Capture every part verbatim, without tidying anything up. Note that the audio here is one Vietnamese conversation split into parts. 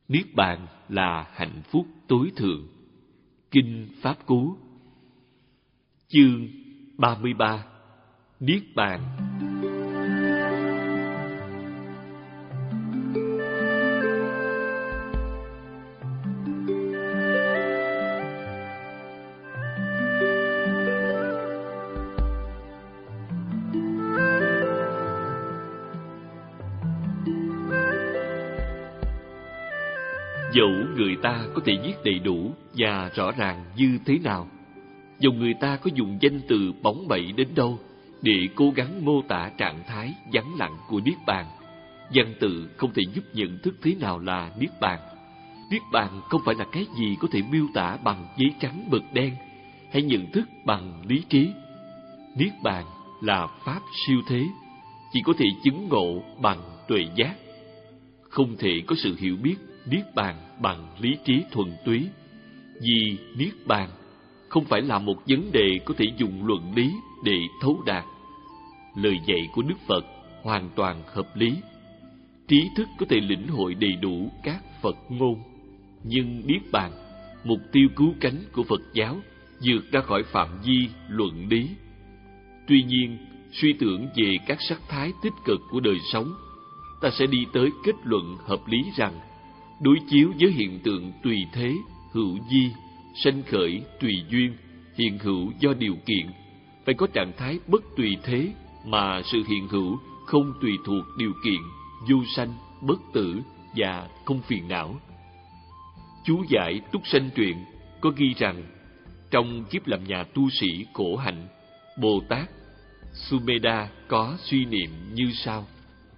Niết bàn là hạnh phúc tối thượng. Kinh Pháp Cú, chương ba mươi ba. Niết bàn. Dẫu người ta có thể viết đầy đủ và rõ ràng như thế nào, dẫu người ta có dùng danh từ bóng bẩy đến đâu để cố gắng mô tả trạng thái vắng lặng của Niết bàn, văn tự không thể giúp nhận thức thế nào là Niết bàn. Niết bàn không phải là cái gì có thể miêu tả bằng giấy trắng mực đen hay nhận thức bằng lý trí. Niết bàn là pháp siêu thế, chỉ có thể chứng ngộ bằng tuệ giác. Không thể có sự hiểu biết Niết bàn bằng lý trí thuần túy, vì Niết bàn không phải là một vấn đề có thể dùng luận lý để thấu đạt. Lời dạy của Đức Phật hoàn toàn hợp lý. Trí thức có thể lĩnh hội đầy đủ các Phật ngôn, nhưng Niết bàn, mục tiêu cứu cánh của Phật giáo, vượt ra khỏi phạm vi luận lý. Tuy nhiên, suy tưởng về các sắc thái tích cực của đời sống, ta sẽ đi tới kết luận hợp lý rằng đối chiếu với hiện tượng tùy thế, hữu vi, sanh khởi, tùy duyên, hiện hữu do điều kiện, phải có trạng thái bất tùy thế mà sự hiện hữu không tùy thuộc điều kiện, vô sanh, bất tử và không phiền não. Chú giải Túc Sanh Truyện có ghi rằng trong kiếp làm nhà tu sĩ khổ hạnh, Bồ Tát Sumedha có suy niệm như sau: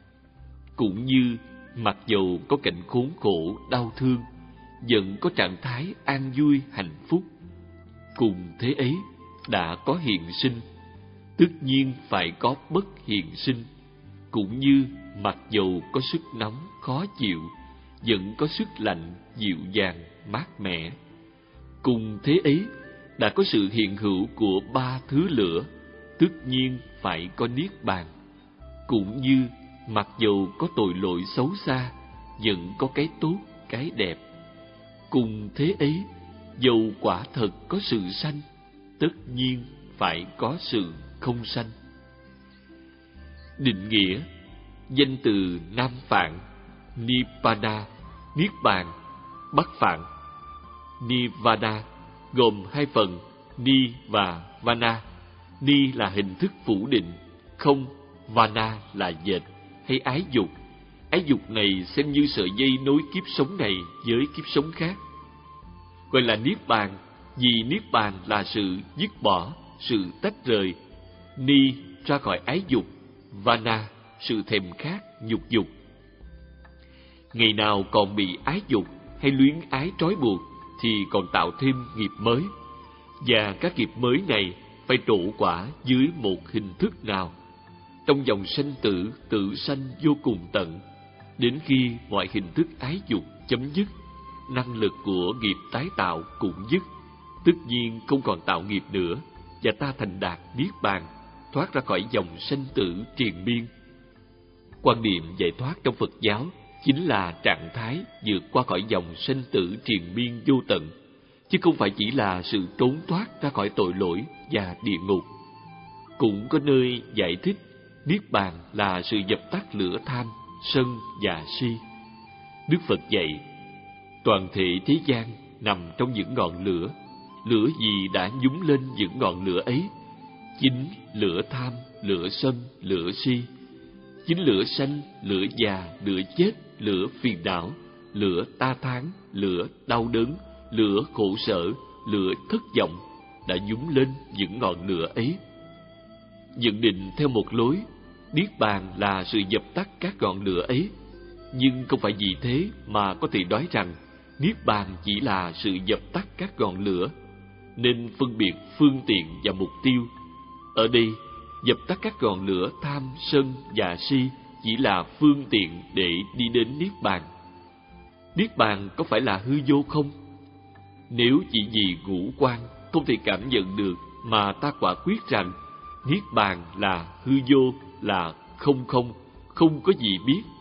cũng như mặc dầu có cảnh khốn khổ, đau thương, vẫn có trạng thái an vui, hạnh phúc. Cùng thế ấy đã có hiện sinh, tất nhiên phải có bất hiện sinh. Cũng như mặc dầu có sức nóng, khó chịu, vẫn có sức lạnh, dịu dàng, mát mẻ. Cùng thế ấy đã có sự hiện hữu của ba thứ lửa, tất nhiên phải có niết bàn. Cũng như mặc dầu có tội lỗi xấu xa, vẫn có cái tốt, cái đẹp. Cùng thế ấy, dầu quả thật có sự sanh, tất nhiên phải có sự không sanh. Định nghĩa: danh từ Nam Phạn Nibbana, Niết bàn, Bắc Phạn Nirvana, gồm hai phần Ni và Vana. Ni là hình thức phủ định, không. Vana là dệt hay ái dục. Ái dục này xem như sợi dây nối kiếp sống này với kiếp sống khác. Gọi là Niết bàn vì Niết bàn là sự dứt bỏ, sự tách rời. Ni ra khỏi ái dục, Vana sự thèm khát, nhục dục. Ngày nào còn bị ái dục hay luyến ái trói buộc thì còn tạo thêm nghiệp mới, và các nghiệp mới này phải trổ quả dưới một hình thức nào. Trong dòng sanh tử, tự sanh vô cùng tận, đến khi mọi hình thức ái dục chấm dứt, năng lực của nghiệp tái tạo cũng dứt, tất nhiên không còn tạo nghiệp nữa, và ta thành đạt niết bàn, thoát ra khỏi dòng sanh tử triền miên. Quan niệm giải thoát trong Phật giáo chính là trạng thái vượt qua khỏi dòng sanh tử triền miên vô tận, chứ không phải chỉ là sự trốn thoát ra khỏi tội lỗi và địa ngục. Cũng có nơi giải thích niết bàn là sự dập tắt lửa tham, sân và si. Đức Phật dạy: toàn thể thế gian nằm trong những ngọn lửa, lửa gì đã nhúng lên những ngọn lửa ấy? Chính lửa tham, lửa sân, lửa si. Chính lửa sanh, lửa già, lửa chết, lửa phiền não, lửa ta thán, lửa đau đớn, lửa khổ sở, lửa thất vọng đã nhúng lên những ngọn lửa ấy. Nhận định theo một lối, niết bàn là sự dập tắt các ngọn lửa ấy, nhưng không phải vì thế mà có thể nói rằng niết bàn chỉ là sự dập tắt các ngọn lửa, nên phân biệt phương tiện và mục tiêu. Ở đây, dập tắt các ngọn lửa tham, sân và si chỉ là phương tiện để đi đến niết bàn. Niết bàn có phải là hư vô không? Nếu chỉ vì ngũ quan không thể cảm nhận được mà ta quả quyết rằng niết bàn là hư vô, là không không, không có gì biết,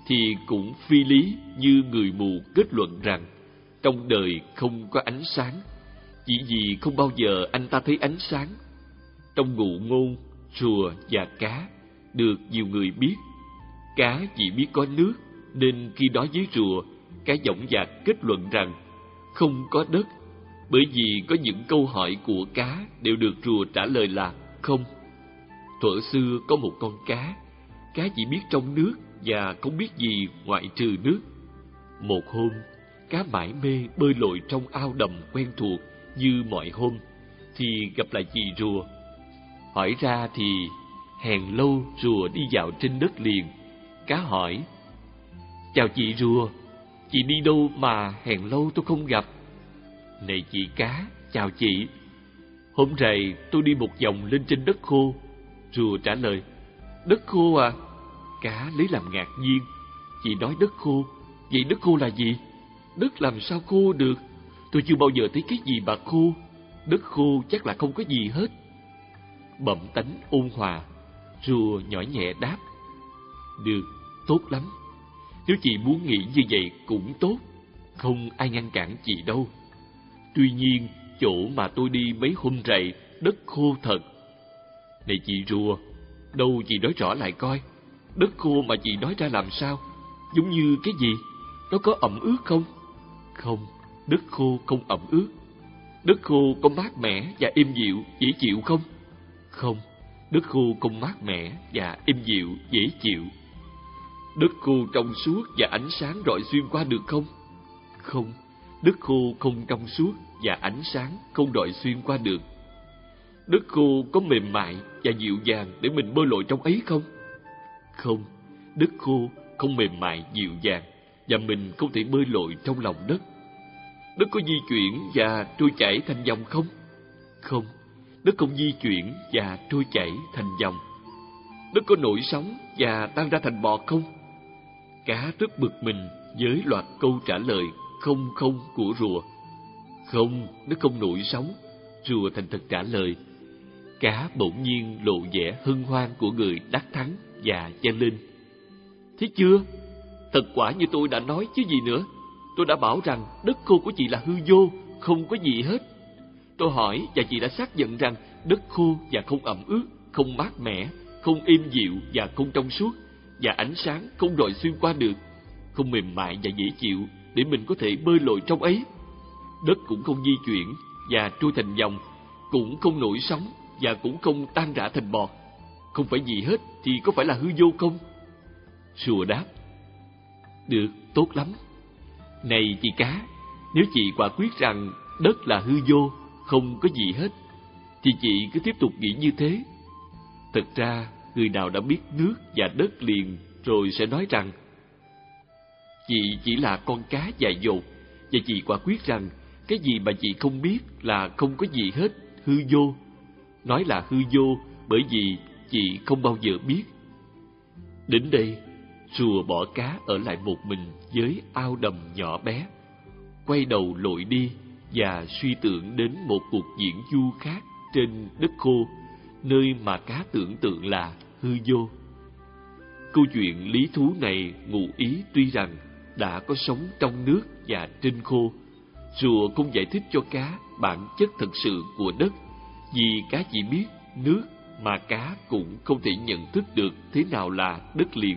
thì cũng phi lý như người mù kết luận rằng trong đời không có ánh sáng, chỉ vì không bao giờ anh ta thấy ánh sáng. Trong ngụ ngôn, rùa và cá được nhiều người biết. Cá chỉ biết có nước, nên khi nói với rùa, cá dõng dạc kết luận rằng không có đất, bởi vì có những câu hỏi của cá đều được rùa trả lời là không. Thuở xưa có một con cá, cá chỉ biết trong nước và không biết gì ngoại trừ nước. Một hôm, cá mải mê bơi lội trong ao đầm quen thuộc như mọi hôm, thì gặp lại chị rùa. Hỏi ra thì hèn lâu rùa đi dạo trên đất liền. Cá hỏi: chào chị rùa, chị đi đâu mà hèn lâu tôi không gặp? Này chị cá, chào chị. Hôm rày tôi đi một vòng lên trên đất khô. Rùa trả lời: đất khô à? Cá lấy làm ngạc nhiên. Chị nói đất khô, vậy đất khô là gì? Đất làm sao khô được? Tôi chưa bao giờ thấy cái gì mà khô. Đất khô chắc là không có gì hết. Bẩm tánh ôn hòa, rùa nhỏ nhẹ đáp: được, tốt lắm. Nếu chị muốn nghĩ như vậy cũng tốt, không ai ngăn cản chị đâu. Tuy nhiên, chỗ mà tôi đi mấy hôm rày, đất khô thật. Này chị rùa, đâu chị nói rõ lại coi. Đất khô mà chị nói ra làm sao? Giống như cái gì? Nó có ẩm ướt không? Không, đất khô không ẩm ướt. Đất khô có mát mẻ và êm dịu, dễ chịu không? Không, đất khô không mát mẻ và êm dịu, dễ chịu. Đất khô trong suốt và ánh sáng rọi xuyên qua được không? Không, đất khô không trong suốt và ánh sáng không rọi xuyên qua được. Đất khô có mềm mại và dịu dàng để mình bơi lội trong ấy không? Không, đất khô không mềm mại dịu dàng và mình không thể bơi lội trong lòng đất. Đất có di chuyển và trôi chảy thành dòng không? Không, đất không di chuyển và trôi chảy thành dòng. Đất có nổi sóng và tan ra thành bọt không? Cá rất bực mình với loạt câu trả lời không không của rùa. Không, đất không nổi sóng. Rùa thành thật trả lời. Cá bỗng nhiên lộ vẻ hân hoan của người đắc thắng và vang lên: thấy chưa? Thật quả như tôi đã nói chứ gì nữa. Tôi đã bảo rằng đất khô của chị là hư vô, không có gì hết. Tôi hỏi và chị đã xác nhận rằng đất khô và không ẩm ướt, không mát mẻ, không êm dịu và không trong suốt, và ánh sáng không rọi xuyên qua được, không mềm mại và dễ chịu để mình có thể bơi lội trong ấy. Đất cũng không di chuyển và trôi thành dòng, cũng không nổi sóng và cũng không tan rã thành bọt. Không phải gì hết thì có phải là hư vô không? Rùa đáp: được, tốt lắm. Này chị cá, nếu chị quả quyết rằng đất là hư vô, không có gì hết, thì chị cứ tiếp tục nghĩ như thế. Thật ra, người nào đã biết nước và đất liền rồi sẽ nói rằng chị chỉ là con cá dại dột, và chị quả quyết rằng cái gì mà chị không biết là không có gì hết, hư vô. Nói là hư vô bởi vì chị không bao giờ biết. Đến đây, rùa bỏ cá ở lại một mình với ao đầm nhỏ bé, quay đầu lội đi và suy tưởng đến một cuộc diễn du khác trên đất khô, nơi mà cá tưởng tượng là hư vô. Câu chuyện lý thú này ngụ ý tuy rằng đã có sống trong nước và trên khô. Rùa không giải thích cho cá bản chất thật sự của đất, vì cá chỉ biết nước mà cá cũng không thể nhận thức được thế nào là đất liền.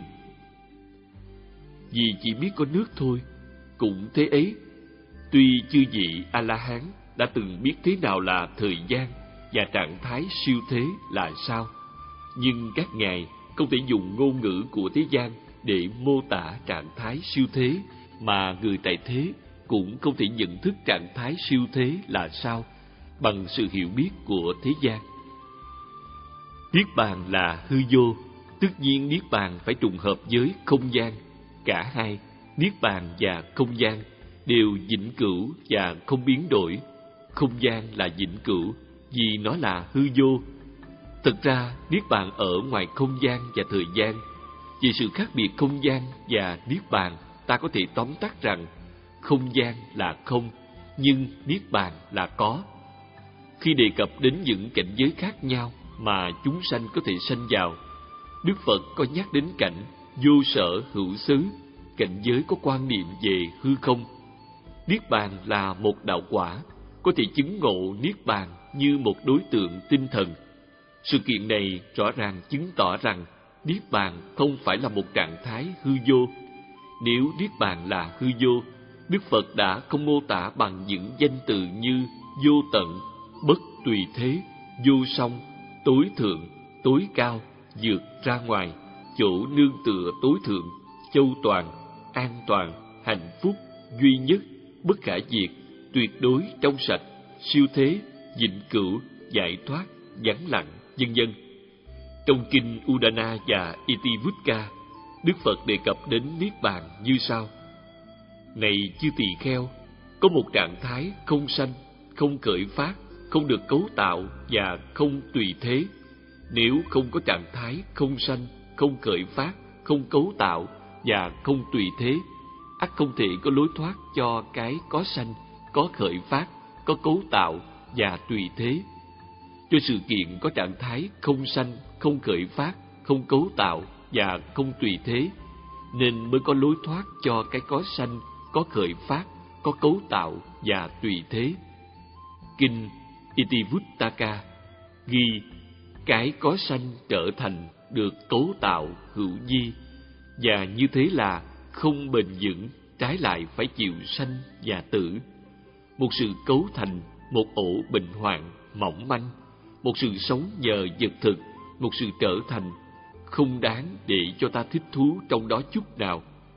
Vì chỉ biết có nước thôi, cũng thế ấy. Tuy chư vị A-la-hán đã từng biết thế nào là thời gian và trạng thái siêu thế là sao, nhưng các ngài không thể dùng ngôn ngữ của thế gian để mô tả trạng thái siêu thế, mà người tại thế cũng không thể nhận thức trạng thái siêu thế là sao bằng sự hiểu biết của thế gian. Niết bàn là hư vô, tất nhiên niết bàn phải trùng hợp với không gian. Cả hai, niết bàn và không gian, đều vĩnh cửu và không biến đổi. Không gian là vĩnh cửu vì nó là hư vô. Thật ra, niết bàn ở ngoài không gian và thời gian. Về sự khác biệt không gian và niết bàn, ta có thể tóm tắt rằng không gian là không, nhưng niết bàn là có. Khi đề cập đến những cảnh giới khác nhau mà chúng sanh có thể sanh vào, Đức Phật có nhắc đến cảnh vô sở hữu xứ cảnh giới có quan niệm về hư không. Niết bàn là một đạo quả, có thể chứng ngộ Niết bàn như một đối tượng tinh thần. Sự kiện này rõ ràng chứng tỏ rằng Niết bàn không phải là một trạng thái hư vô. Nếu Niết bàn là hư vô, Đức Phật đã không mô tả bằng những danh từ như vô tận, bất tùy thế, vô song, tối thượng, tối cao, vượt ra ngoài, chỗ nương tựa tối thượng, châu toàn, an toàn, hạnh phúc, duy nhất, bất khả diệt, tuyệt đối trong sạch, siêu thế, vĩnh cửu, giải thoát, vắng lặng, vân vân. Trong kinh Udana và Itivutka, Đức Phật đề cập đến Niết bàn như sau: Này chư tỳ kheo, có một trạng thái không sanh, không khởi phát, không được cấu tạo và không tùy thế. Nếu không có trạng thái không sanh, không khởi phát, không cấu tạo và không tùy thế, ắt không thể có lối thoát cho cái có sanh, có khởi phát, có cấu tạo và tùy thế. Cho sự kiện có trạng thái không sanh, không khởi phát, không cấu tạo và không tùy thế, nên mới có lối thoát cho cái có sanh, có khởi phát, có cấu tạo và tùy thế. Kinh Itivuttaka ghi cái có sanh trở thành được cấu tạo hữu vi, và như thế là không bền vững, trái lại phải chịu sanh và tử. Một sự cấu thành, một ổ bệnh hoạn, mỏng manh, một sự sống nhờ vật thực, một sự trở thành, không đáng để cho ta thích thú trong đó chút nào.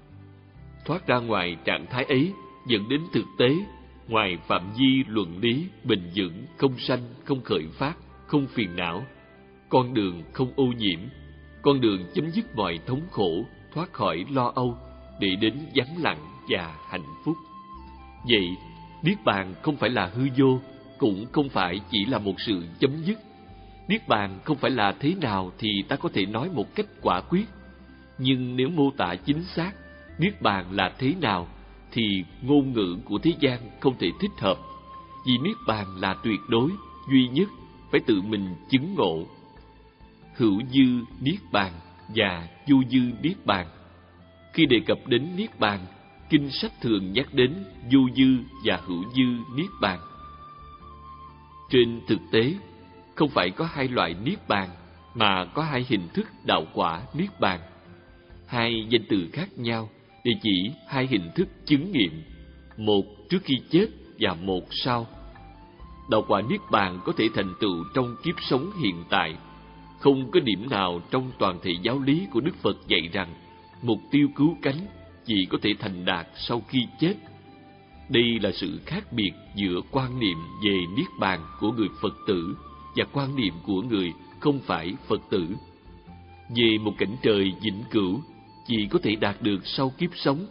Thoát ra ngoài trạng thái ấy dẫn đến thực tế, ngoài phạm vi luận lý, bền vững, không sanh, không khởi phát, không phiền não, con đường không ô nhiễm, con đường chấm dứt mọi thống khổ, thoát khỏi lo âu, để đến vắng lặng và hạnh phúc. Vậy, Niết bàn không phải là hư vô, cũng không phải chỉ là một sự chấm dứt. Niết bàn không phải là thế nào thì ta có thể nói một cách quả quyết. Nhưng nếu mô tả chính xác Niết bàn là thế nào thì ngôn ngữ của thế gian không thể thích hợp. Vì Niết bàn là tuyệt đối, duy nhất, phải tự mình chứng ngộ. Hữu dư Niết bàn và vô dư Niết bàn. Khi đề cập đến Niết bàn, kinh sách thường nhắc đến vô dư và hữu dư Niết bàn. Trên thực tế, không phải có hai loại Niết bàn, mà có hai hình thức đạo quả Niết bàn. Hai danh từ khác nhau để chỉ hai hình thức chứng nghiệm, một trước khi chết và một sau. Đạo quả Niết bàn có thể thành tựu trong kiếp sống hiện tại. Không có điểm nào trong toàn thể giáo lý của Đức Phật dạy rằng mục tiêu cứu cánh chỉ có thể thành đạt sau khi chết. Đây là sự khác biệt giữa quan niệm về Niết bàn của người Phật tử và quan niệm của người không phải Phật tử. Về một cảnh trời vĩnh cửu chỉ có thể đạt được sau kiếp sống.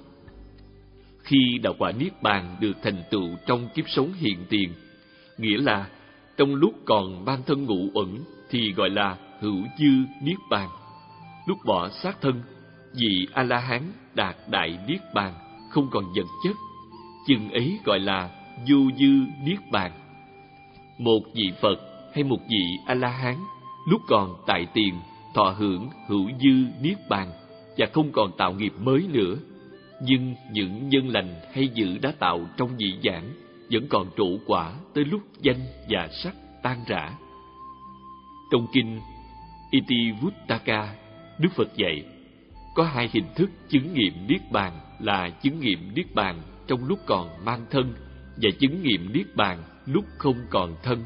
Khi đạo quả Niết bàn được thành tựu trong kiếp sống hiện tiền, nghĩa là trong lúc còn mang thân ngũ uẩn thì gọi là hữu dư Niết bàn. Lúc bỏ xác thân, vị A-la-hán đạt đại Niết bàn, không còn vật chất, chừng ấy gọi là vô dư Niết bàn. Một vị Phật hay một vị A-la-hán lúc còn tại tiền thọ hưởng hữu dư Niết bàn và không còn tạo nghiệp mới nữa, nhưng những nhân lành hay dữ đã tạo trong vị giảng vẫn còn trổ quả tới lúc danh và sắc tan rã. Trong kinh Itivuttaka, Đức Phật dạy có hai hình thức chứng nghiệm Niết bàn là chứng nghiệm Niết bàn trong lúc còn mang thân và chứng nghiệm Niết bàn lúc không còn thân.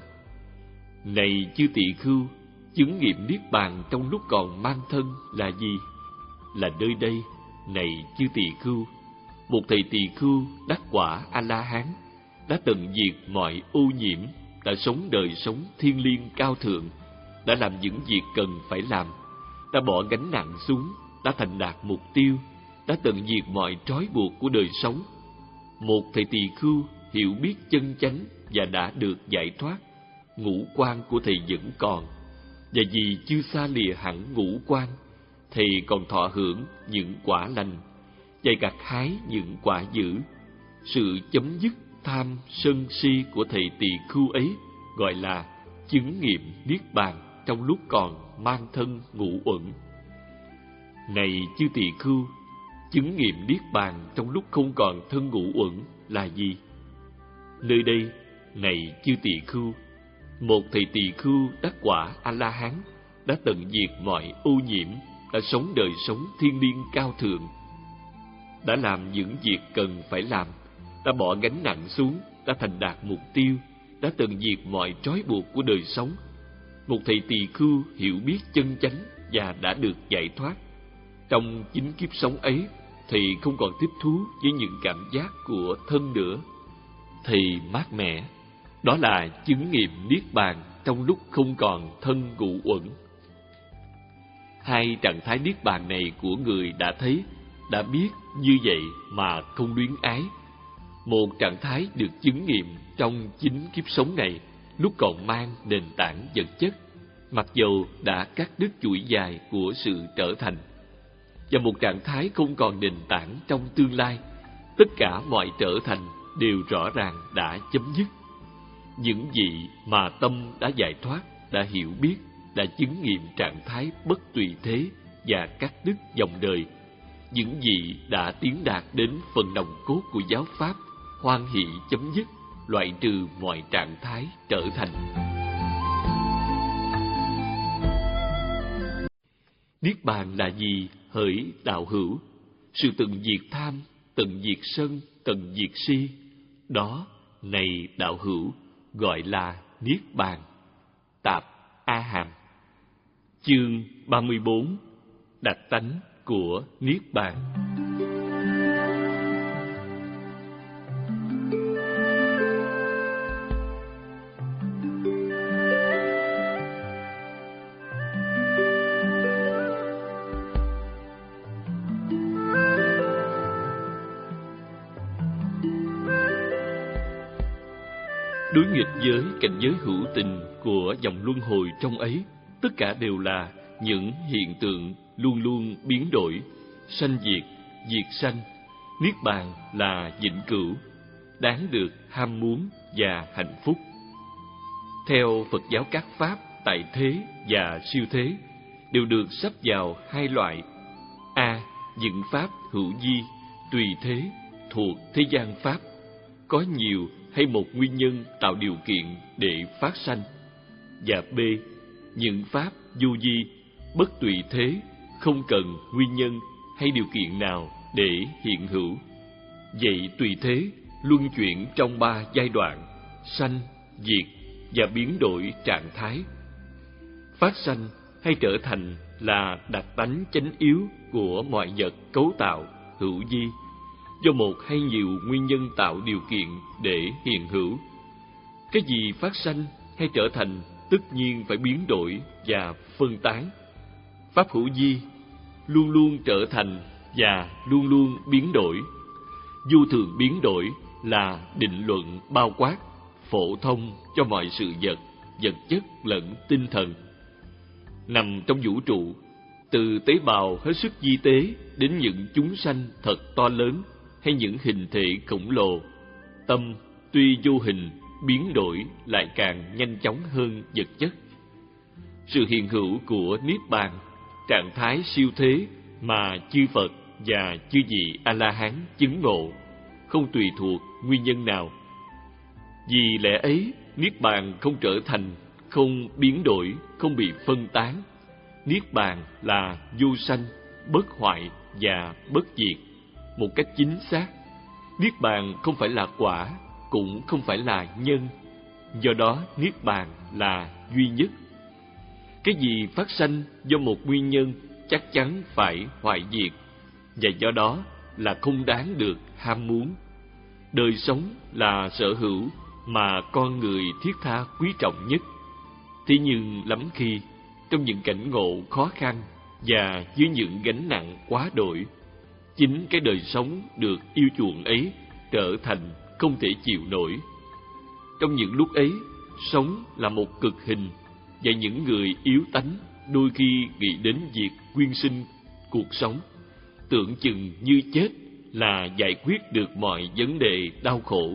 Này chư tỳ khưu, chứng nghiệm Niết bàn trong lúc còn mang thân là gì? Là nơi đây, này chư tỳ khưu, một thầy tỳ khưu đắc quả A-la-hán, đã tận diệt mọi ô nhiễm, đã sống đời sống thiêng liêng cao thượng, đã làm những việc cần phải làm, đã bỏ gánh nặng xuống, đã thành đạt mục tiêu, đã tận diệt mọi trói buộc của đời sống. Một thầy tỳ khưu hiểu biết chân chánh và đã được giải thoát, ngũ quan của thầy vẫn còn, và vì chưa xa lìa hẳn ngũ quan, thầy còn thọ hưởng những quả lành và gặt hái những quả dữ. Sự chấm dứt tham sân si của thầy tỳ khưu ấy gọi là chứng nghiệm Niết bàn trong lúc còn mang thân ngũ uẩn. Này chư tỳ khưu, chứng nghiệm niết bàn trong lúc không còn thân ngũ uẩn là gì? Nơi đây, này chư tỳ khưu, một thầy tỳ khưu đắc quả A-la-hán đã tận diệt mọi ô nhiễm, đã sống đời sống thiên liêng cao thượng, đã làm những việc cần phải làm, đã bỏ gánh nặng xuống, đã thành đạt mục tiêu, đã tận diệt mọi trói buộc của đời sống. Một thầy tỳ khưu hiểu biết chân chánh và đã được giải thoát. Trong chính kiếp sống ấy, thầy không còn thích thú với những cảm giác của thân nữa. Thầy mát mẻ, đó là chứng nghiệm niết bàn trong lúc không còn thân ngũ uẩn. Hai trạng thái niết bàn này của người đã thấy, đã biết như vậy mà không luyến ái. Một trạng thái được chứng nghiệm trong chính kiếp sống này lúc còn mang nền tảng vật chất, mặc dầu đã cắt đứt chuỗi dài của sự trở thành. Và một trạng thái không còn nền tảng trong tương lai, tất cả mọi trở thành đều rõ ràng đã chấm dứt. Những gì mà tâm đã giải thoát, đã hiểu biết, đã chứng nghiệm trạng thái bất tùy thế và cắt đứt dòng đời. Những gì đã tiến đạt đến phần nòng cốt của giáo pháp, hoan hỷ chấm dứt, loại trừ mọi trạng thái trở thành. Niết bàn là gì hỡi đạo hữu? Sự tận diệt tham, tận diệt sân, tận diệt si, đó, này đạo hữu, gọi là niết bàn. Tạp A Hàm. Chương ba mươi bốn. Đặc tánh của niết bàn. Đối nghịch với cảnh giới hữu tình của dòng luân hồi trong ấy, tất cả đều là những hiện tượng luôn luôn biến đổi, sanh diệt, diệt sanh. Niết bàn là vĩnh cửu, đáng được ham muốn và hạnh phúc. Theo Phật giáo các pháp tại thế và siêu thế đều được sắp vào hai loại: a. Những pháp hữu vi, tùy thế, thuộc thế gian pháp, có nhiều hay một nguyên nhân tạo điều kiện để phát sanh; và b. Những pháp vô vi, bất tùy thế, không cần nguyên nhân hay điều kiện nào để hiện hữu. Vậy tùy thế luân chuyển trong ba giai đoạn: sanh, diệt và biến đổi trạng thái. Phát sanh hay trở thành là đặc tánh chánh yếu của mọi vật cấu tạo hữu vi, do một hay nhiều nguyên nhân tạo điều kiện để hiện hữu. Cái gì phát sanh hay trở thành tất nhiên phải biến đổi và phân tán. Pháp hữu vi luôn luôn trở thành và luôn luôn biến đổi. Vô thường biến đổi là định luận bao quát, phổ thông cho mọi sự vật, vật chất lẫn tinh thần. Nằm trong vũ trụ, từ tế bào hết sức vi tế đến những chúng sanh thật to lớn hay những hình thể khổng lồ, tâm tuy vô hình biến đổi lại càng nhanh chóng hơn vật chất. Sự hiện hữu của niết bàn, trạng thái siêu thế mà chư Phật và chư vị A-la-hán chứng ngộ, không tùy thuộc nguyên nhân nào. Vì lẽ ấy, niết bàn không trở thành, không biến đổi, không bị phân tán. Niết bàn là vô sanh, bất hoại và bất diệt. Một cách chính xác, niết bàn không phải là quả, cũng không phải là nhân. Do đó, niết bàn là duy nhất. Cái gì phát sanh do một nguyên nhân chắc chắn phải hoại diệt, và do đó là không đáng được ham muốn. Đời sống là sở hữu mà con người thiết tha quý trọng nhất. Thế nhưng lắm khi, trong những cảnh ngộ khó khăn và dưới những gánh nặng quá đổi, chính cái đời sống được yêu chuộng ấy trở thành không thể chịu nổi. Trong những lúc ấy, sống là một cực hình, và những người yếu tánh đôi khi nghĩ đến việc quyên sinh cuộc sống, tưởng chừng như chết là giải quyết được mọi vấn đề đau khổ.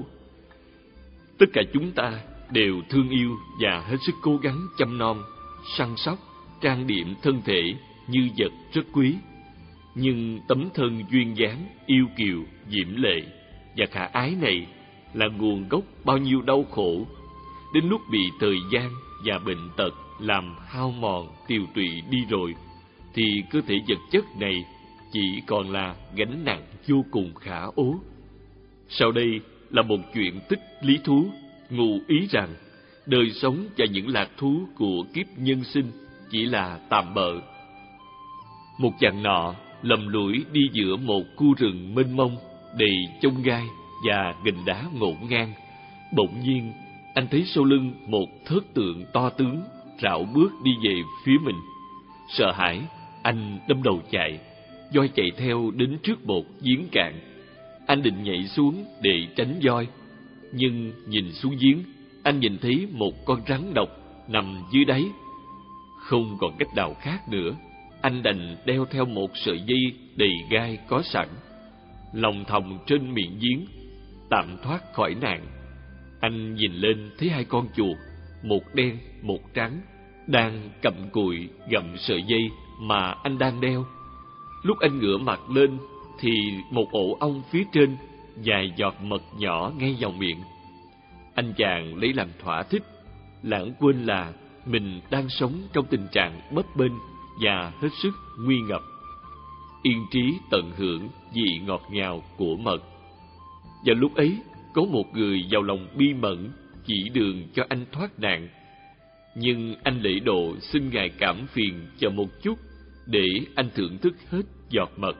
Tất cả chúng ta đều thương yêu và hết sức cố gắng chăm nom, săn sóc, trang điểm thân thể như vật rất quý. Nhưng tấm thân duyên dáng, yêu kiều, diễm lệ và khả ái này là nguồn gốc bao nhiêu đau khổ. Đến lúc bị thời gian và bệnh tật làm hao mòn, tiều tụy đi rồi, thì cơ thể vật chất này chỉ còn là gánh nặng vô cùng khả ố. Sau đây là một chuyện tích lý thú, ngụ ý rằng đời sống và những lạc thú của kiếp nhân sinh chỉ là tạm bợ. Một chàng nọ lầm lũi đi giữa một khu rừng mênh mông đầy chông gai và gành đá ngổn ngang. Bỗng nhiên anh thấy sau lưng một thớt tượng to tướng rảo bước đi về phía mình. Sợ hãi, anh đâm đầu chạy. Voi chạy theo đến trước một giếng cạn. Anh định nhảy xuống để tránh voi, nhưng nhìn xuống giếng, anh nhìn thấy một con rắn độc nằm dưới đáy. Không còn cách nào khác nữa, anh đành đeo theo một sợi dây đầy gai có sẵn, lòng thòng trên miệng giếng, tạm thoát khỏi nạn. Anh nhìn lên thấy hai con chuột, một đen một trắng, đang cặm cụi gặm sợi dây mà anh đang đeo. Lúc anh ngửa mặt lên thì một ổ ong phía trên, vài giọt mật nhỏ ngay vào miệng. Anh chàng lấy làm thỏa thích, lãng quên là mình đang sống trong tình trạng bấp bênh và hết sức nguy ngập. Yên trí tận hưởng vị ngọt ngào của mật. Và lúc ấy có một người giàu lòng bi mẫn chỉ đường cho anh thoát nạn, nhưng anh lễ độ xin ngài cảm phiền chờ một chút để anh thưởng thức hết giọt mật.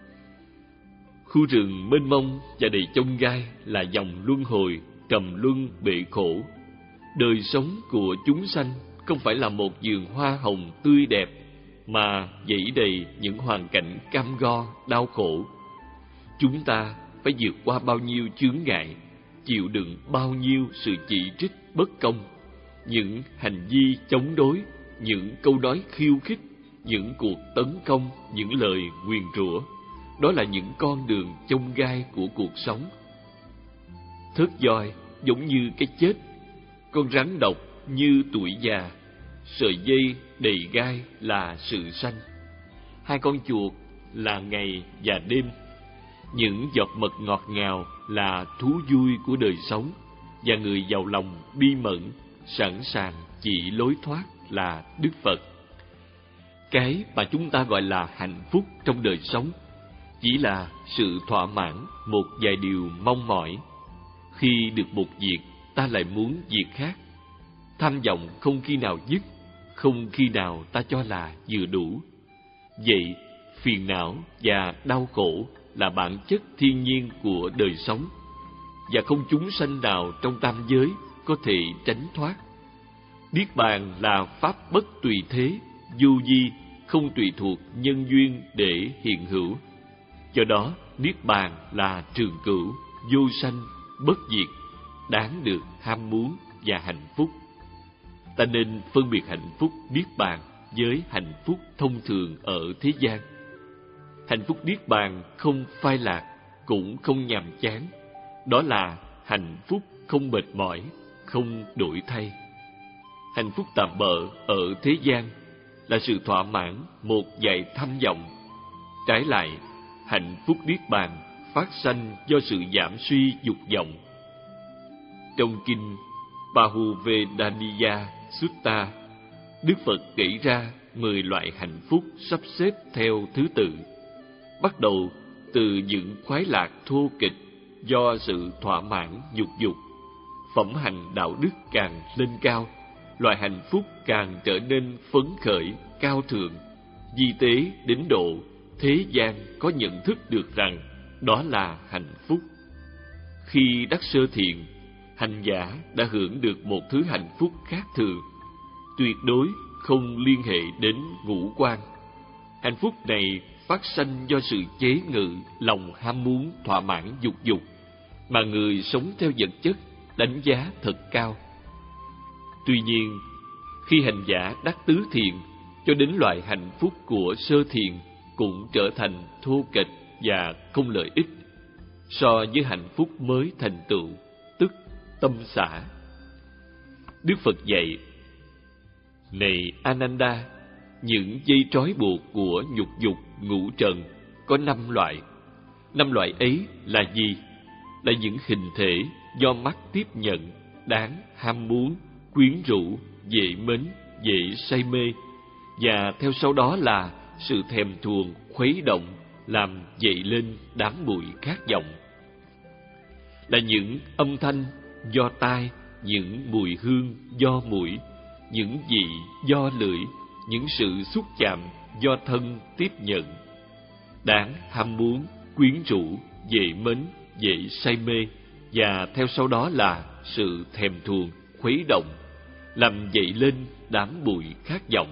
Khu rừng mênh mông và đầy chông gai là dòng luân hồi, trầm luân bể khổ. Đời sống của chúng sanh không phải là một vườn hoa hồng tươi đẹp, mà dẫy đầy những hoàn cảnh cam go, đau khổ. Chúng ta phải vượt qua bao nhiêu chướng ngại, chịu đựng bao nhiêu sự chỉ trích bất công, những hành vi chống đối, những câu nói khiêu khích, những cuộc tấn công, những lời nguyền rủa. Đó là những con đường chông gai của cuộc sống. Thớt voi giống như cái chết, con rắn độc như tuổi già, sợi dây đầy gai là sự sanh, hai con chuột là ngày và đêm, những giọt mật ngọt ngào là thú vui của đời sống, và người giàu lòng bi mẫn sẵn sàng chỉ lối thoát là Đức Phật. Cái mà chúng ta gọi là hạnh phúc trong đời sống chỉ là sự thỏa mãn một vài điều mong mỏi. Khi được một việc, ta lại muốn việc khác. Tham vọng không khi nào dứt, không khi nào ta cho là vừa đủ. Vậy, phiền não và đau khổ là bản chất thiên nhiên của đời sống, và không chúng sanh nào trong tam giới có thể tránh thoát. Niết bàn là pháp bất tùy thế, vô vi, không tùy thuộc nhân duyên để hiện hữu. Do đó, Niết bàn là trường cửu, vô sanh, bất diệt, đáng được ham muốn và hạnh phúc. Ta nên phân biệt hạnh phúc Niết bàn với hạnh phúc thông thường ở thế gian. Hạnh phúc Niết bàn không phai lạc, cũng không nhàm chán. Đó là hạnh phúc không mệt mỏi, không đổi thay. Hạnh phúc tạm bợ ở thế gian là sự thỏa mãn một vài tham vọng. Trái lại, hạnh phúc Niết bàn phát sanh do sự giảm suy dục vọng. Trong kinh Bahuvedaniya Sutta, Đức Phật kể ra mười loại hạnh phúc sắp xếp theo thứ tự, bắt đầu từ những khoái lạc thô kịch do sự thỏa mãn dục dục. Phẩm hành đạo đức càng lên cao, loại hạnh phúc càng trở nên phấn khởi, cao thượng, vi tế đến độ thế gian có nhận thức được rằng đó là hạnh phúc. Khi đắc sơ thiện, hành giả đã hưởng được một thứ hạnh phúc khác thường, tuyệt đối không liên hệ đến ngũ quan. Hạnh phúc này phát sanh do sự chế ngự lòng ham muốn thỏa mãn dục dục mà người sống theo vật chất đánh giá thật cao. Tuy nhiên, khi hành giả đắc tứ thiện, cho đến loại hạnh phúc của sơ thiện cũng trở thành thô kệch và không lợi ích so với hạnh phúc mới thành tựu, tức tâm xả. Đức Phật dạy: Này Ananda, những dây trói buộc của nhục dục ngũ trần có năm loại. Năm loại ấy là gì? Là những hình thể do mắt tiếp nhận, đáng ham muốn, quyến rũ, dễ mến, dễ say mê, và theo sau đó là sự thèm thuồng, khuấy động, làm dậy lên đám bụi khát vọng. Là những âm thanh do tai, những mùi hương do mũi, những vị do lưỡi, những sự xúc chạm do thân tiếp nhận, đáng ham muốn, quyến rũ, dễ mến, dễ say mê, và theo sau đó là sự thèm thuồng, khuấy động, làm dậy lên đám bụi khát vọng.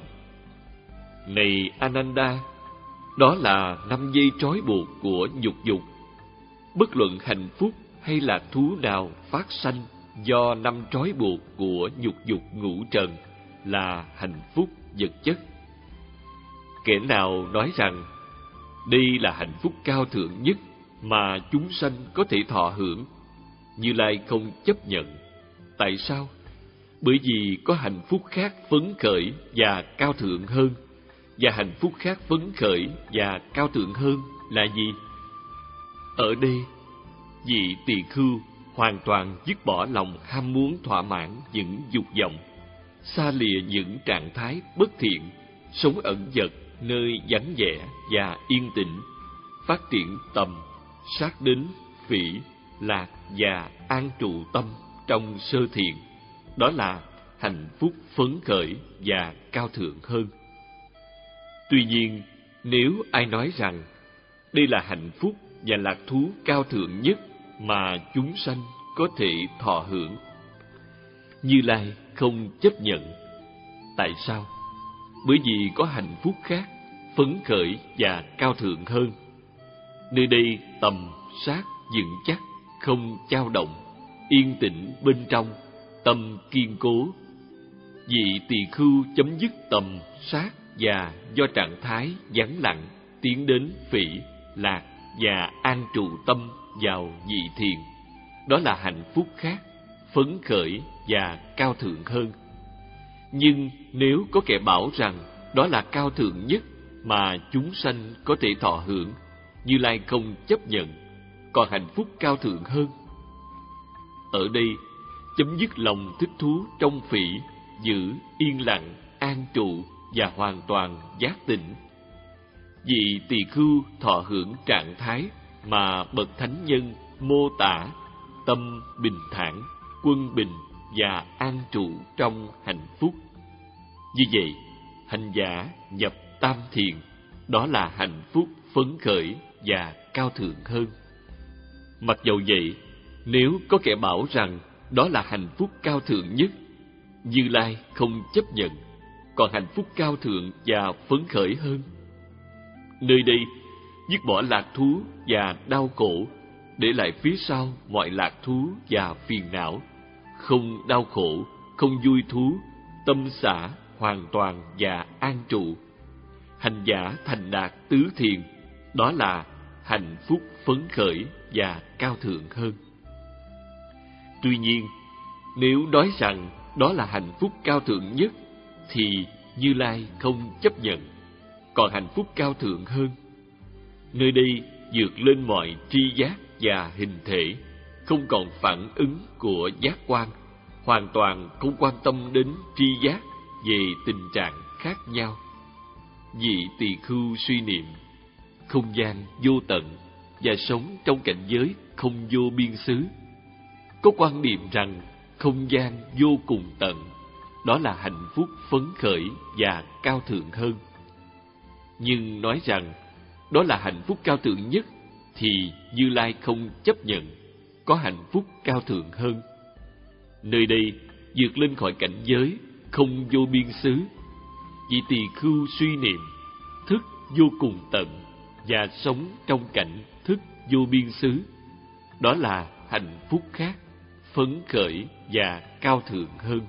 Này Ananda, đó là năm dây trói buộc của nhục dục. Bất luận hạnh phúc hay là thú nào phát sanh do năm trói buộc của nhục dục ngũ trần là hạnh phúc vật chất. Kẻ nào nói rằng đây là hạnh phúc cao thượng nhất mà chúng sanh có thể thọ hưởng, Như Lai không chấp nhận. Tại sao? Bởi vì có hạnh phúc khác phấn khởi và cao thượng hơn. Và hạnh phúc khác phấn khởi và cao thượng hơn là gì? Ở đây, vị tỳ khưu hoàn toàn dứt bỏ lòng ham muốn thỏa mãn những dục vọng, xa lìa những trạng thái bất thiện, sống ẩn dật nơi vắng vẻ và yên tĩnh, phát triển tầm, sát đến phỉ, lạc và an trụ tâm trong sơ thiện. Đó là hạnh phúc phấn khởi và cao thượng hơn. Tuy nhiên, nếu ai nói rằng đây là hạnh phúc và lạc thú cao thượng nhất mà chúng sanh có thể thọ hưởng, Như Lai không chấp nhận. Tại sao? Bởi vì có hạnh phúc khác, phấn khởi và cao thượng hơn. Nơi đây tầm, sát, vững chắc, không dao động, yên tĩnh bên trong, tâm kiên cố. Vị tỳ khưu chấm dứt tầm, sát và do trạng thái vắng lặng tiến đến phỉ, lạc và an trụ tâm vào vị thiền. Đó là hạnh phúc khác, phấn khởi và cao thượng hơn. Nhưng nếu có kẻ bảo rằng đó là cao thượng nhất mà chúng sanh có thể thọ hưởng, Như Lai không chấp nhận. Còn hạnh phúc cao thượng hơn. Ở đây, chấm dứt lòng thích thú trong phỉ, giữ yên lặng, an trụ và hoàn toàn giác tỉnh. Vị tỳ khưu thọ hưởng trạng thái mà bậc thánh nhân mô tả: tâm bình thản, quân bình và an trụ trong hạnh phúc. Như vậy, hành giả nhập tam thiền, đó là hạnh phúc phấn khởi và cao thượng hơn. Mặc dầu vậy, nếu có kẻ bảo rằng đó là hạnh phúc cao thượng nhất, Như Lai không chấp nhận. Còn hạnh phúc cao thượng và phấn khởi hơn. Nơi đây, dứt bỏ lạc thú và đau khổ, để lại phía sau mọi lạc thú và phiền não, không đau khổ, không vui thú, tâm xả hoàn toàn và an trụ. Hành giả thành đạt tứ thiền, đó là hạnh phúc phấn khởi và cao thượng hơn. Tuy nhiên, nếu nói rằng đó là hạnh phúc cao thượng nhất, thì Như Lai không chấp nhận. Còn hạnh phúc cao thượng hơn, nơi đây vượt lên mọi tri giác và hình thể, không còn phản ứng của giác quan, hoàn toàn không quan tâm đến tri giác về tình trạng khác nhau. Vị tỳ khưu suy niệm không gian vô tận và sống trong cảnh giới không vô biên xứ, có quan niệm rằng không gian vô cùng tận, đó là hạnh phúc phấn khởi và cao thượng hơn. Nhưng nói rằng đó là hạnh phúc cao thượng nhất, thì Như Lai không chấp nhận. Có hạnh phúc cao thượng hơn. Nơi đây vượt lên khỏi cảnh giới không vô biên xứ. Vị tỳ khưu suy niệm thức vô cùng tận và sống trong cảnh thức vô biên xứ, đó là hạnh phúc khác, phấn khởi và cao thượng hơn.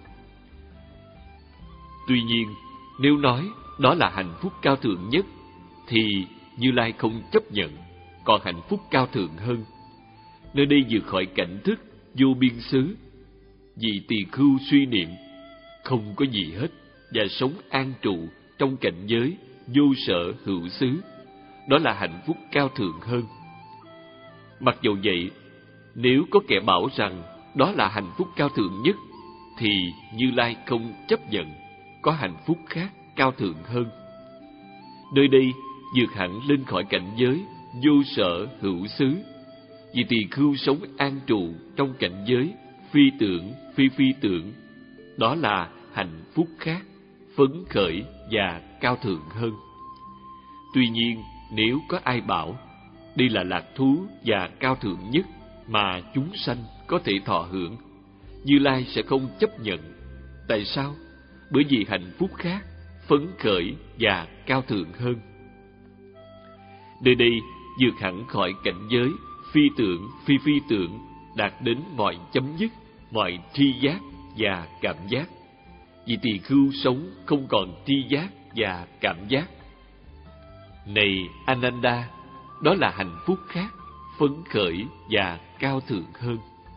Tuy nhiên, nếu nói đó là hạnh phúc cao thượng nhất, thì Như Lai không chấp nhận. Còn hạnh phúc cao thượng hơn, nơi đây vượt khỏi cảnh thức vô biên xứ. Vị tỳ khưu suy niệm không có gì hết và sống an trụ trong cảnh giới vô sở hữu xứ, đó là hạnh phúc cao thượng hơn. Mặc dù vậy, nếu có kẻ bảo rằng đó là hạnh phúc cao thượng nhất, thì Như Lai không chấp nhận có hạnh phúc khác cao thượng hơn. Nơi đây vượt hẳn lên khỏi cảnh giới vô sở hữu xứ, vì tỳ khưu sống an trụ trong cảnh giới phi tưởng phi phi tưởng, đó là hạnh phúc khác, phấn khởi và cao thượng hơn. Tuy nhiên, nếu có ai bảo đây là lạc thú và cao thượng nhất mà chúng sanh có thể thọ hưởng, Như Lai sẽ không chấp nhận. Tại sao? Bởi vì hạnh phúc khác, phấn khởi và cao thượng hơn. Nơi đây vượt hẳn khỏi cảnh giới phi tưởng phi phi tưởng, đạt đến mọi chấm dứt, mọi tri giác và cảm giác. Vì tỳ khưu sống không còn tri giác và cảm giác. Này Ananda, đó là hạnh phúc khác, phấn khởi và cao thượng hơn.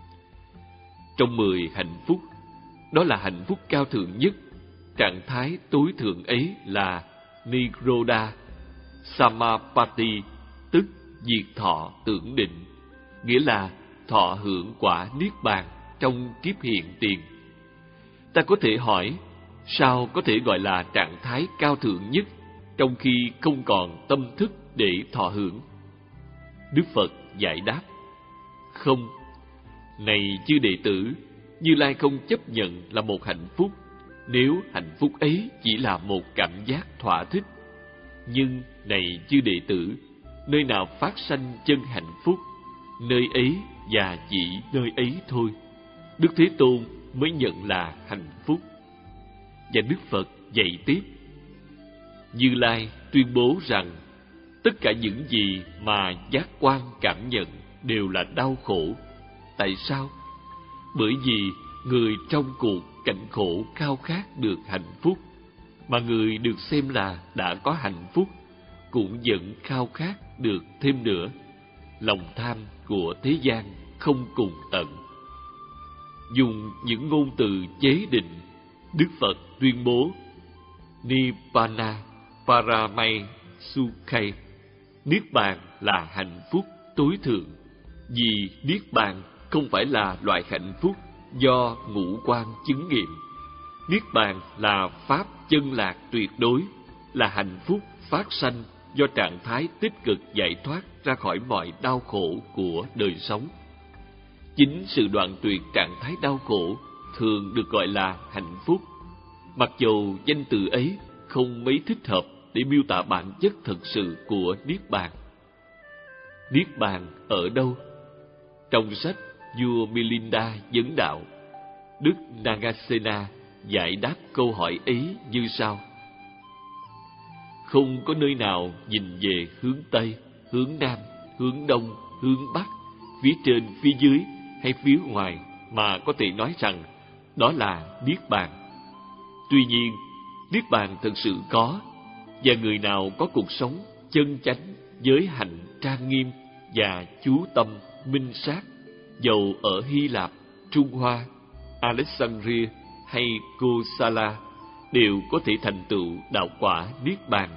Trong mười hạnh phúc, đó là hạnh phúc cao thượng nhất. Trạng thái tối thượng ấy là Nirodha Samapatti, tức diệt thọ tưởng định, nghĩa là thọ hưởng quả niết bàn trong kiếp hiện tiền. Ta có thể hỏi, sao có thể gọi là trạng thái cao thượng nhất trong khi không còn tâm thức để thọ hưởng? Đức Phật giải đáp, không. Này chư đệ tử, Như Lai không chấp nhận là một hạnh phúc, nếu hạnh phúc ấy chỉ là một cảm giác thỏa thích. Nhưng này chư đệ tử, nơi nào phát sanh chân hạnh phúc, nơi ấy và chỉ nơi ấy thôi, Đức Thế Tôn mới nhận là hạnh phúc. Và Đức Phật dạy tiếp, Như Lai tuyên bố rằng tất cả những gì mà giác quan cảm nhận đều là đau khổ. Tại sao? Bởi vì người trong cuộc cảnh khổ khao khát được hạnh phúc, mà người được xem là đã có hạnh phúc cũng vẫn khao khát được thêm nữa. Lòng tham của thế gian không cùng tận. Dùng những ngôn từ chế định, Đức Phật tuyên bố Nibbana Paramay Sukhay, Niết bàn là hạnh phúc tối thượng. Vì Niết bàn không phải là loại hạnh phúc do ngũ quan chứng nghiệm. Niết bàn là pháp chân lạc tuyệt đối, là hạnh phúc phát sanh do trạng thái tích cực giải thoát ra khỏi mọi đau khổ của đời sống. Chính sự đoạn tuyệt trạng thái đau khổ thường được gọi là hạnh phúc, mặc dù danh từ ấy không mấy thích hợp để miêu tả bản chất thực sự của Niết bàn. Niết bàn ở đâu? Trong sách vua Milinda vấn đạo, Đức Nagasena giải đáp câu hỏi ấy như sau: không có nơi nào nhìn về hướng Tây, hướng Nam, hướng Đông, hướng Bắc, phía trên, phía dưới hay phía ngoài mà có thể nói rằng đó là Niết bàn. Tuy nhiên, Niết bàn thực sự có, và người nào có cuộc sống chân chánh, giới hạnh trang nghiêm và chú tâm minh sát, dầu ở Hy Lạp, Trung Hoa, Alexandria hay Kosala, đều có thể thành tựu đạo quả Niết bàn.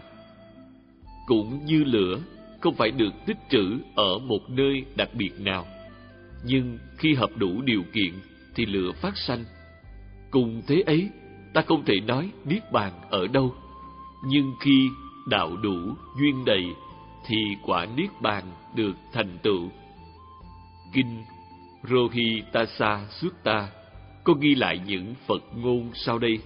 Cũng như lửa không phải được tích trữ ở một nơi đặc biệt nào, nhưng khi hợp đủ điều kiện thì lửa phát sanh. Cùng thế ấy, ta không thể nói Niết bàn ở đâu, nhưng khi đạo đủ duyên đầy thì quả Niết bàn được thành tựu. Kinh Rohitassa Sutta có ghi lại những Phật ngôn sau đây.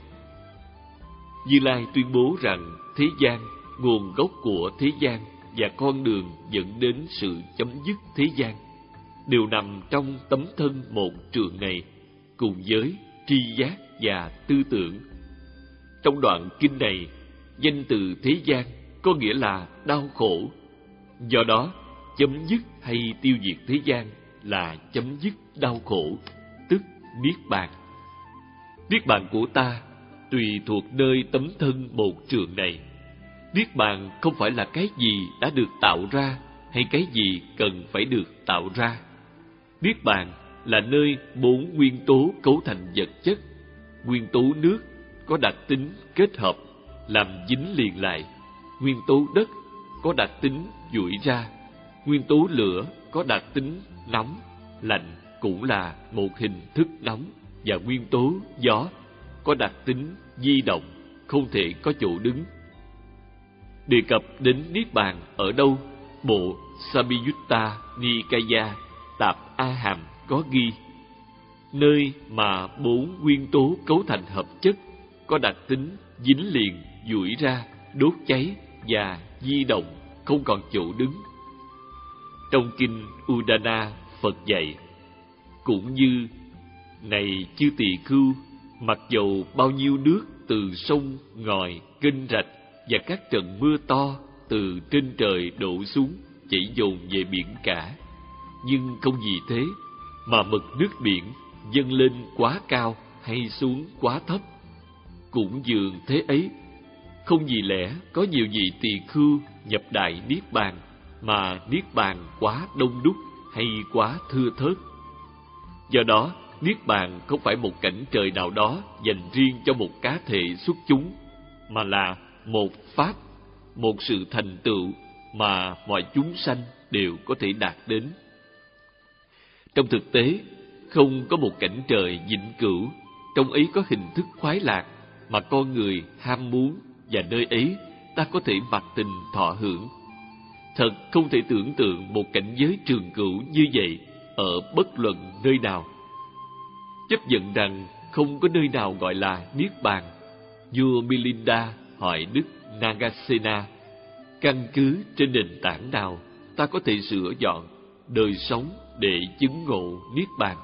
Như Lai tuyên bố rằng thế gian, nguồn gốc của thế gian và con đường dẫn đến sự chấm dứt thế gian đều nằm trong tấm thân một trượng này, cùng với tri giác và tư tưởng. Trong đoạn kinh này, danh từ thế gian có nghĩa là đau khổ. Do đó, chấm dứt hay tiêu diệt thế gian là chấm dứt đau khổ, tức Niết bàn. Niết bàn của ta tùy thuộc nơi tấm thân một trượng này. Niết bàn không phải là cái gì đã được tạo ra hay cái gì cần phải được tạo ra. Niết bàn là nơi bốn nguyên tố cấu thành vật chất. Nguyên tố nước có đặc tính kết hợp làm dính liền lại. Nguyên tố đất có đặc tính duỗi ra, nguyên tố lửa có đặc tính nóng, lạnh cũng là một hình thức nóng, và nguyên tố gió có đặc tính di động, không thể có chỗ đứng. Đề cập đến Niết Bàn ở đâu, bộ Samyutta Nikaya Tạp A Hàm có ghi: nơi mà bốn nguyên tố cấu thành hợp chất có đặc tính dính liền, duỗi ra, đốt cháy và di động, không còn chỗ đứng. Trong kinh Udana, Phật dạy: cũng như này chư tỳ khưu, mặc dầu bao nhiêu nước từ sông, ngòi, kênh rạch và các trận mưa to từ trên trời đổ xuống chảy dồn về biển cả, nhưng không vì thế mà mực nước biển dâng lên quá cao hay xuống quá thấp. Cũng dường thế ấy, không vì lẽ có nhiều vị tỳ khưu nhập đại niết bàn mà niết bàn quá đông đúc hay quá thưa thớt. Do đó, niết bàn không phải một cảnh trời nào đó dành riêng cho một cá thể xuất chúng, mà là một pháp, một sự thành tựu mà mọi chúng sanh đều có thể đạt đến. Trong thực tế, không có một cảnh trời vĩnh cửu, trong ấy có hình thức khoái lạc mà con người ham muốn, và nơi ấy ta có thể mặc tình thọ hưởng. Thật không thể tưởng tượng một cảnh giới trường cửu như vậy ở bất luận nơi nào. Chấp nhận rằng không có nơi nào gọi là niết bàn, vua Milinda hỏi Đức Nagasena: căn cứ trên nền tảng nào ta có thể sửa dọn đời sống để chứng ngộ niết bàn?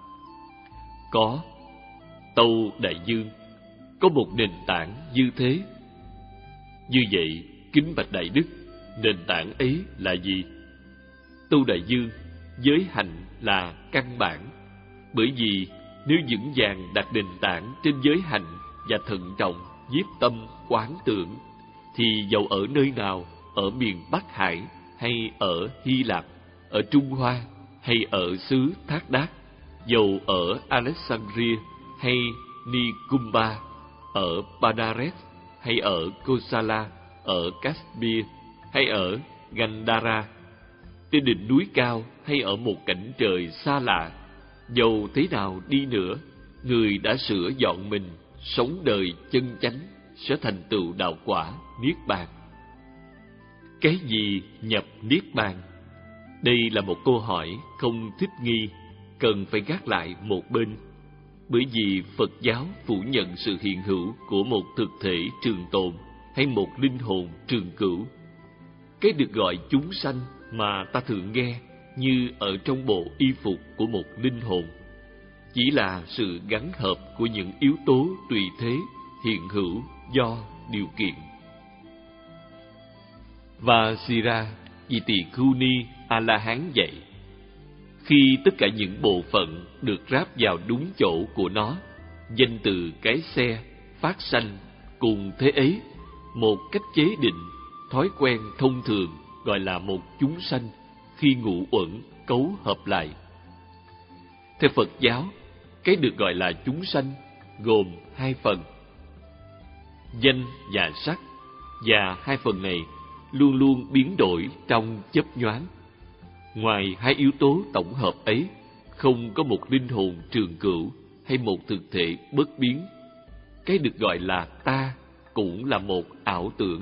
Có. Tâu Đại Dương có một nền tảng như thế. Như vậy, kính bạch Đại Đức, nền tảng ấy là gì? Tâu Đại Dương: giới hạnh là căn bản. Bởi vì nếu vững vàng đặt nền tảng trên giới hạnh và thận trọng nhiếp tâm quán tưởng, thì dầu ở nơi nào, ở miền Bắc Hải hay ở Hy Lạp, ở Trung Hoa hay ở xứ Thác Đác, dầu ở Alexandria hay Nikumba, ở Banares hay ở Kosala, ở Kashmir hay ở Gandhara, trên đỉnh núi cao hay ở một cảnh trời xa lạ, dầu thế nào đi nữa, người đã sửa dọn mình, sống đời chân chánh, sẽ thành tựu đạo quả niết bàn. Cái gì nhập niết bàn? Đây là một câu hỏi không thích nghi, cần phải gác lại một bên. Bởi vì Phật giáo phủ nhận sự hiện hữu của một thực thể trường tồn hay một linh hồn trường cửu. Cái được gọi chúng sanh mà ta thường nghe như ở trong bộ y phục của một linh hồn chỉ là sự gắn hợp của những yếu tố tùy thế hiện hữu do điều kiện. Và Sira, vị tỳ khưu ni A-la-hán dạy: khi tất cả những bộ phận được ráp vào đúng chỗ của nó, danh từ cái xe phát sanh cùng thế ấy, một cách chế định, thói quen thông thường gọi là một chúng sanh khi ngũ uẩn cấu hợp lại. Theo Phật giáo, cái được gọi là chúng sanh gồm hai phần: danh và sắc, và hai phần này luôn luôn biến đổi trong chớp nhoáng. Ngoài hai yếu tố tổng hợp ấy, không có một linh hồn trường cửu hay một thực thể bất biến. Cái được gọi là ta cũng là một ảo tưởng.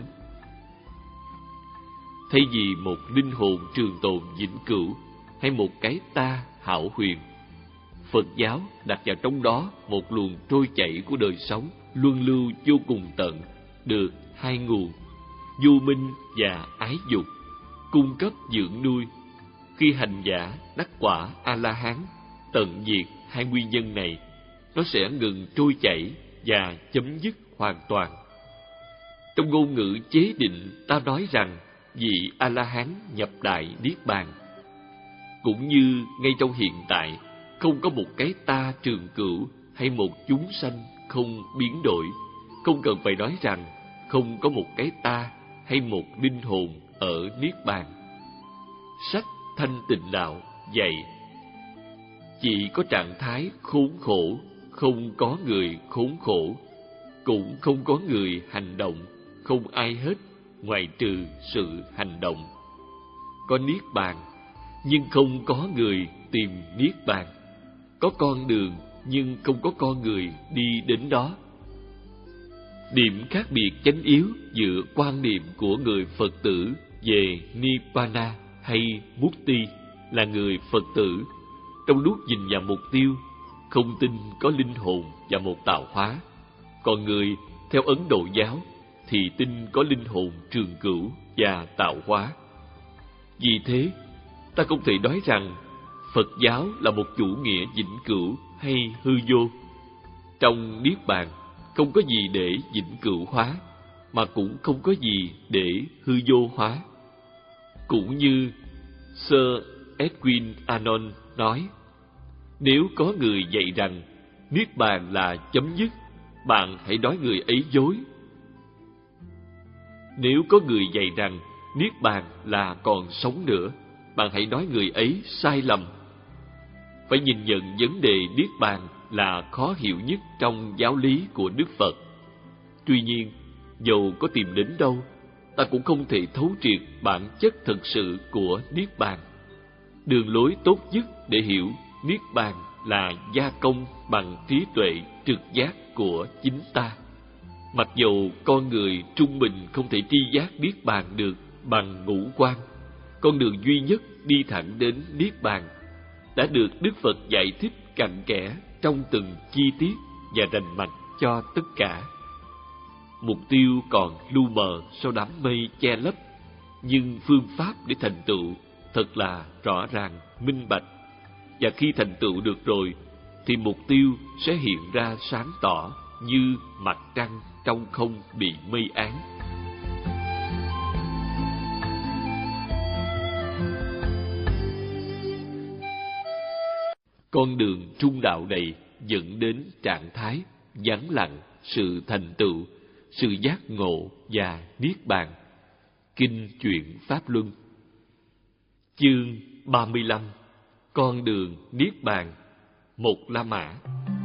Thay vì một linh hồn trường tồn vĩnh cửu hay một cái ta hão huyền, Phật giáo đặt vào trong đó một luồng trôi chảy của đời sống luân lưu vô cùng tận, được hai nguồn vô minh và ái dục cung cấp dưỡng nuôi. Khi hành giả đắc quả A-la-hán tận diệt hai nguyên nhân này, nó sẽ ngừng trôi chảy và chấm dứt hoàn toàn. Trong ngôn ngữ chế định, ta nói rằng vị A-la-hán nhập đại niết bàn. Cũng như ngay trong hiện tại, không có một cái ta trường cửu hay một chúng sanh không biến đổi, không cần phải nói rằng không có một cái ta hay một linh hồn ở niết bàn. Sách Thanh Tịnh Đạo dạy: chỉ có trạng thái khốn khổ, không có người khốn khổ, cũng không có người hành động, không ai hết, ngoại trừ sự hành động. Có niết bàn, nhưng không có người tìm niết bàn. Có con đường, nhưng không có con người đi đến đó. Điểm khác biệt chánh yếu giữa quan niệm của người Phật tử về Nibbana hay Mukti là người Phật tử trong lúc nhìn vào mục tiêu không tin có linh hồn và một tạo hóa, còn người theo Ấn Độ giáo thì tin có linh hồn trường cửu và tạo hóa. Vì thế, ta không thể nói rằng Phật giáo là một chủ nghĩa vĩnh cửu hay hư vô. Trong Niết Bàn không có gì để vĩnh cửu hóa, mà cũng không có gì để hư vô hóa. Cũng như Sir Edwin Arnold nói, nếu có người dạy rằng Niết Bàn là chấm dứt, bạn hãy nói người ấy dối. Nếu có người dạy rằng Niết Bàn là còn sống nữa, bạn hãy nói người ấy sai lầm. Phải nhìn nhận vấn đề Niết Bàn là khó hiểu nhất trong giáo lý của Đức Phật. Tuy nhiên, dầu có tìm đến đâu, ta cũng không thể thấu triệt bản chất thực sự của Niết Bàn. Đường lối tốt nhất để hiểu Niết Bàn là gia công bằng trí tuệ trực giác của chính ta. Mặc dầu con người trung bình không thể tri giác Niết Bàn được bằng ngũ quan, con đường duy nhất đi thẳng đến Niết Bàn đã được Đức Phật giải thích cặn kẽ trong từng chi tiết và rành mạch cho tất cả. Mục tiêu còn lu mờ sau đám mây che lấp, nhưng phương pháp để thành tựu thật là rõ ràng, minh bạch. Và khi thành tựu được rồi, thì mục tiêu sẽ hiện ra sáng tỏ như mặt trăng trong không bị mây án. Con đường trung đạo này dẫn đến trạng thái vắng lặng, sự thành tựu, sự giác ngộ và niết bàn. Kinh Chuyển Pháp Luân, chương ba mươi lăm. Con đường niết bàn. Một La Mã.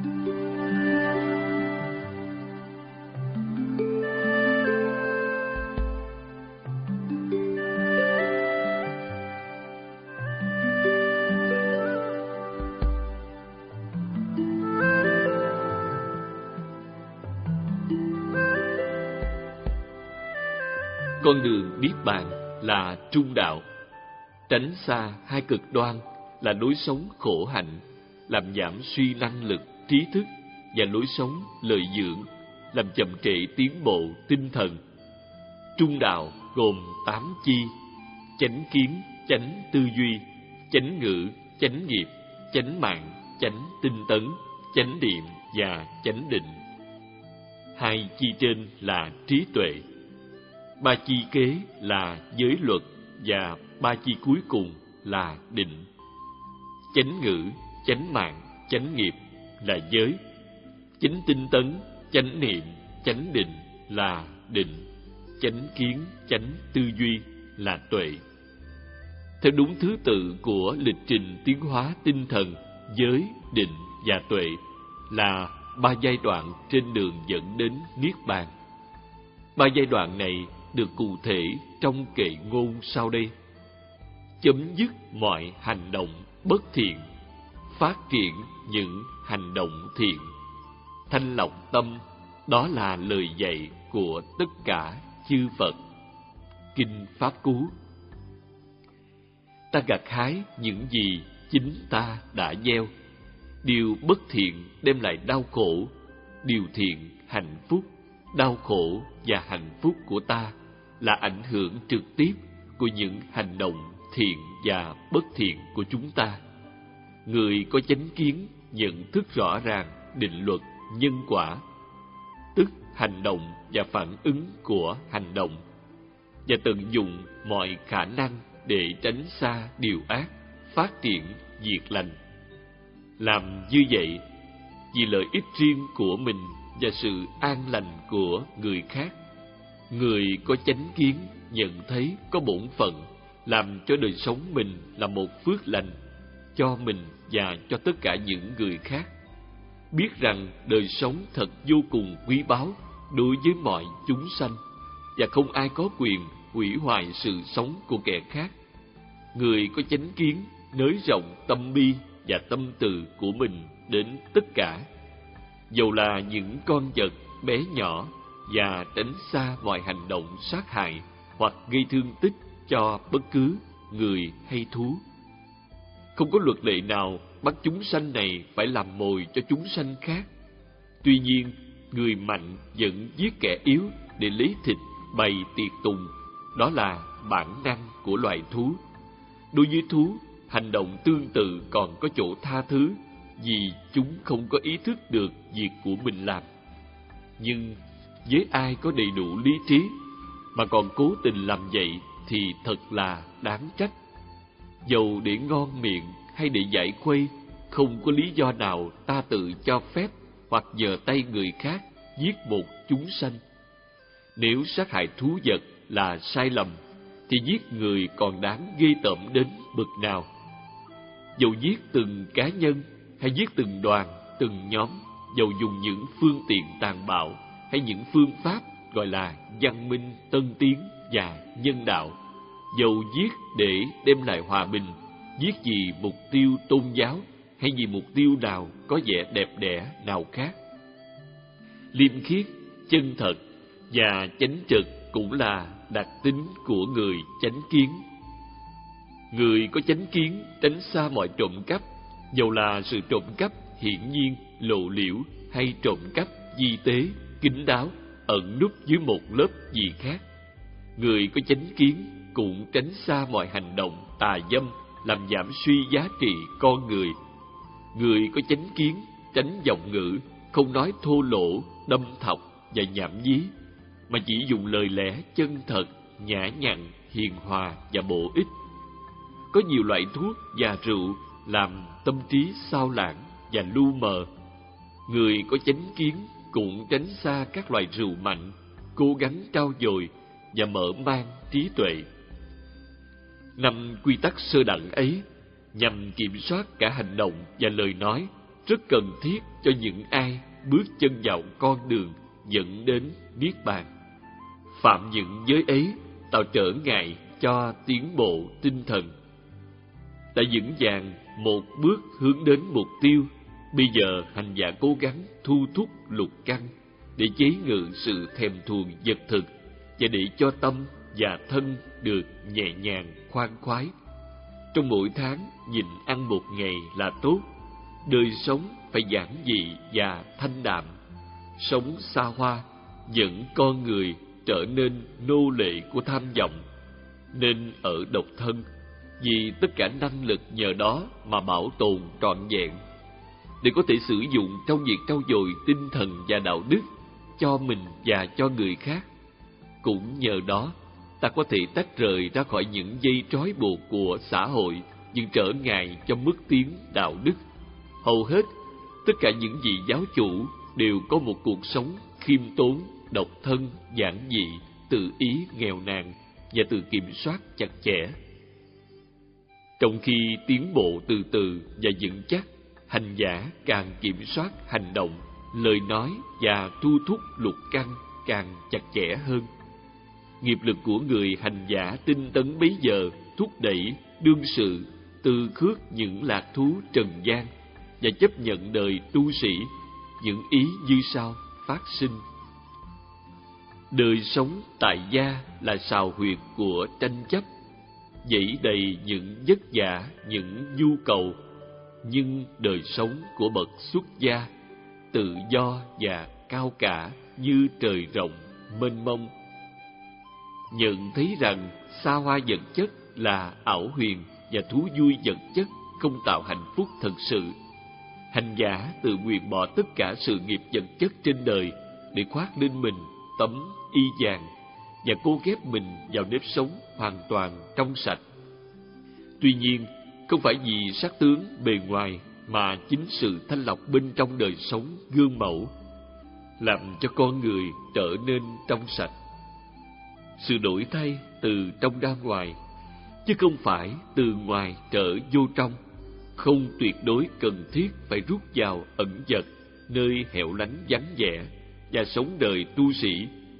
Con đường niết bàn là trung đạo, tránh xa hai cực đoan là lối sống khổ hạnh, làm giảm suy năng lực, trí thức và lối sống lợi dưỡng, làm chậm trễ tiến bộ tinh thần. Trung đạo gồm tám chi: chánh kiến, chánh tư duy, chánh ngữ, chánh nghiệp, chánh mạng, chánh tinh tấn, chánh niệm và chánh định. Hai chi trên là trí tuệ, ba chi kế là giới luật và ba chi cuối cùng là định. Chánh ngữ, chánh mạng, chánh nghiệp là giới, chánh tinh tấn, chánh niệm, chánh định là định, chánh kiến, chánh tư duy là tuệ. Theo đúng thứ tự của lịch trình tiến hóa tinh thần, giới, định và tuệ là ba giai đoạn trên đường dẫn đến niết bàn. Ba giai đoạn này được cụ thể trong kệ ngôn sau đây: chấm dứt mọi hành động bất thiện, phát triển những hành động thiện, thanh lọc tâm, đó là lời dạy của tất cả chư Phật. Kinh Pháp Cú. Ta gặt hái những gì chính ta đã gieo. Điều bất thiện đem lại đau khổ, điều thiện hạnh phúc. Đau khổ và hạnh phúc của ta là ảnh hưởng trực tiếp của những hành động thiện và bất thiện của chúng ta. Người có chánh kiến nhận thức rõ ràng định luật nhân quả, tức hành động và phản ứng của hành động, và tận dụng mọi khả năng để tránh xa điều ác, phát triển việc lành. Làm như vậy vì lợi ích riêng của mình và sự an lành của người khác. Người có chánh kiến nhận thấy có bổn phận làm cho đời sống mình là một phước lành cho mình và cho tất cả những người khác. Biết rằng đời sống thật vô cùng quý báu đối với mọi chúng sanh, và không ai có quyền hủy hoại sự sống của kẻ khác. Người có chánh kiến nới rộng tâm bi và tâm từ của mình đến tất cả, dầu là những con vật bé nhỏ, và tránh xa mọi hành động sát hại hoặc gây thương tích cho bất cứ người hay thú. Không có luật lệ nào bắt chúng sanh này phải làm mồi cho chúng sanh khác. Tuy nhiên, người mạnh vẫn giết kẻ yếu để lấy thịt bày tiệc tùng. Đó là bản năng của loài thú. Đối với thú, hành động tương tự còn có chỗ tha thứ, vì chúng không có ý thức được việc của mình làm. Nhưng với ai có đầy đủ lý trí mà còn cố tình làm vậy thì thật là đáng trách. Dầu để ngon miệng hay để giải khuây, không có lý do nào ta tự cho phép hoặc nhờ tay người khác giết một chúng sanh. Nếu sát hại thú vật là sai lầm, thì giết người còn đáng ghê tởm đến bậc nào. Dầu giết từng cá nhân hay giết từng đoàn, từng nhóm, dầu dùng những phương tiện tàn bạo hay những phương pháp gọi là văn minh, tân tiến và nhân đạo, dầu giết để đem lại hòa bình, giết vì mục tiêu tôn giáo hay vì mục tiêu nào có vẻ đẹp đẽ nào khác. Liêm khiết, chân thật và chánh trực cũng là đặc tính của người chánh kiến. Người có chánh kiến tránh xa mọi trộm cắp, dầu là sự trộm cắp hiển nhiên, lộ liễu hay trộm cắp di tế, kín đáo, ẩn núp dưới một lớp gì khác. Người có chánh kiến cũng tránh xa mọi hành động tà dâm làm giảm suy giá trị con người. Người có chánh kiến tránh giọng ngữ, không nói thô lỗ, đâm thọc và nhảm nhí, mà chỉ dùng lời lẽ chân thật, nhã nhặn, hiền hòa và bổ ích. Có nhiều loại thuốc và rượu làm tâm trí xao lãng và lu mờ. Người có chánh kiến cũng tránh xa các loại rượu mạnh, cố gắng trau dồi và mở mang trí tuệ. Năm quy tắc sơ đẳng ấy nhằm kiểm soát cả hành động và lời nói, rất cần thiết cho những ai bước chân vào con đường dẫn đến niết bàn. Phạm những giới ấy tạo trở ngại cho tiến bộ tinh thần. Đã vững vàng một bước hướng đến mục tiêu, bây giờ hành giả cố gắng thu thúc lục căn để chế ngự sự thèm thuồng vật thực và để cho tâm và thân được nhẹ nhàng khoan khoái. Trong mỗi tháng nhịn ăn một ngày là tốt. Đời sống phải giản dị và thanh đạm. Sống xa hoa dẫn con người trở nên nô lệ của tham vọng, nên ở độc thân, vì tất cả năng lực nhờ đó mà bảo tồn trọn vẹn, để có thể sử dụng trong việc trau dồi tinh thần và đạo đức cho mình và cho người khác. Cũng nhờ đó, ta có thể tách rời ra khỏi những dây trói buộc của xã hội, những trở ngại cho bước tiến đạo đức. Hầu hết, tất cả những vị giáo chủ đều có một cuộc sống khiêm tốn, độc thân, giản dị, tự ý nghèo nàn và tự kiểm soát chặt chẽ. Trong khi tiến bộ từ từ và vững chắc, hành giả càng kiểm soát hành động, lời nói và thu thúc lục căn càng chặt chẽ hơn. Nghiệp lực của người hành giả tinh tấn bấy giờ thúc đẩy đương sự từ khước những lạc thú trần gian và chấp nhận đời tu sĩ, những ý như sau phát sinh. Đời sống tại gia là sào huyệt của tranh chấp, dẫy đầy những vất vả, những nhu cầu, nhưng đời sống của bậc xuất gia tự do và cao cả như trời rộng mênh mông. Nhận thấy rằng xa hoa vật chất là ảo huyền và thú vui vật chất không tạo hạnh phúc thật sự, hành giả tự nguyện bỏ tất cả sự nghiệp vật chất trên đời để khoác lên mình tấm y vàng và cố ghép mình vào nếp sống hoàn toàn trong sạch. Tuy nhiên, không phải vì sắc tướng bề ngoài mà chính sự thanh lọc bên trong đời sống gương mẫu làm cho con người trở nên trong sạch. Sự đổi thay từ trong ra ngoài, chứ không phải từ ngoài trở vô trong, không tuyệt đối cần thiết phải rút vào ẩn dật nơi hẻo lánh vắng vẻ và sống đời tu sĩ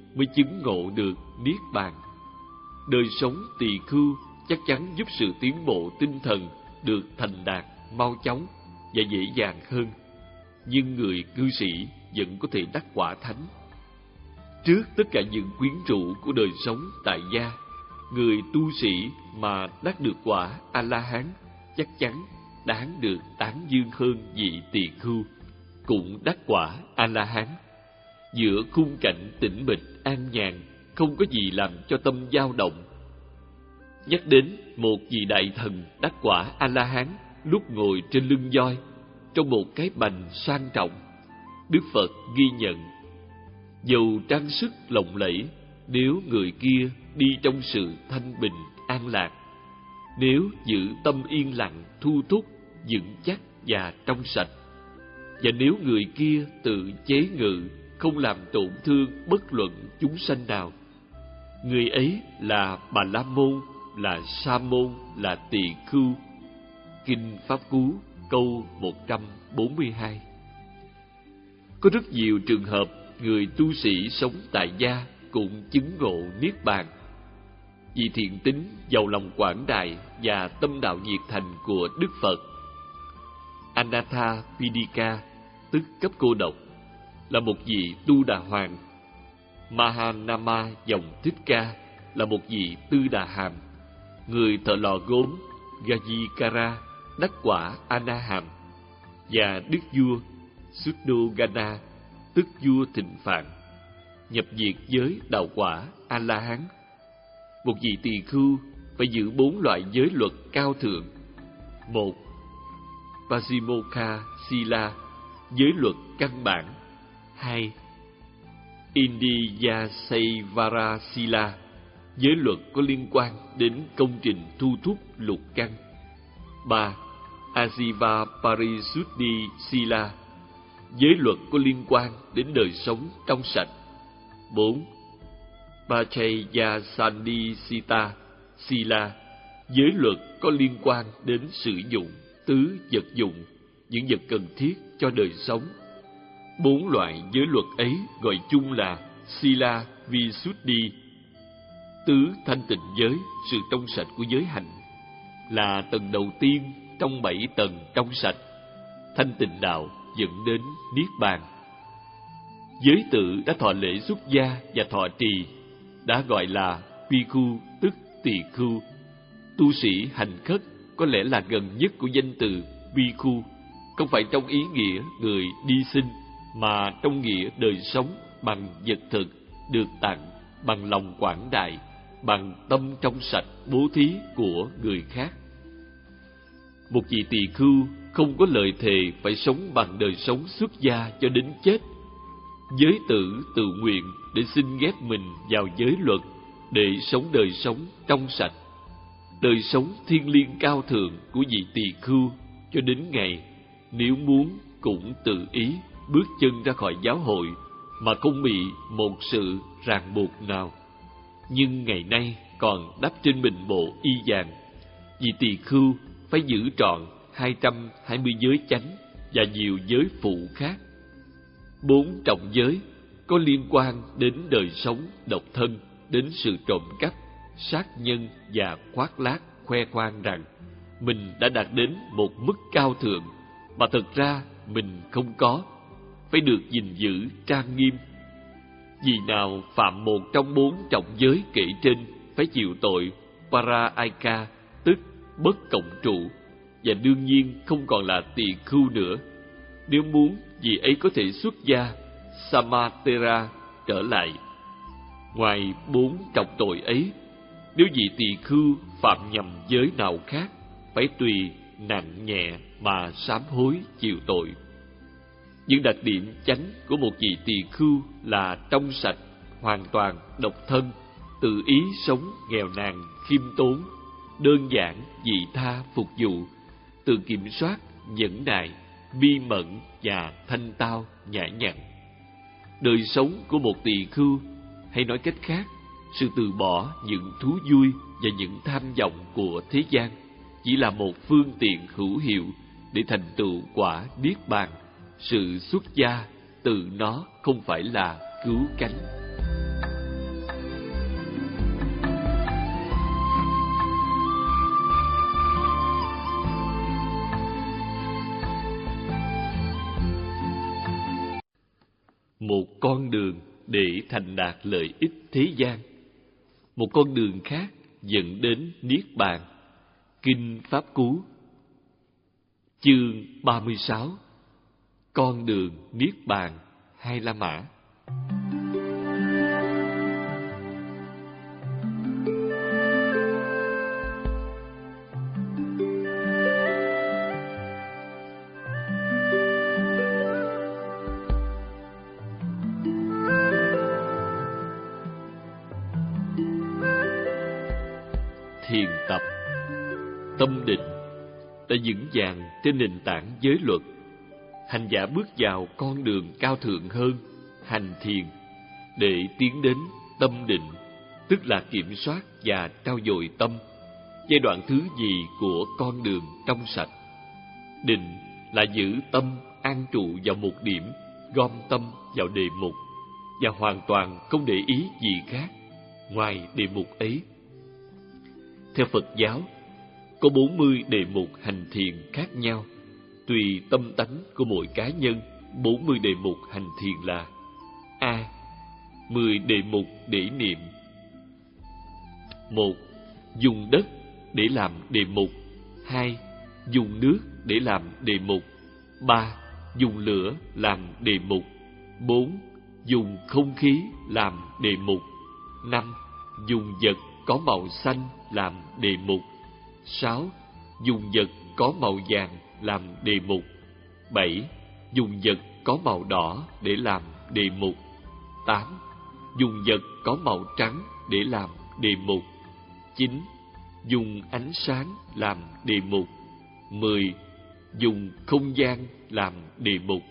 mới chứng ngộ được Niết Bàn. Đời sống tỳ khưu chắc chắn giúp sự tiến bộ tinh thần được thành đạt mau chóng và dễ dàng hơn, nhưng người cư sĩ vẫn có thể đắc quả thánh. Trước tất cả những quyến rũ của đời sống tại gia, người tu sĩ mà đắc được quả A-la-hán chắc chắn đáng được tán dương hơn vị tỳ khưu cũng đắc quả A-la-hán. Giữa khung cảnh tĩnh mịch an nhàn, không có gì làm cho tâm dao động. Nhắc đến một vị đại thần đắc quả A-la-hán lúc ngồi trên lưng voi trong một cái bành sang trọng, Đức Phật ghi nhận: dầu trang sức lộng lẫy, nếu người kia đi trong sự thanh bình an lạc, nếu giữ tâm yên lặng thu thúc vững chắc và trong sạch, và nếu người kia tự chế ngự, không làm tổn thương bất luận chúng sanh nào, người ấy là Bà La Môn, là Sa Môn, là Tỳ Khưu. Kinh Pháp Cú câu một trăm bốn mươi hai. Có rất nhiều trường hợp người tu sĩ sống tại gia cũng chứng ngộ Niết Bàn. Vì thiện tính, giàu lòng quảng đại và tâm đạo nhiệt thành của Đức Phật, Anatha Pindika, tức cấp cô độc, là một vị Tu Đà Hoàng. Mahanama dòng Thích Ca là một vị Tư Đà Hàm. Người thợ lò gốm Gajikara đắc quả A-na-hàm, và đức vua Suddogana, tức vua thịnh Phạn, nhập diệt giới đạo quả A-la-hán. Một vị tỳ khưu phải giữ bốn loại giới luật cao thượng: một, Pasimokha Sila, giới luật căn bản; hai, Indiyasevara Sila, giới luật có liên quan đến công trình thu thúc lục căn; ba, Ajiva Parisuddhi Sila, giới luật có liên quan đến đời sống trong sạch; bốn, Pachayasandisita Sila, giới luật có liên quan đến sử dụng tứ vật dụng, những vật cần thiết cho đời sống. Bốn loại giới luật ấy gọi chung là Sila Visuddhi. Tứ thanh tịnh giới, sự trong sạch của giới hạnh, là tầng đầu tiên trong bảy tầng trong sạch. Thanh tịnh đạo dẫn đến Niết Bàn. Giới tử đã thọ lễ xuất gia và thọ trì đã gọi là Bhikkhu, tức tỳ khưu. Tu sĩ hành khất có lẽ là gần nhất của danh từ Bhikkhu, không phải trong ý nghĩa người đi sinh, mà trong nghĩa đời sống bằng vật thực, được tặng bằng lòng quảng đại, bằng tâm trong sạch bố thí của người khác. Một vị tỳ khưu không có lời thề phải sống bằng đời sống xuất gia cho đến chết. Giới tử tự nguyện để xin ghép mình vào giới luật, để sống đời sống trong sạch, đời sống thiêng liêng cao thượng của vị tỳ khưu, cho đến ngày nếu muốn cũng tự ý bước chân ra khỏi giáo hội mà không bị một sự ràng buộc nào. Nhưng ngày nay còn đắp trên mình bộ y vàng, vị tỳ khưu phải giữ trọn hai trăm hai mươi giới chánh và nhiều giới phụ khác. Bốn trọng giới có liên quan đến đời sống độc thân, đến sự trộm cắp, sát nhân và khoác lác khoe khoang rằng mình đã đạt đến một mức cao thượng mà thực ra mình không có, phải được gìn giữ trang nghiêm. Vì nào phạm một trong bốn trọng giới kể trên phải chịu tội Paraika, tức bất cộng trụ, và đương nhiên không còn là tỳ khưu nữa. Nếu muốn, vì ấy có thể xuất gia Samatera trở lại. Ngoài bốn trọng tội ấy, nếu vị tỳ khưu phạm nhầm giới nào khác, phải tùy nặng nhẹ mà sám hối chịu tội. Những đặc điểm chánh của một vị tỳ khưu là trong sạch, hoàn toàn độc thân, tự ý sống nghèo nàn khiêm tốn, đơn giản vị tha phục vụ, tự kiểm soát, nhẫn nại, bi mẫn và thanh tao nhã nhặn. Đời sống của một tỳ khưu, hay nói cách khác, sự từ bỏ những thú vui và những tham vọng của thế gian, chỉ là một phương tiện hữu hiệu để thành tựu quả Niết Bàn. Sự xuất gia tự nó không phải là cứu cánh. một con đường để thành đạt lợi ích thế gian. Một con đường khác dẫn đến Niết Bàn. Kinh Pháp Cú, chương ba mươi sáu. Con đường Niết Bàn Hai La Mã. Thiền tập. Tâm định đã vững vàng trên nền tảng giới luật. Hành giả bước vào con đường cao thượng hơn, hành thiền, để tiến đến tâm định, tức là kiểm soát và trau dồi tâm, giai đoạn thứ gì của con đường trong sạch. Định là giữ tâm an trụ vào một điểm, gom tâm vào đề mục, và hoàn toàn không để ý gì khác ngoài đề mục ấy. Theo Phật giáo, có bốn mươi đề mục hành thiền khác nhau. Tùy tâm tánh của mỗi cá nhân, bốn mươi đề mục hành thiền là: A. mười đề mục để niệm. Một. Dùng đất để làm đề mục. Hai. Dùng nước để làm đề mục. Ba. Dùng lửa làm đề mục. Bốn. Dùng không khí làm đề mục. Năm. Dùng vật có màu xanh làm đề mục. Sáu. Dùng vật có màu vàng làm đề mục. Bảy. Dùng vật có màu đỏ để làm đề mục. Tám. Dùng vật có màu trắng để làm đề mục. Chín. Dùng ánh sáng làm đề mục. Mười. Dùng không gian làm đề mục.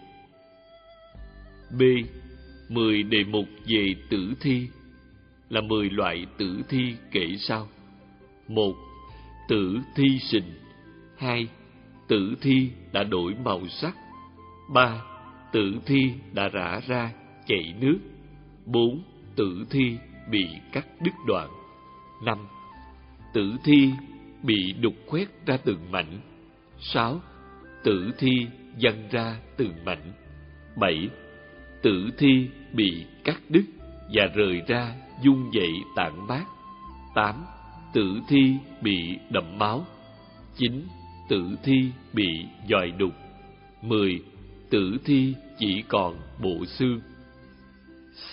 B. Mười đề mục về tử thi là mười loại tử thi kể sau: một. Tử thi sình. Hai. Tử thi đã đổi màu sắc. Ba. Tử thi đã rã ra, chảy nước. Bốn. Tử thi bị cắt đứt đoạn. Năm. Tử thi bị đục khoét ra từng mảnh. Sáu. Tử thi văng ra từng mảnh. Bảy. Tử thi bị cắt đứt và rời ra dung dậy tản mát. Tám. Tử thi bị đẫm máu. Chín. Tử thi bị giòi đục. Mười. Tử thi chỉ còn bộ xương. C.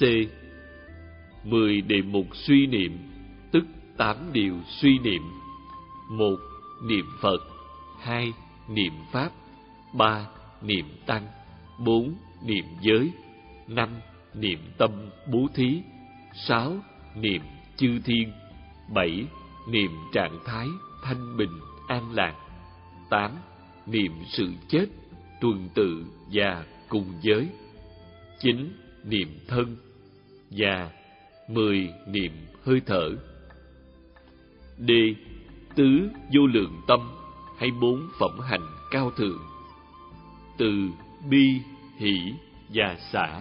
Mười đề mục suy niệm, tức tám điều suy niệm. Một. Niệm Phật. Hai. Niệm Pháp. Ba. Niệm Tăng. Bốn. Niệm giới. Năm. Niệm tâm bố thí. Sáu. Niệm chư thiên. Bảy. Niệm trạng thái thanh bình an lạc. Tám. Niệm sự chết, tuần tự và cùng giới. Chín. Niệm thân. Và mười. Niệm hơi thở. D. Tứ vô lượng tâm hay bốn phẩm hành cao thượng: từ, bi, hỷ và xả.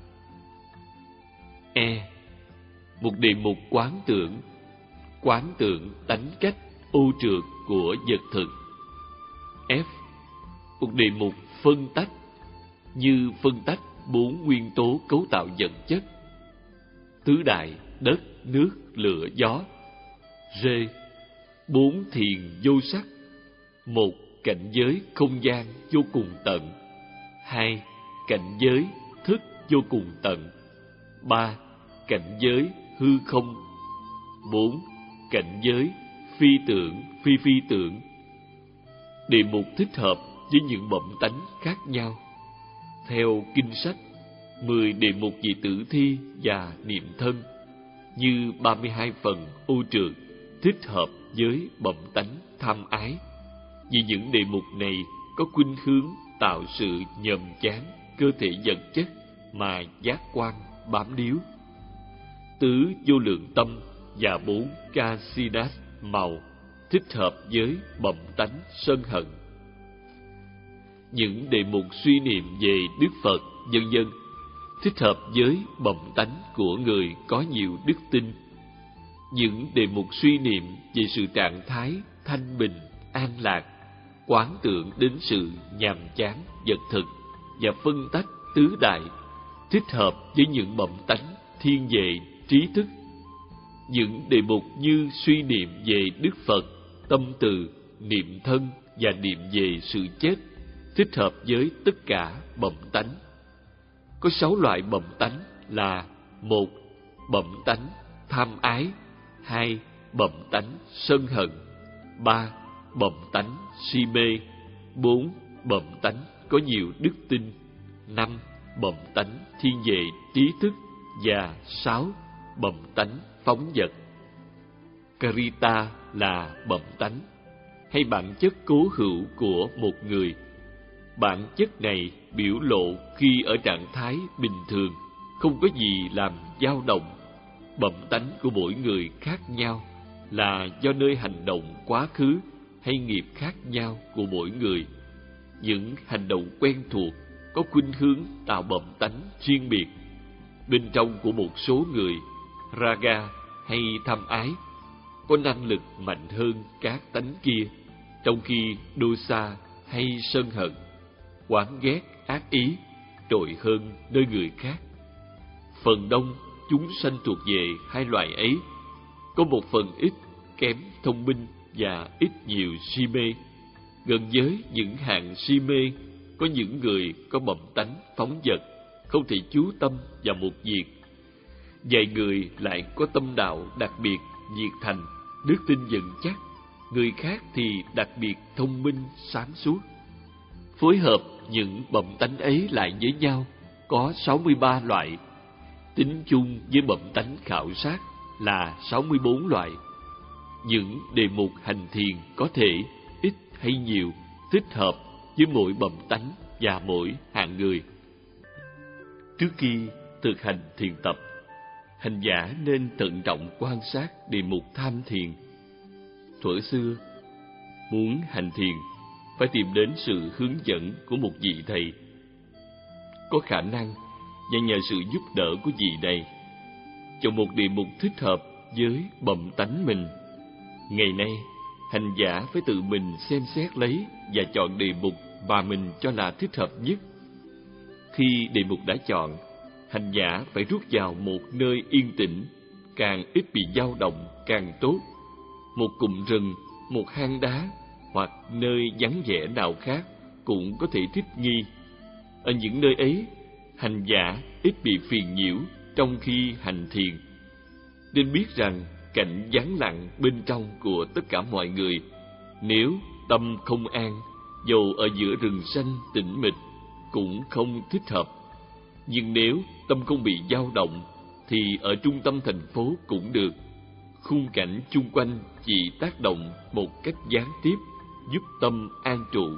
E. Một đề mục quán tưởng. Quán tưởng tánh cách ô trượt của vật thực. F. Một đề mục phân tách, như phân tách bốn nguyên tố cấu tạo vật chất: tứ đại, đất, nước, lửa, gió. R. Bốn thiền vô sắc. Một. Cảnh giới không gian vô cùng tận. Hai. Cảnh giới thức vô cùng tận. Ba. Cảnh giới hư không. Bốn. Cảnh giới phi tưởng, phi phi tưởng. Đề mục thích hợp với những bẩm tánh khác nhau. Theo kinh sách, mười đề mục về tử thi và niệm thân, như ba mươi hai phần ô trượt, thích hợp với bẩm tánh tham ái. Vì những đề mục này có khuynh hướng tạo sự nhàm chán cơ thể vật chất mà giác quan bám níu. Tứ vô lượng tâm và bốn Kasidas màu thích hợp với bẩm tánh sân hận. Những đề mục suy niệm về Đức Phật, vân vân thích hợp với bẩm tánh của người có nhiều đức tin. Những đề mục suy niệm về sự trạng thái thanh bình, an lạc, quán tưởng đến sự nhàm chán vật thực và phân tách tứ đại thích hợp với những bẩm tánh thiên về trí thức. Những đề mục như suy niệm về Đức Phật, tâm từ, niệm thân và niệm về sự chết thích hợp với tất cả bẩm tánh. Có sáu loại bẩm tánh là: một, bẩm tánh tham ái; hai, bẩm tánh sân hận; ba, bẩm tánh si mê; bốn, bẩm tánh có nhiều đức tin; năm, bẩm tánh thiên về trí thức; và sáu, bẩm tánh phóng dật. Karita là bẩm tánh hay bản chất cố hữu của một người. Bản chất này biểu lộ khi ở trạng thái bình thường, không có gì làm dao động. Bẩm tánh của mỗi người khác nhau là do nơi hành động quá khứ hay nghiệp khác nhau của mỗi người. Những hành động quen thuộc có khuynh hướng tạo bẩm tánh riêng biệt. Bên trong của một số người, raga hay tham ái có năng lực mạnh hơn các tánh kia, trong khi dosa hay sân hận, oán ghét, ác ý trội hơn nơi người khác. Phần đông chúng sanh thuộc về hai loại ấy. Có một phần ít kém thông minh và ít nhiều si mê. Gần với những hạng si mê, có những người có bẩm tánh phóng dật, không thể chú tâm vào một việc. Vài người lại có tâm đạo đặc biệt nhiệt thành, đức tin vững chắc. Người khác thì đặc biệt thông minh, sáng suốt. Phối hợp những bẩm tánh ấy lại với nhau có sáu mươi ba loại. Tính chung với bẩm tánh khảo sát là sáu mươi bốn loại. Những đề mục hành thiền có thể ít hay nhiều thích hợp với mỗi bẩm tánh và mỗi hạng người. Trước khi thực hành thiền tập, hành giả nên thận trọng quan sát đề mục tham thiền. Thuở xưa, muốn hành thiền phải tìm đến sự hướng dẫn của một vị thầy có khả năng, và nhờ sự giúp đỡ của vị này, chọn một đề mục thích hợp với bẩm tánh mình. Ngày nay, hành giả phải tự mình xem xét lấy và chọn đề mục mà mình cho là thích hợp nhất. Khi đề mục đã chọn, hành giả phải rút vào một nơi yên tĩnh, càng ít bị dao động càng tốt. Một cụm rừng, một hang đá hoặc nơi vắng vẻ nào khác cũng có thể thích nghi. Ở những nơi ấy, hành giả ít bị phiền nhiễu trong khi hành thiền. Nên biết rằng cảnh vắng lặng bên trong của tất cả mọi người, nếu tâm không an, dầu ở giữa rừng xanh tĩnh mịch cũng không thích hợp. Nhưng nếu tâm không bị dao động, thì ở trung tâm thành phố cũng được. Khung cảnh chung quanh chỉ tác động một cách gián tiếp, giúp tâm an trụ.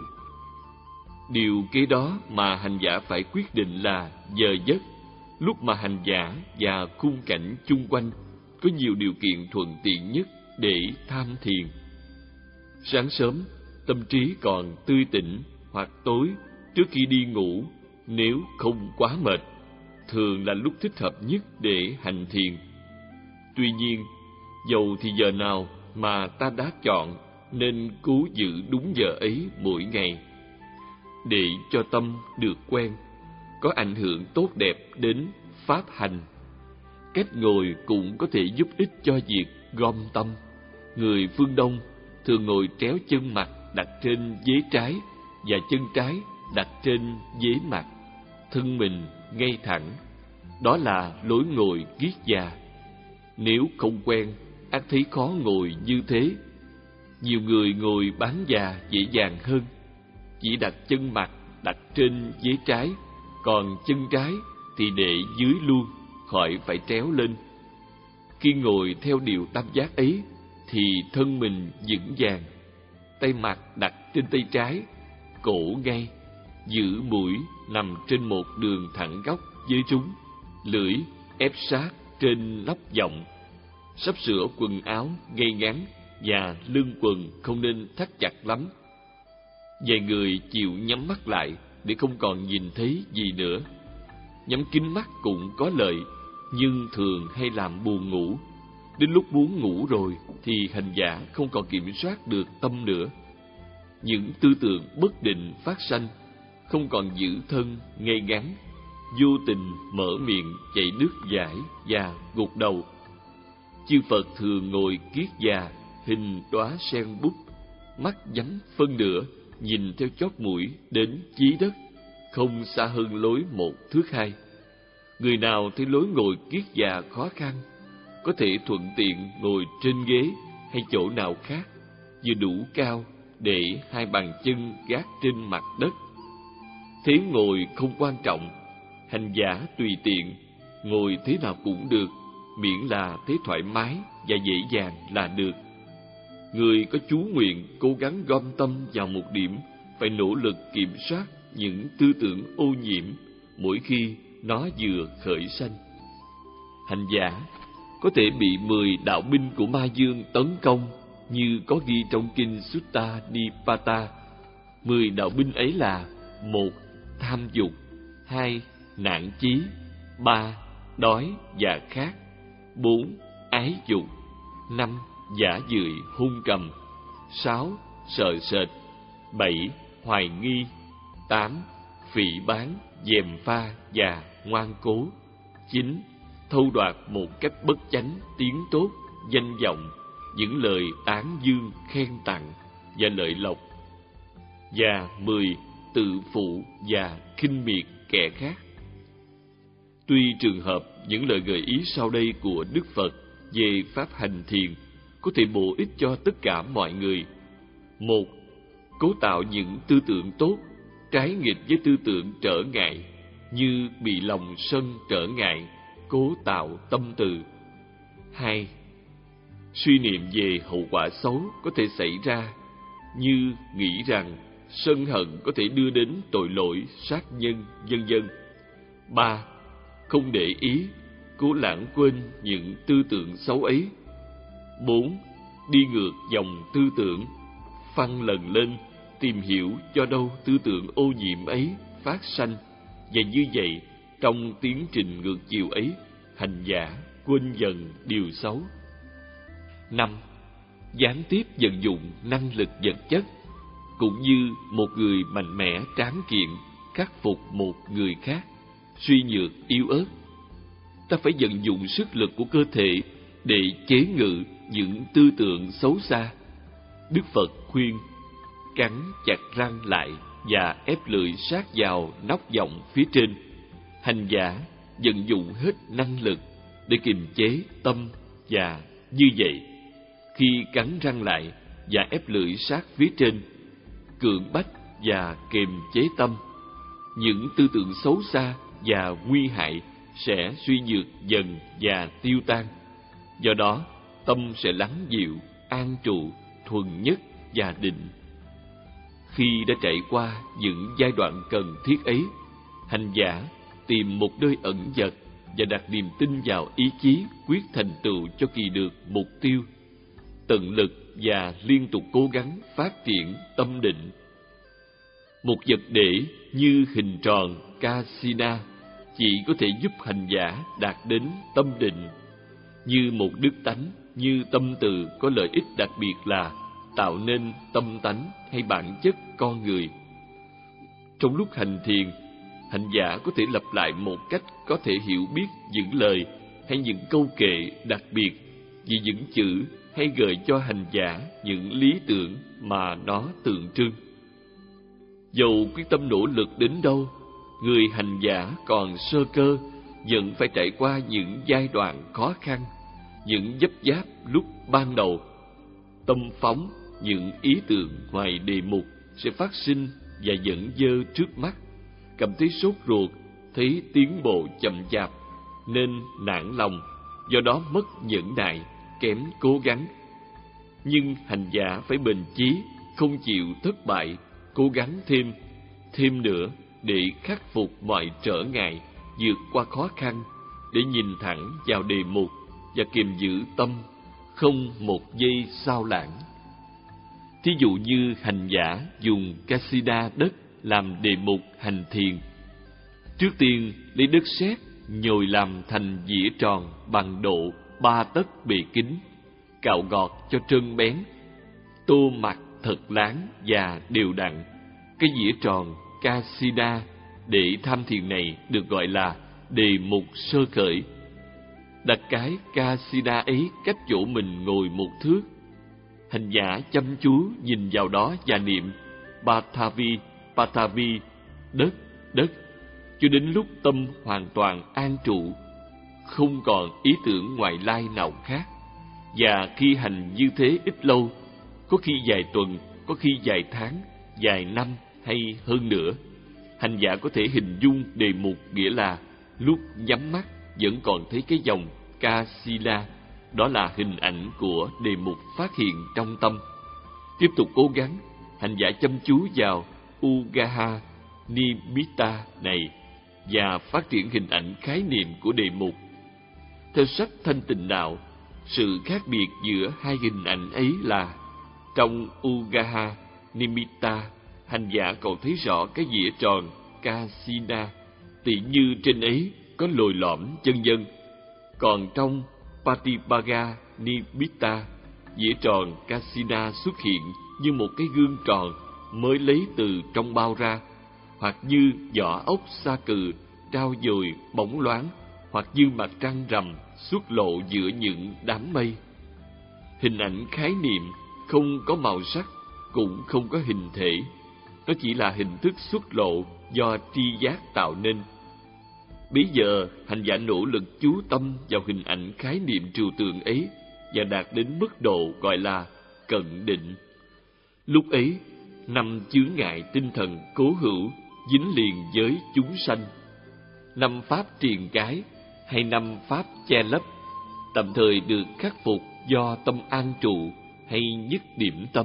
Điều kế đó mà hành giả phải quyết định là giờ giấc, lúc mà hành giả và khung cảnh chung quanh có nhiều điều kiện thuận tiện nhất để tham thiền. Sáng sớm, tâm trí còn tươi tỉnh, hoặc tối trước khi đi ngủ, nếu không quá mệt, thường là lúc thích hợp nhất để hành thiền. Tuy nhiên, dầu thì giờ nào mà ta đã chọn, nên cố giữ đúng giờ ấy mỗi ngày, để cho tâm được quen, có ảnh hưởng tốt đẹp đến pháp hành. Cách ngồi cũng có thể giúp ích cho việc gom tâm. Người phương Đông thường ngồi tréo chân mặt đặt trên vế trái và chân trái đặt trên vế mặt, thân mình ngay thẳng. Đó là lối ngồi kiết già. Nếu không quen, ắt thấy khó ngồi như thế. Nhiều người ngồi bán già dễ dàng hơn, chỉ đặt chân mặt đặt trên vế trái, còn chân trái thì để dưới luôn, khỏi phải tréo lên. Khi ngồi theo điều tam giác ấy, thì thân mình vững vàng, tay mặt đặt trên tay trái, cổ ngay, giữ mũi nằm trên một đường thẳng góc với trúng, lưỡi ép sát trên lóc giọng, sắp sửa quần áo ngay ngắn và lưng quần không nên thắt chặt lắm. Vài người chịu nhắm mắt lại để không còn nhìn thấy gì nữa. Nhắm kín mắt cũng có lợi, nhưng thường hay làm buồn ngủ. Đến lúc muốn ngủ rồi thì hành giả không còn kiểm soát được tâm nữa. Những tư tưởng bất định phát sanh, không còn giữ thân ngay ngắn. vô tình mở miệng chảy nước dãi và gục đầu. Chư Phật thường ngồi kiết già, hình đóa sen bút, mắt nhắm phân nửa, nhìn theo chót mũi đến chí đất, không xa hơn lối một thước hai. Người nào thấy lối ngồi kiết già khó khăn, có thể thuận tiện ngồi trên ghế hay chỗ nào khác, vừa đủ cao để hai bàn chân gác trên mặt đất. Thế ngồi không quan trọng, hành giả tùy tiện, ngồi thế nào cũng được, miễn là thế thoải mái và dễ dàng là được. Người có chú nguyện cố gắng gom tâm vào một điểm, phải nỗ lực kiểm soát những tư tưởng ô nhiễm mỗi khi nó vừa khởi sanh. Hành giả có thể bị mười đạo binh của ma dương tấn công, như có ghi trong kinh Sutta Nipata. Mười đạo binh ấy là: một, tham dục; hai, nạn chí; ba, đói và khát; bốn, ái dục; năm, giả dưỡi hung cầm; sáu, sợ sệt; bảy, hoài nghi; tám, phỉ báng, gièm pha và ngoan cố; chín, thâu đoạt một cách bất chánh tiếng tốt, danh vọng, những lời tán dương khen tặng và lợi lộc; và mười, tự phụ và khinh miệt kẻ khác. Tuy trường hợp những lời gợi ý sau đây của Đức Phật về pháp hành thiền có thể bổ ích cho tất cả mọi người. Một, cố tạo những tư tưởng tốt, trái nghịch với tư tưởng trở ngại, như bị lòng sân trở ngại, cố tạo tâm từ. Hai, suy niệm về hậu quả xấu có thể xảy ra, như nghĩ rằng sân hận có thể đưa đến tội lỗi, sát nhân, vân vân. Ba, không để ý, cố lãng quên những tư tưởng xấu ấy. Bốn, đi ngược dòng tư tưởng, phăng lần lên, tìm hiểu cho đâu tư tưởng ô nhiễm ấy phát sanh, và như vậy trong tiến trình ngược chiều ấy, hành giả quên dần điều xấu. Năm, gián tiếp vận dụng năng lực vật chất, cũng như một người mạnh mẽ tráng kiện khắc phục một người khác suy nhược yếu ớt. Ta phải vận dụng sức lực của cơ thể để chế ngự những tư tưởng xấu xa. Đức Phật khuyên cắn chặt răng lại và ép lưỡi sát vào nóc giọng phía trên. Hành giả vận dụng hết năng lực để kiềm chế tâm, và như vậy, khi cắn răng lại và ép lưỡi sát phía trên, cưỡng bách và kiềm chế tâm, những tư tưởng xấu xa và nguy hại sẽ suy nhược dần và tiêu tan. Do đó, tâm sẽ lắng dịu, an trụ, thuần nhất và định. Khi đã trải qua những giai đoạn cần thiết ấy, hành giả tìm một nơi ẩn dật và đặt niềm tin vào ý chí quyết thành tựu cho kỳ được mục tiêu, tận lực và liên tục cố gắng phát triển tâm định. Một vật để như hình tròn Kasina chỉ có thể giúp hành giả đạt đến tâm định. Như một đức tánh, như tâm từ có lợi ích đặc biệt là tạo nên tâm tánh hay bản chất con người. Trong lúc hành thiền, hành giả có thể lặp lại một cách có thể hiểu biết những lời hay những câu kệ đặc biệt vì những chữ, hay gợi cho hành giả những lý tưởng mà nó tượng trưng. Dầu quyết tâm nỗ lực đến đâu, người hành giả còn sơ cơ vẫn phải trải qua những giai đoạn khó khăn, những vấp váp lúc ban đầu. Tâm phóng, những ý tưởng ngoài đề mục sẽ phát sinh và dẫn dơ trước mắt, cảm thấy sốt ruột, thấy tiến bộ chậm chạp, nên nản lòng, do đó mất nhẫn nại, kém cố gắng. Nhưng hành giả phải bền chí, không chịu thất bại, cố gắng thêm, thêm nữa để khắc phục mọi trở ngại, vượt qua khó khăn, để nhìn thẳng vào đề mục và kiềm giữ tâm, không một giây sao lãng. Thí dụ như hành giả dùng Kasina đất làm đề mục hành thiền. Trước tiên lấy đất sét nhồi làm thành dĩa tròn bằng độ ba tấc bề kính, cạo gọt cho trơn bén, tô mặt thật láng và đều đặn. Cái dĩa tròn Kasina để tham thiền này được gọi là đề mục sơ khởi. Đặt cái Kasina ấy cách chỗ mình ngồi một thước. Hành giả chăm chú nhìn vào đó và niệm Pathavi, Pathavi, đất, đất, cho đến lúc tâm hoàn toàn an trụ, không còn ý tưởng ngoại lai nào khác. Và khi hành như thế ít lâu, có khi vài tuần, có khi vài tháng, vài năm hay hơn nữa, hành giả có thể hình dung đề mục, nghĩa là lúc nhắm mắt vẫn còn thấy cái dòng Kasila, đó là hình ảnh của đề mục phát hiện trong tâm. Tiếp tục cố gắng, hành giả chăm chú vào Ugaha Nimitta này và phát triển hình ảnh khái niệm của đề mục. Theo sách Thanh Tịnh Đạo, sự khác biệt giữa hai hình ảnh ấy là trong Ugaha Nimitta, hành giả còn thấy rõ cái dĩa tròn Kasina, tỉ như trên ấy có lồi lõm chân dân. Còn trong Patipaga Nimitta, dĩa tròn Kasina xuất hiện như một cái gương tròn mới lấy từ trong bao ra, hoặc như vỏ ốc sa cừ trao dồi bóng loáng, hoặc như mặt trăng rằm xuất lộ giữa những đám mây. Hình ảnh khái niệm không có màu sắc, cũng không có hình thể. Nó chỉ là hình thức xuất lộ do tri giác tạo nên. Bây giờ, hành giả nỗ lực chú tâm vào hình ảnh khái niệm trừu tượng ấy và đạt đến mức độ gọi là cận định. Lúc ấy, năm chướng ngại tinh thần cố hữu dính liền với chúng sanh, năm pháp triền cái hay năm pháp che lấp, tạm thời được khắc phục do tâm an trụ hay nhất điểm tâm.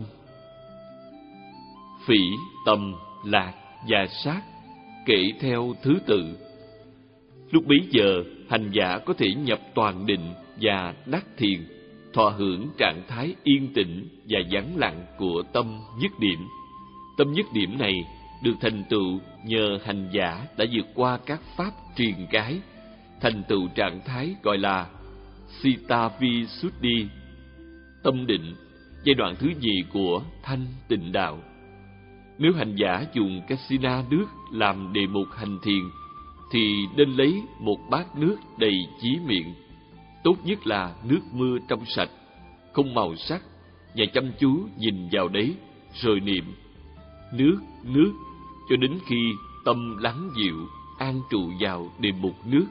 Phỉ, tầm, lạc và sát kể theo thứ tự. Lúc bấy giờ, hành giả có thể nhập toàn định và đắc thiền, thọ hưởng trạng thái yên tĩnh và vắng lặng của tâm nhất điểm. Tâm nhất điểm này được thành tựu nhờ hành giả đã vượt qua các pháp triền cái, thành tựu trạng thái gọi là Sitavisuddhi, tâm định, giai đoạn thứ nhì của thanh tịnh đạo. Nếu hành giả dùng Kasina nước làm đề mục hành thiền, thì nên lấy một bát nước đầy chí miệng, tốt nhất là nước mưa trong sạch, không màu sắc, và chăm chú nhìn vào đấy, rồi niệm nước, nước, cho đến khi tâm lắng dịu, an trụ vào đề mục nước.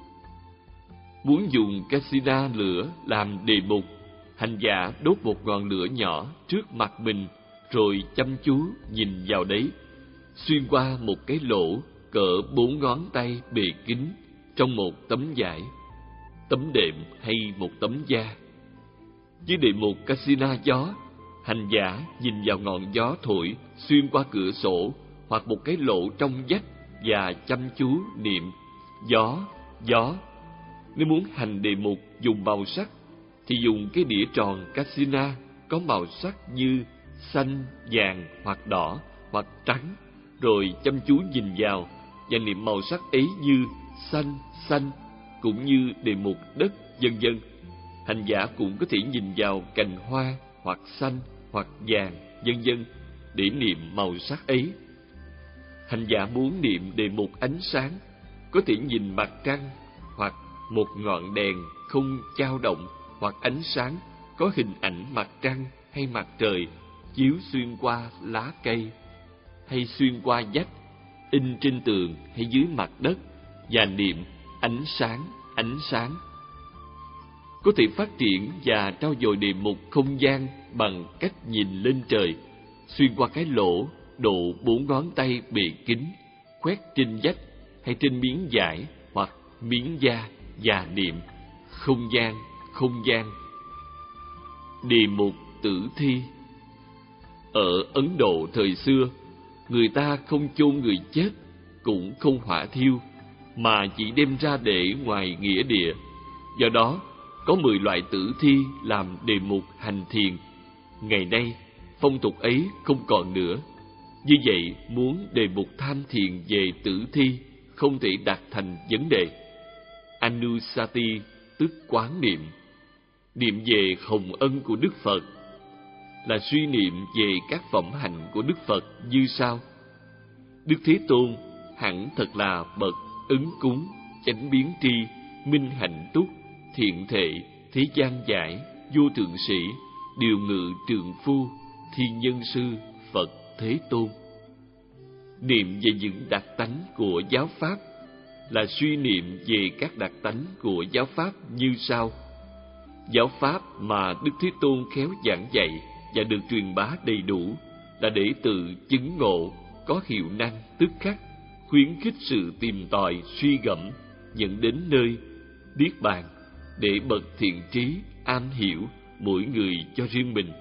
Muốn dùng Kasina lửa làm đề mục, hành giả đốt một ngọn lửa nhỏ trước mặt mình, rồi chăm chú nhìn vào đấy, xuyên qua một cái lỗ cỡ bốn ngón tay bề kính trong một tấm vải, tấm đệm hay một tấm da. Với đề mục Kasina gió, hành giả nhìn vào ngọn gió thổi xuyên qua cửa sổ hoặc một cái lỗ trong vách và chăm chú niệm gió, gió. Nếu muốn hành đề mục dùng màu sắc, thì dùng cái đĩa tròn Kasina có màu sắc như xanh, vàng hoặc đỏ hoặc trắng, rồi chăm chú nhìn vào và niệm màu sắc ấy như xanh, xanh, cũng như đề mục đất, vân vân. Hành giả cũng có thể nhìn vào cành hoa hoặc xanh hoặc vàng, vân vân để niệm màu sắc ấy. Hành giả muốn niệm đề mục ánh sáng, có thể nhìn mặt trăng hoặc một ngọn đèn không dao động, hoặc ánh sáng có hình ảnh mặt trăng hay mặt trời chiếu xuyên qua lá cây, hay xuyên qua vách, in trên tường hay dưới mặt đất, và niệm ánh sáng, ánh sáng. Có thể phát triển và trau dồi đề mục không gian bằng cách nhìn lên trời, xuyên qua cái lỗ độ bốn ngón tay bề kính, khoét trên vách hay trên miếng vải hoặc miếng da, và niệm không gian, không gian. Đề mục tử thi. Ở Ấn Độ thời xưa, người ta không chôn người chết, cũng không hỏa thiêu, mà chỉ đem ra để ngoài nghĩa địa. Do đó, có mười loại tử thi làm đề mục hành thiền. Ngày nay, phong tục ấy không còn nữa. Như vậy, muốn đề mục tham thiền về tử thi không thể đạt thành vấn đề. Anusati tức quán niệm. Niệm về hồng ân của Đức Phật là suy niệm về các phẩm hạnh của Đức Phật như sau. Đức Thế Tôn hẳn thật là bậc ứng cúng, chánh biến tri, minh hạnh túc, thiện thệ, thế gian giải, vô thượng sĩ, điều ngự trượng phu, thiên nhân sư, Phật Thế Tôn. Niệm về những đặc tánh của giáo pháp là suy niệm về các đặc tánh của giáo pháp như sau. Giáo pháp mà Đức Thế Tôn khéo giảng dạy và được truyền bá đầy đủ là để tự chứng ngộ, có hiệu năng tức khắc, khuyến khích sự tìm tòi, suy gẫm, dẫn đến nơi niết bàn, để bậc thiện trí, an hiểu, mỗi người cho riêng mình.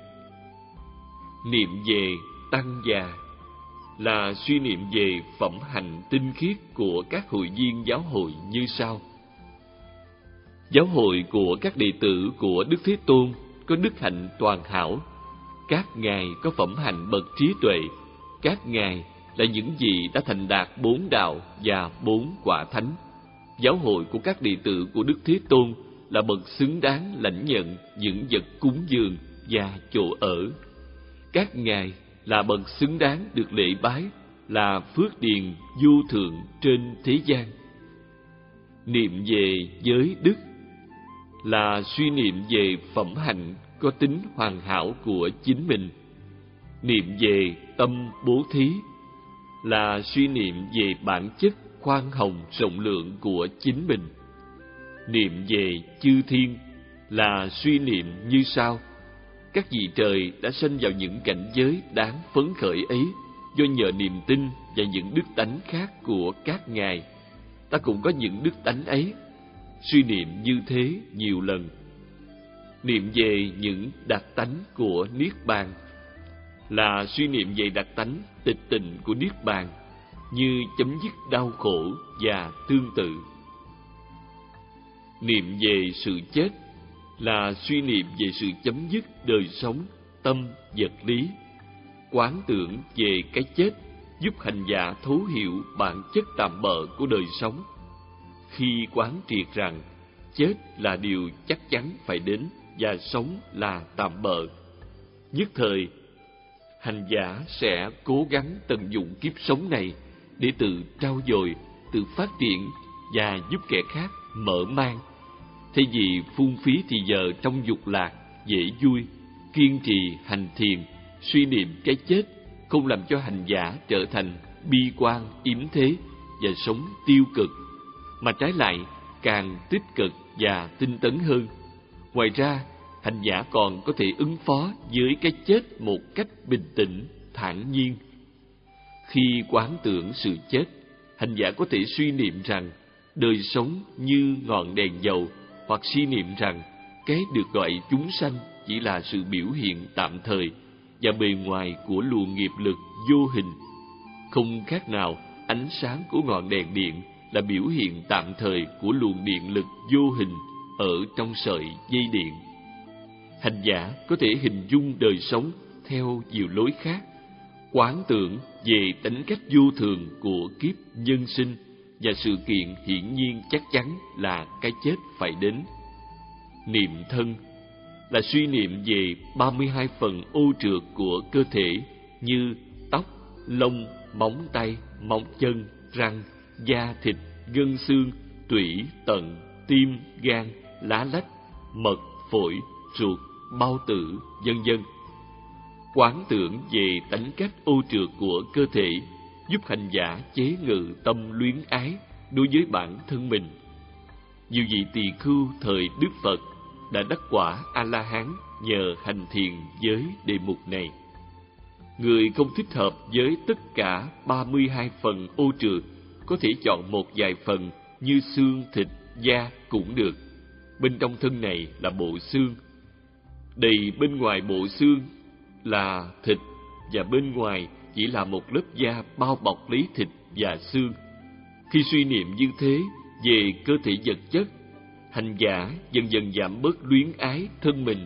Niệm về tăng già là suy niệm về phẩm hạnh tinh khiết của các hội viên giáo hội như sau. Giáo hội của các đệ tử của Đức Thế Tôn có đức hạnh toàn hảo. Các ngài có phẩm hạnh bậc trí tuệ. Các ngài là những gì đã thành đạt bốn đạo và bốn quả thánh. Giáo hội của các đệ tử của Đức Thế Tôn là bậc xứng đáng lãnh nhận những vật cúng dường và chỗ ở. Các ngài là bậc xứng đáng được lễ bái, là phước điền vô thượng trên thế gian. Niệm về giới đức là suy niệm về phẩm hạnh có tính hoàn hảo của chính mình. Niệm về tâm bố thí là suy niệm về bản chất khoan hồng rộng lượng của chính mình. Niệm về chư thiên là suy niệm như sau. Các vị trời đã sinh vào những cảnh giới đáng phấn khởi ấy do nhờ niềm tin và những đức tánh khác của các ngài. Ta cũng có những đức tánh ấy. Suy niệm như thế nhiều lần. Niệm về những đặc tánh của niết bàn là suy niệm về đặc tánh tịch tịnh của niết bàn, như chấm dứt đau khổ và tương tự. Niệm về sự chết là suy niệm về sự chấm dứt đời sống tâm vật lý. Quán tưởng về cái chết giúp hành giả thấu hiểu bản chất tạm bợ của đời sống. Khi quán triệt rằng chết là điều chắc chắn phải đến và sống là tạm bợ, nhất thời hành giả sẽ cố gắng tận dụng kiếp sống này để tự trau dồi, tự phát triển và giúp kẻ khác mở mang. Thay vì phung phí thì giờ trong dục lạc dễ vui, kiên trì hành thiền, suy niệm cái chết không làm cho hành giả trở thành bi quan yếm thế và sống tiêu cực, mà trái lại càng tích cực và tinh tấn hơn. Ngoài ra, hành giả còn có thể ứng phó với cái chết một cách bình tĩnh, thản nhiên. Khi quán tưởng sự chết, hành giả có thể suy niệm rằng đời sống như ngọn đèn dầu, hoặc suy niệm rằng cái được gọi chúng sanh chỉ là sự biểu hiện tạm thời và bề ngoài của luồng nghiệp lực vô hình. Không khác nào ánh sáng của ngọn đèn điện là biểu hiện tạm thời của luồng điện lực vô hình ở trong sợi dây điện. Hành giả có thể hình dung đời sống theo nhiều lối khác, quán tưởng về tính cách vô thường của kiếp nhân sinh và sự kiện hiển nhiên chắc chắn là cái chết phải đến. Niệm thân là suy niệm về ba mươi hai phần ô trượt của cơ thể như tóc, lông, móng tay, móng chân, răng, da thịt, gân xương, tủy, tận, tim, gan, lá lách, mật, phổi, ruột, bao tử, vân vân. Quán tưởng về tánh cách ô trượt của cơ thể giúp hành giả chế ngự tâm luyến ái đối với bản thân mình. Nhiều vị tỳ khưu thời Đức Phật đã đắc quả A-la-hán nhờ hành thiền với đề mục này. Người không thích hợp với tất cả ba mươi hai phần ô trượt có thể chọn một vài phần như xương, thịt, da cũng được. Bên trong thân này là bộ xương, đầy bên ngoài bộ xương là thịt, và bên ngoài chỉ là một lớp da bao bọc lấy thịt và xương. Khi suy niệm như thế về cơ thể vật chất, hành giả dần dần giảm bớt luyến ái thân mình.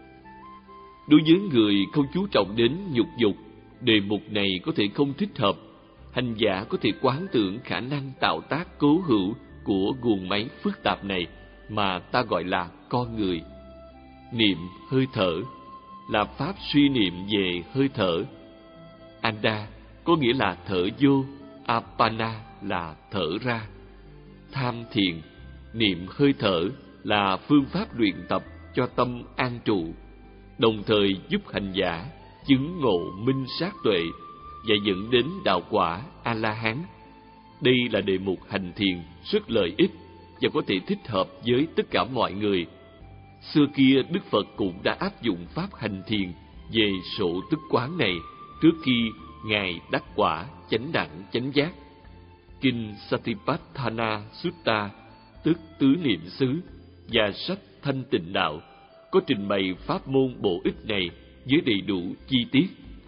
Đối với người không chú trọng đến nhục dục, đề mục này có thể không thích hợp. Hành giả có thể quán tưởng khả năng tạo tác cố hữu của guồng máy phức tạp này mà ta gọi là con người. Niệm hơi thở là pháp suy niệm về hơi thở. Anda có nghĩa là thở vô, Apana là thở ra. Tham thiền, niệm hơi thở là phương pháp luyện tập cho tâm an trụ, đồng thời giúp hành giả chứng ngộ minh sát tuệ và dẫn đến đạo quả A-la-hán. Đây là đề mục hành thiền rất lợi ích và có thể thích hợp với tất cả mọi người. Xưa kia Đức Phật cũng đã áp dụng pháp hành thiền về sổ tức quán này trước khi Ngài đắc quả chánh đẳng chánh giác. Kinh Satipatthana Sutta, tức tứ niệm xứ, và sách Thanh Tịnh Đạo có trình bày pháp môn bổ ích này với đầy đủ chi tiết.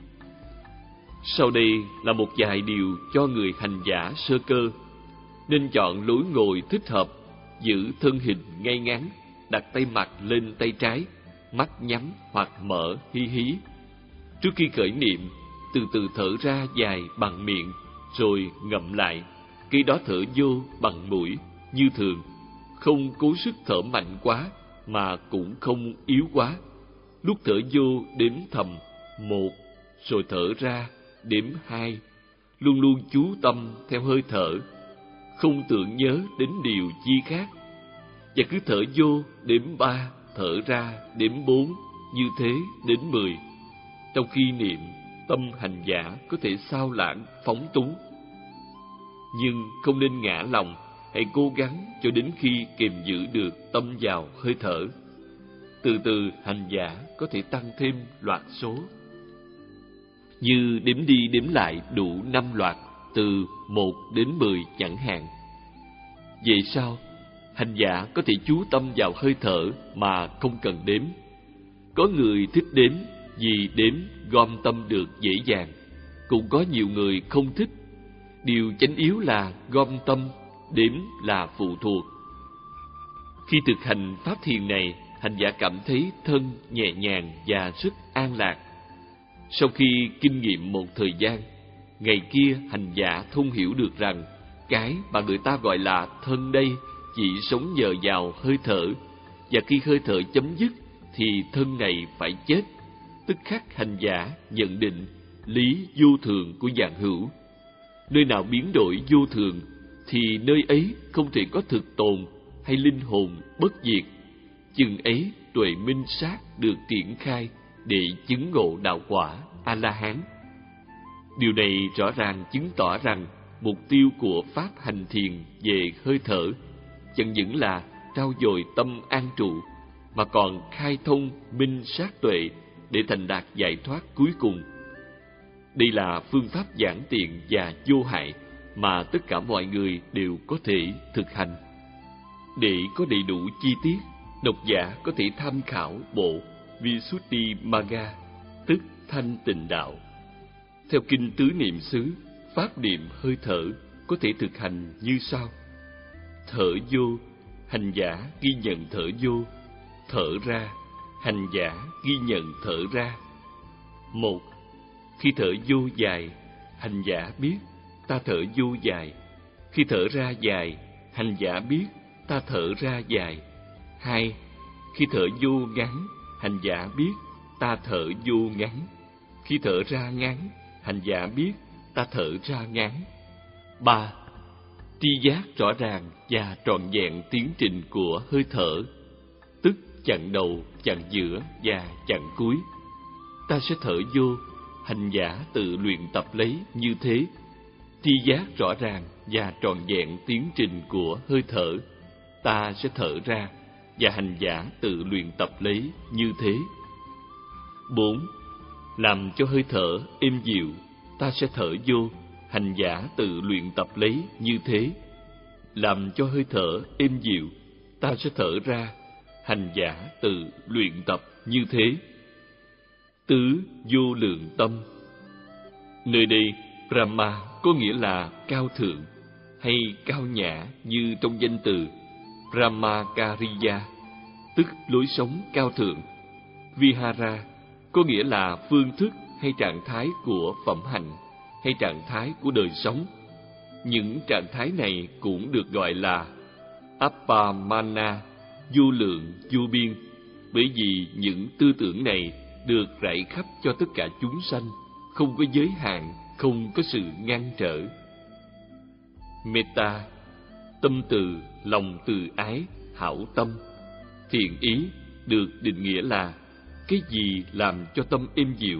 Sau đây là một vài điều cho người hành giả sơ cơ. Nên chọn lối ngồi thích hợp, giữ thân hình ngay ngắn, đặt tay mặt lên tay trái, mắt nhắm hoặc mở hí hí. Trước khi khởi niệm, từ từ thở ra dài bằng miệng, rồi ngậm lại, khi đó thở vô bằng mũi như thường, không cố sức thở mạnh quá mà cũng không yếu quá. Lúc thở vô đếm thầm một, rồi thở ra đếm hai, luôn luôn chú tâm theo hơi thở, không tưởng nhớ đến điều chi khác. Và cứ thở vô đếm ba, thở ra đếm bốn, như thế đến mười. Trong khi niệm, tâm hành giả có thể xao lãng phóng túng, nhưng không nên ngã lòng. Hãy cố gắng cho đến khi kiềm giữ được tâm vào hơi thở. Từ từ hành giả có thể tăng thêm loạt số, như đếm đi đếm lại đủ năm loạt, từ một đến mười chẳng hạn. Vậy sao? Hành giả có thể chú tâm vào hơi thở mà không cần đếm. Có người thích đếm vì đếm gom tâm được dễ dàng, cũng có nhiều người không thích. Điều chánh yếu là gom tâm, đếm là phụ thuộc. Khi thực hành pháp thiền này, hành giả cảm thấy thân nhẹ nhàng và rất an lạc. Sau khi kinh nghiệm một thời gian, ngày kia hành giả thông hiểu được rằng cái mà người ta gọi là thân đây chỉ sống nhờ vào hơi thở, và khi hơi thở chấm dứt thì thân này phải chết. Tức khắc hành giả nhận định lý vô thường của vạn hữu. Nơi nào biến đổi vô thường thì nơi ấy không thể có thực tồn hay linh hồn bất diệt. Chừng ấy tuệ minh sát được triển khai để chứng ngộ đạo quả A-la-hán. Điều này rõ ràng chứng tỏ rằng mục tiêu của pháp hành thiền về hơi thở chẳng những là trau dồi tâm an trụ, mà còn khai thông minh sát tuệ để thành đạt giải thoát cuối cùng. Đây là phương pháp giản tiện và vô hại mà tất cả mọi người đều có thể thực hành. Để có đầy đủ chi tiết, độc giả có thể tham khảo bộ Visuddhimagga, tức Thanh Tịnh Đạo. Theo kinh tứ niệm xứ, pháp niệm hơi thở có thể thực hành như sau: thở vô, hành giả ghi nhận thở vô; thở ra, hành giả ghi nhận thở ra. Một, khi thở vô dài, hành giả biết ta thở vô dài. Khi thở ra dài, hành giả biết ta thở ra dài. Hai, khi thở vô ngắn, hành giả biết ta thở vô ngắn. Khi thở ra ngắn, hành giả biết ta thở ra ngắn. Ba, tri giác rõ ràng và trọn vẹn tiến trình của hơi thở, tức chặng đầu, chặng giữa và chặng cuối. Ta sẽ thở vô, hành giả tự luyện tập lấy như thế. Tri giác rõ ràng và trọn vẹn tiến trình của hơi thở, ta sẽ thở ra, và hành giả tự luyện tập lấy như thế. Bốn, làm cho hơi thở êm dịu, ta sẽ thở vô, hành giả tự luyện tập lấy như thế. Làm cho hơi thở êm dịu, ta sẽ thở ra, hành giả tự luyện tập như thế. Tứ vô lượng tâm. Nơi đây, Brahma có nghĩa là cao thượng hay cao nhã, như trong danh từ Brahmacariya, tức lối sống cao thượng. Vihara có nghĩa là phương thức hay trạng thái của phẩm hạnh hay trạng thái của đời sống. Những trạng thái này cũng được gọi là Appamana, vô lượng vô biên, bởi vì những tư tưởng này được rải khắp cho tất cả chúng sanh, không có giới hạn, không có sự ngăn trở. Metta, tâm từ, lòng từ ái, hảo tâm. Thiện ý được định nghĩa là cái gì làm cho tâm êm dịu.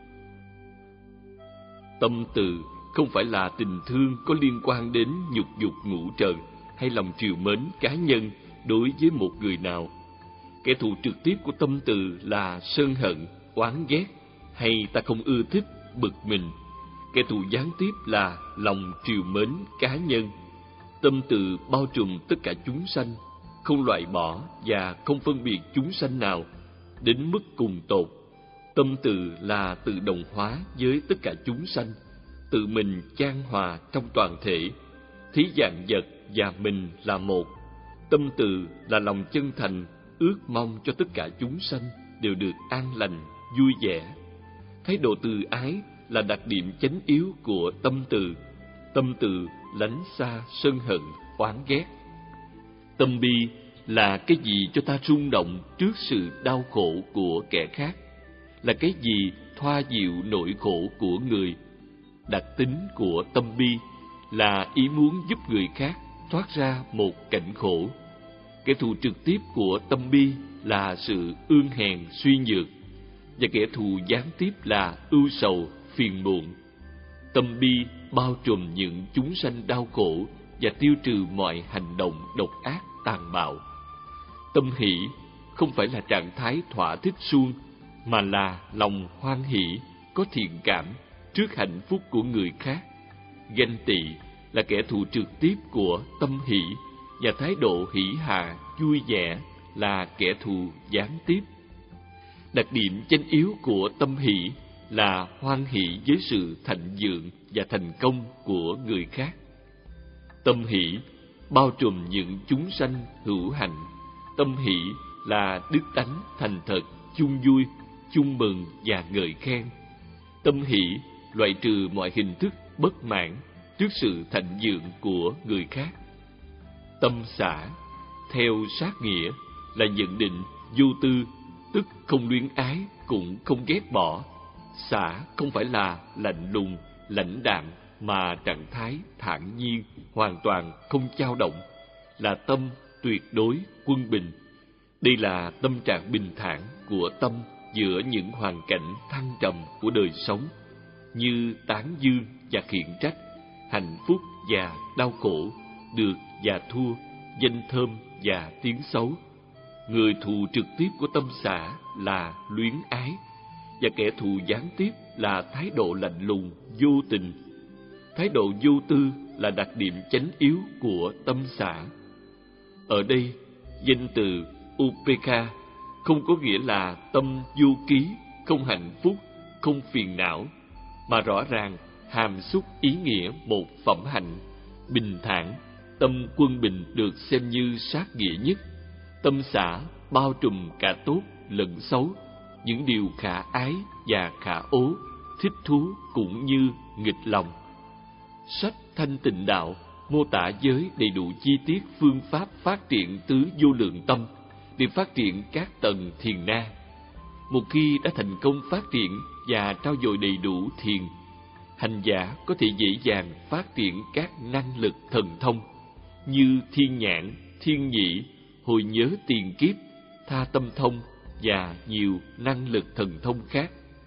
Tâm từ không phải là tình thương có liên quan đến nhục dục ngũ trần hay lòng trìu mến cá nhân đối với một người nào. Kẻ thù trực tiếp của tâm từ là sân hận, oán ghét, hay ta không ưa thích, bực mình. Kẻ thù gián tiếp là lòng trìu mến cá nhân. Tâm từ bao trùm tất cả chúng sanh, không loại bỏ và không phân biệt chúng sanh nào đến mức cùng tột. Tâm từ là tự đồng hóa với tất cả chúng sanh, tự mình chan hòa trong toàn thể, thí vạn vật và mình là một. Tâm từ là lòng chân thành, ước mong cho tất cả chúng sanh đều được an lành, vui vẻ. Thái độ từ ái là đặc điểm chánh yếu của tâm từ. Tâm từ lánh xa sân hận, oán ghét. Tâm bi là cái gì cho ta rung động trước sự đau khổ của kẻ khác, là cái gì thoa dịu nỗi khổ của người. Đặc tính của tâm bi là ý muốn giúp người khác thoát ra một cảnh khổ. Kẻ thù trực tiếp của tâm bi là sự ương hèn suy nhược, và kẻ thù gián tiếp là ưu sầu, phiền muộn. Tâm bi bao trùm những chúng sanh đau khổ và tiêu trừ mọi hành động độc ác, tàn bạo. Tâm hỷ không phải là trạng thái thỏa thích suông, mà là lòng hoan hỷ, có thiện cảm trước hạnh phúc của người khác. Ganh tị là kẻ thù trực tiếp của tâm hỷ, và thái độ hỷ hạ, vui vẻ là kẻ thù gián tiếp. Đặc điểm chánh yếu của tâm hỷ là hoan hỷ với sự thịnh vượng và thành công của người khác. Tâm hỷ bao trùm những chúng sanh hữu hạnh. Tâm hỷ là đức tánh thành thật, chung vui, chung mừng và ngợi khen. Tâm hỷ loại trừ mọi hình thức bất mãn trước sự thịnh vượng của người khác. Tâm xả theo sát nghĩa là nhận định vô tư, tức không luyến ái cũng không ghét bỏ. Xả không phải là lạnh lùng, lãnh đạm, mà trạng thái thản nhiên, hoàn toàn không dao động, là tâm tuyệt đối quân bình. Đây là tâm trạng bình thản của tâm giữa những hoàn cảnh thăng trầm của đời sống, như tán dương và khiển trách, hạnh phúc và đau khổ, được và thua, danh thơm và tiếng xấu. Người thù trực tiếp của tâm xả là luyến ái, và kẻ thù gián tiếp là thái độ lạnh lùng, vô tình. Thái độ vô tư là đặc điểm chánh yếu của tâm xả. Ở đây, danh từ upekha không có nghĩa là tâm vô ký, không hạnh phúc, không phiền não, mà rõ ràng hàm xúc ý nghĩa một phẩm hạnh. Bình thản, tâm quân bình được xem như sát nghĩa nhất. Tâm xả bao trùm cả tốt lẫn xấu, những điều khả ái và khả ố, thích thú cũng như nghịch lòng. Sách Thanh Tịnh Đạo mô tả với đầy đủ chi tiết phương pháp phát triển tứ vô lượng tâm để phát triển các tầng thiền na. Một khi đã thành công phát triển và trau dồi đầy đủ thiền, hành giả có thể dễ dàng phát triển các năng lực thần thông như thiên nhãn, thiên nhĩ, hồi nhớ tiền kiếp, tha tâm thông và nhiều năng lực thần thông khác.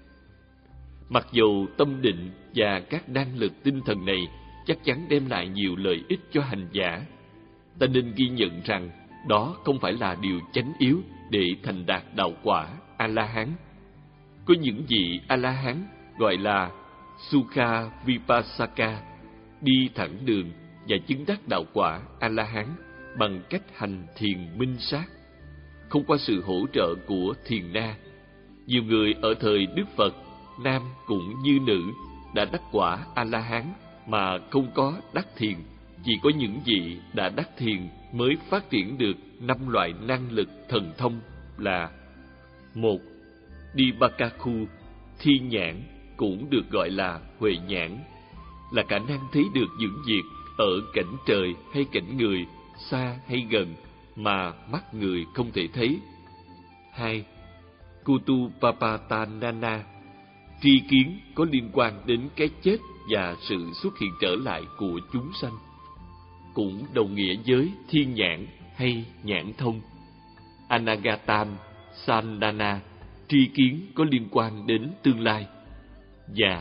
Mặc dù tâm định và các năng lực tinh thần này chắc chắn đem lại nhiều lợi ích cho hành giả, ta nên ghi nhận rằng đó không phải là điều chánh yếu để thành đạt đạo quả A-la-hán. Có những vị A-la-hán gọi là Sukha Vipassaka, đi thẳng đường và chứng đắc đạo quả A-la-hán bằng cách hành thiền minh sát, không qua sự hỗ trợ của thiền na. Nhiều người ở thời Đức Phật, nam cũng như nữ, đã đắc quả A-la-hán mà không có đắc thiền. Chỉ có những vị đã đắc thiền mới phát triển được năm loại năng lực thần thông là: một. Dibakakhu, thi nhãn, cũng được gọi là huệ nhãn, là khả năng thấy được những việc ở cảnh trời hay cảnh người, xa hay gần, mà mắt người không thể thấy. Hai. Kutupapatanana, tri kiến có liên quan đến cái chết và sự xuất hiện trở lại của chúng sanh. cũng đồng nghĩa với thiên nhãn hay nhãn thông. Anagatam Sandana, tri kiến có liên quan đến tương lai. Và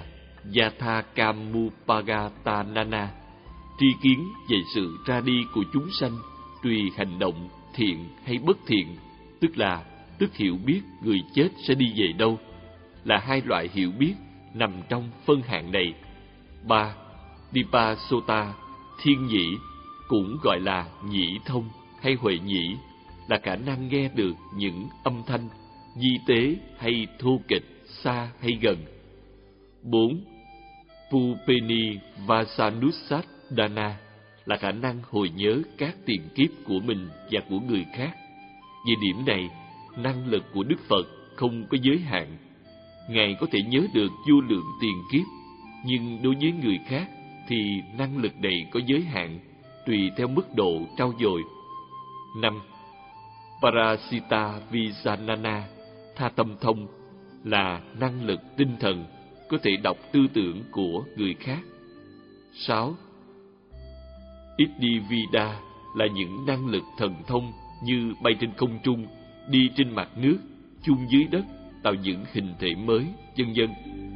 Yathakamupagathanana, tri kiến về sự ra đi của chúng sanh tùy hành động thiện hay bất thiện, tức là tức hiểu biết người chết sẽ đi về đâu, là hai loại hiểu biết nằm trong phân hạng này. Ba. Dipasota, thiên nhĩ, cũng gọi là nhĩ thông hay huệ nhĩ, là khả năng nghe được những âm thanh di tế hay thô kịch, xa hay gần. Bốn. Pupeni Vasanusadana, là khả năng hồi nhớ các tiền kiếp của mình và của người khác. Về điểm này, năng lực của Đức Phật không có giới hạn. Ngài có thể nhớ được vô lượng tiền kiếp, nhưng đối với người khác thì năng lực này có giới hạn, tùy theo mức độ trau dồi. Năm. Parasita Vijanana, tha tâm thông, là năng lực tinh thần, có thể đọc tư tưởng của người khác. Sáu. Iddhivida, là những năng lực thần thông như bay trên không trung, đi trên mặt nước, chung dưới đất, tạo những hình thể mới, vân vân.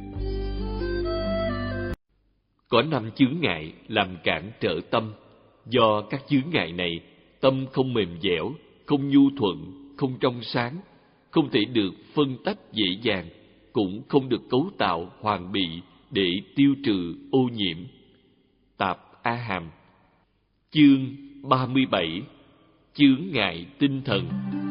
Có năm chướng ngại làm cản trở tâm. Do các chướng ngại này, tâm không mềm dẻo, không nhu thuận, không trong sáng, không thể được phân tách dễ dàng, cũng không được cấu tạo hoàn bị để tiêu trừ ô nhiễm. Tạp A Hàm. Chương ba mươi bảy. Chướng ngại tinh thần.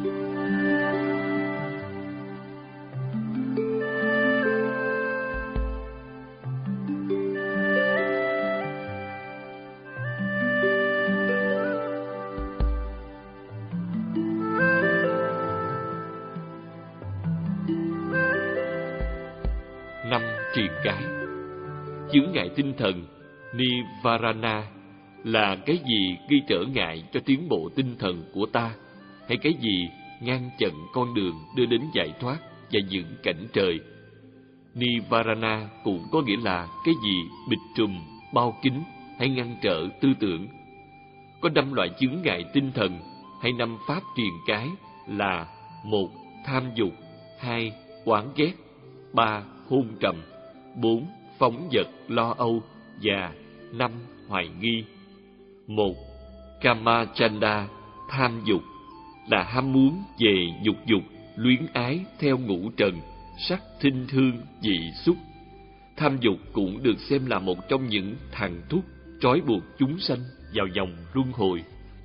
Năm triền cái. Chướng ngại tinh thần Nivarana là cái gì gây trở ngại cho tiến bộ tinh thần của ta, hay cái gì ngăn chặn con đường đưa đến giải thoát và những cảnh trời. Nivarana cũng có nghĩa là cái gì bịt trùm, bao kín hay ngăn trở tư tưởng. Có năm loại chướng ngại tinh thần hay năm pháp triền cái là: một. Tham dục, hai. Oán ghét, ba. Hôn trầm, bốn. Phóng dật lo âu, và năm. Hoài nghi. Một. Kamachanda, tham dục, là ham muốn về dục dục, luyến ái theo ngũ trần, sắc, thinh, hương, vị, xúc. Tham dục cũng được xem là một trong những thằng thúc trói buộc chúng sanh vào vòng luân hồi.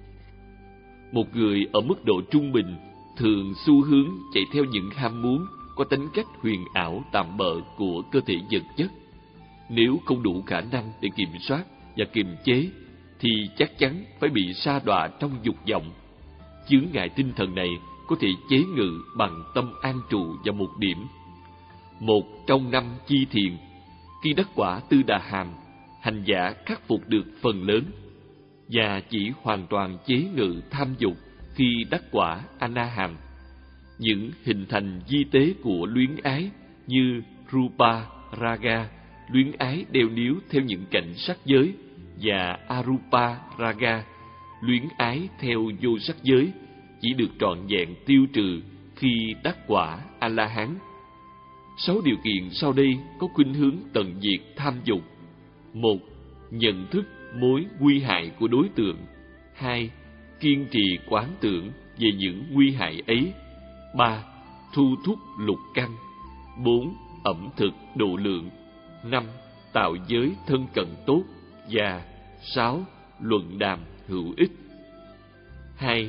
Một người ở mức độ trung bình thường xu hướng chạy theo những ham muốn có tính cách huyền ảo tạm bợ của cơ thể vật chất. Nếu không đủ khả năng để kiểm soát và kiềm chế, thì chắc chắn phải bị sa đọa trong dục vọng. Chướng ngại tinh thần này có thể chế ngự bằng tâm an trụ vào một điểm. Một trong năm chi thiền, khi đắc quả Tư Đà Hàm, hành giả khắc phục được phần lớn, và chỉ hoàn toàn chế ngự tham dục khi đắc quả A Na Hàm. Những hình thành di tế của luyến ái như Rupa Raga, luyến ái đeo níu theo những cảnh sắc giới, và Arupa Raga, luyến ái theo vô sắc giới, chỉ được trọn vẹn tiêu trừ khi đắc quả A-la-hán. Sáu điều kiện sau đây có khuynh hướng tận diệt tham dục. Một. Nhận thức mối nguy hại của đối tượng. Hai. Kiên trì quán tưởng về những nguy hại ấy. Ba. Thu thúc lục căn. Bốn. Ẩm thực độ lượng. Năm. Tạo giới thân cận tốt. Và sáu. Luận đàm hữu ích. Hai.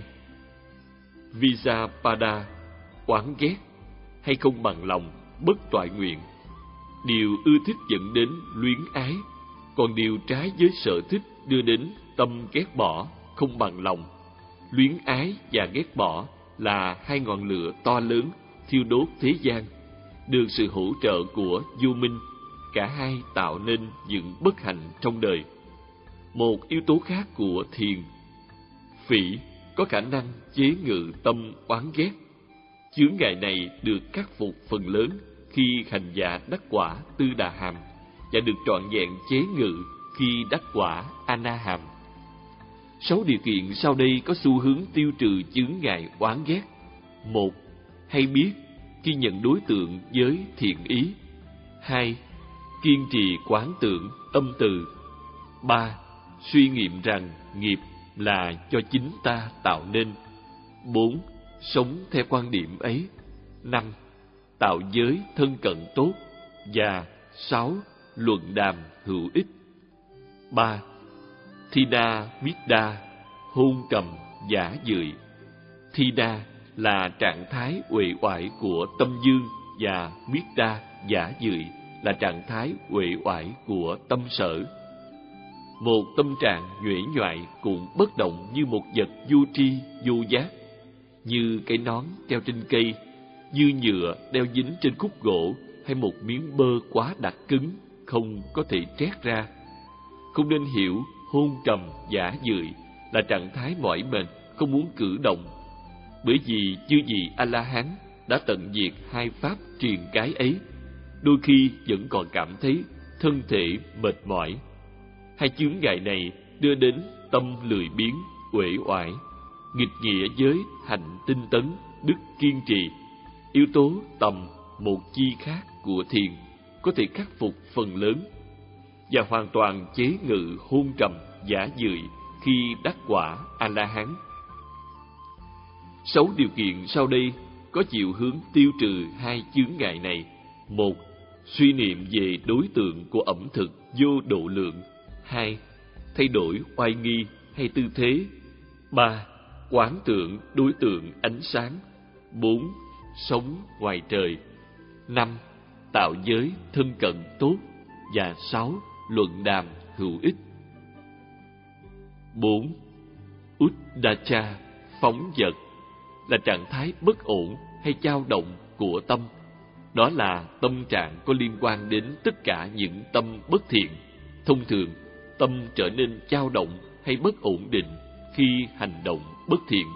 Visapada, oán ghét hay không bằng lòng, bất toại nguyện. Điều ưa thích dẫn đến luyến ái, còn điều trái với sở thích đưa đến tâm ghét bỏ, không bằng lòng. Luyến ái và ghét bỏ là hai ngọn lửa to lớn thiêu đốt thế gian. Được sự hỗ trợ của vô minh, cả hai tạo nên những bất hạnh trong đời. Một yếu tố khác của thiền, phỉ, có khả năng chế ngự tâm oán ghét. Chướng ngại này được khắc phục phần lớn khi hành giả đắc quả Tư Đà Hàm, và được trọn vẹn chế ngự khi đắc quả A Na Hàm. Sáu điều kiện sau đây có xu hướng tiêu trừ chướng ngại oán ghét. Một, hay biết khi nhận đối tượng với thiện ý. Hai, kiên trì quán tưởng tâm từ. Ba, suy nghiệm rằng nghiệp là cho chính ta tạo nên. Bốn, sống theo quan điểm ấy. Năm, tạo giới thân cận tốt. Và sáu, luận đàm hữu ích. Ba, Thina Vidda, hôn trầm giả dưỡi. Thina là trạng thái uể oải của tâm dương, và Vidda giả dưỡi là trạng thái uể oải của tâm sở. Một tâm trạng nhuễ nhoại cũng bất động như một vật vô tri vô giác, như cái nón treo trên cây, như nhựa đeo dính trên khúc gỗ, hay một miếng bơ quá đặc cứng không có thể trét ra. Không nên hiểu hôn trầm giả dưỡi là trạng thái mỏi mệt, không muốn cử động, bởi vì chư vị A La Hán đã tận diệt hai pháp triền cái ấy, đôi khi vẫn còn cảm thấy thân thể mệt mỏi. Hai chướng ngại này đưa đến tâm lười biếng, uể oải, nghịch nghĩa với hành tinh tấn, đức kiên trì. Yếu tố tầm một chi khác của thiền có thể khắc phục phần lớn và hoàn toàn chế ngự hôn trầm giả dưỡi khi đắc quả A La Hán. Sáu điều kiện sau đây có chiều hướng tiêu trừ hai chướng ngại này. Một, suy niệm về đối tượng của ẩm thực vô độ lượng. Hai, thay đổi oai nghi hay tư thế. Ba, quán tưởng đối tượng ánh sáng. Bốn, sống ngoài trời. Năm, tạo giới thân cận tốt. Và sáu, luận đàm hữu ích. Bốn, Uddacha, phóng dật, là trạng thái bất ổn hay dao động của tâm. Đó là tâm trạng có liên quan đến tất cả những tâm bất thiện. Thông thường, tâm trở nên dao động hay bất ổn định khi hành động bất thiện.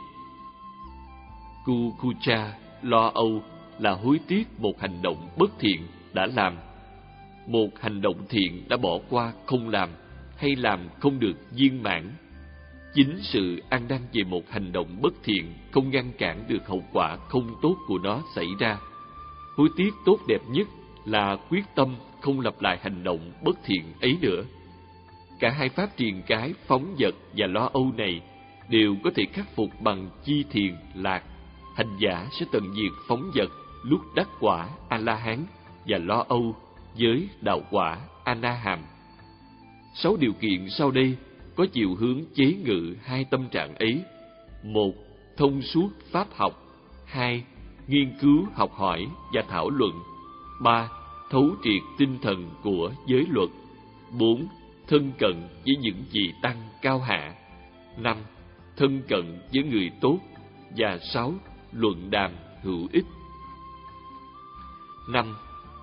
Kukucha, lo âu, là hối tiếc một hành động bất thiện đã làm, một hành động thiện đã bỏ qua không làm, hay làm không được viên mãn. Chính sự ăn năn về một hành động bất thiện không ngăn cản được hậu quả không tốt của nó xảy ra. Hối tiếc tốt đẹp nhất là quyết tâm không lặp lại hành động bất thiện ấy nữa. Cả hai pháp triền cái phóng dật và lo âu này đều có thể khắc phục bằng chi thiền lạc. Hành giả sẽ tận diệt phóng dật lúc đắc quả A La Hán và lo âu với đạo quả A Na Hàm. Sáu điều kiện sau đây có chiều hướng chế ngự hai tâm trạng ấy. Một, thông suốt pháp học. Hai, nghiên cứu học hỏi và thảo luận. Ba, thấu triệt tinh thần của giới luật. Bốn, thân cận với những vị tăng cao hạ. Năm, thân cận với người tốt. Và sáu, luận đàm hữu ích. Năm,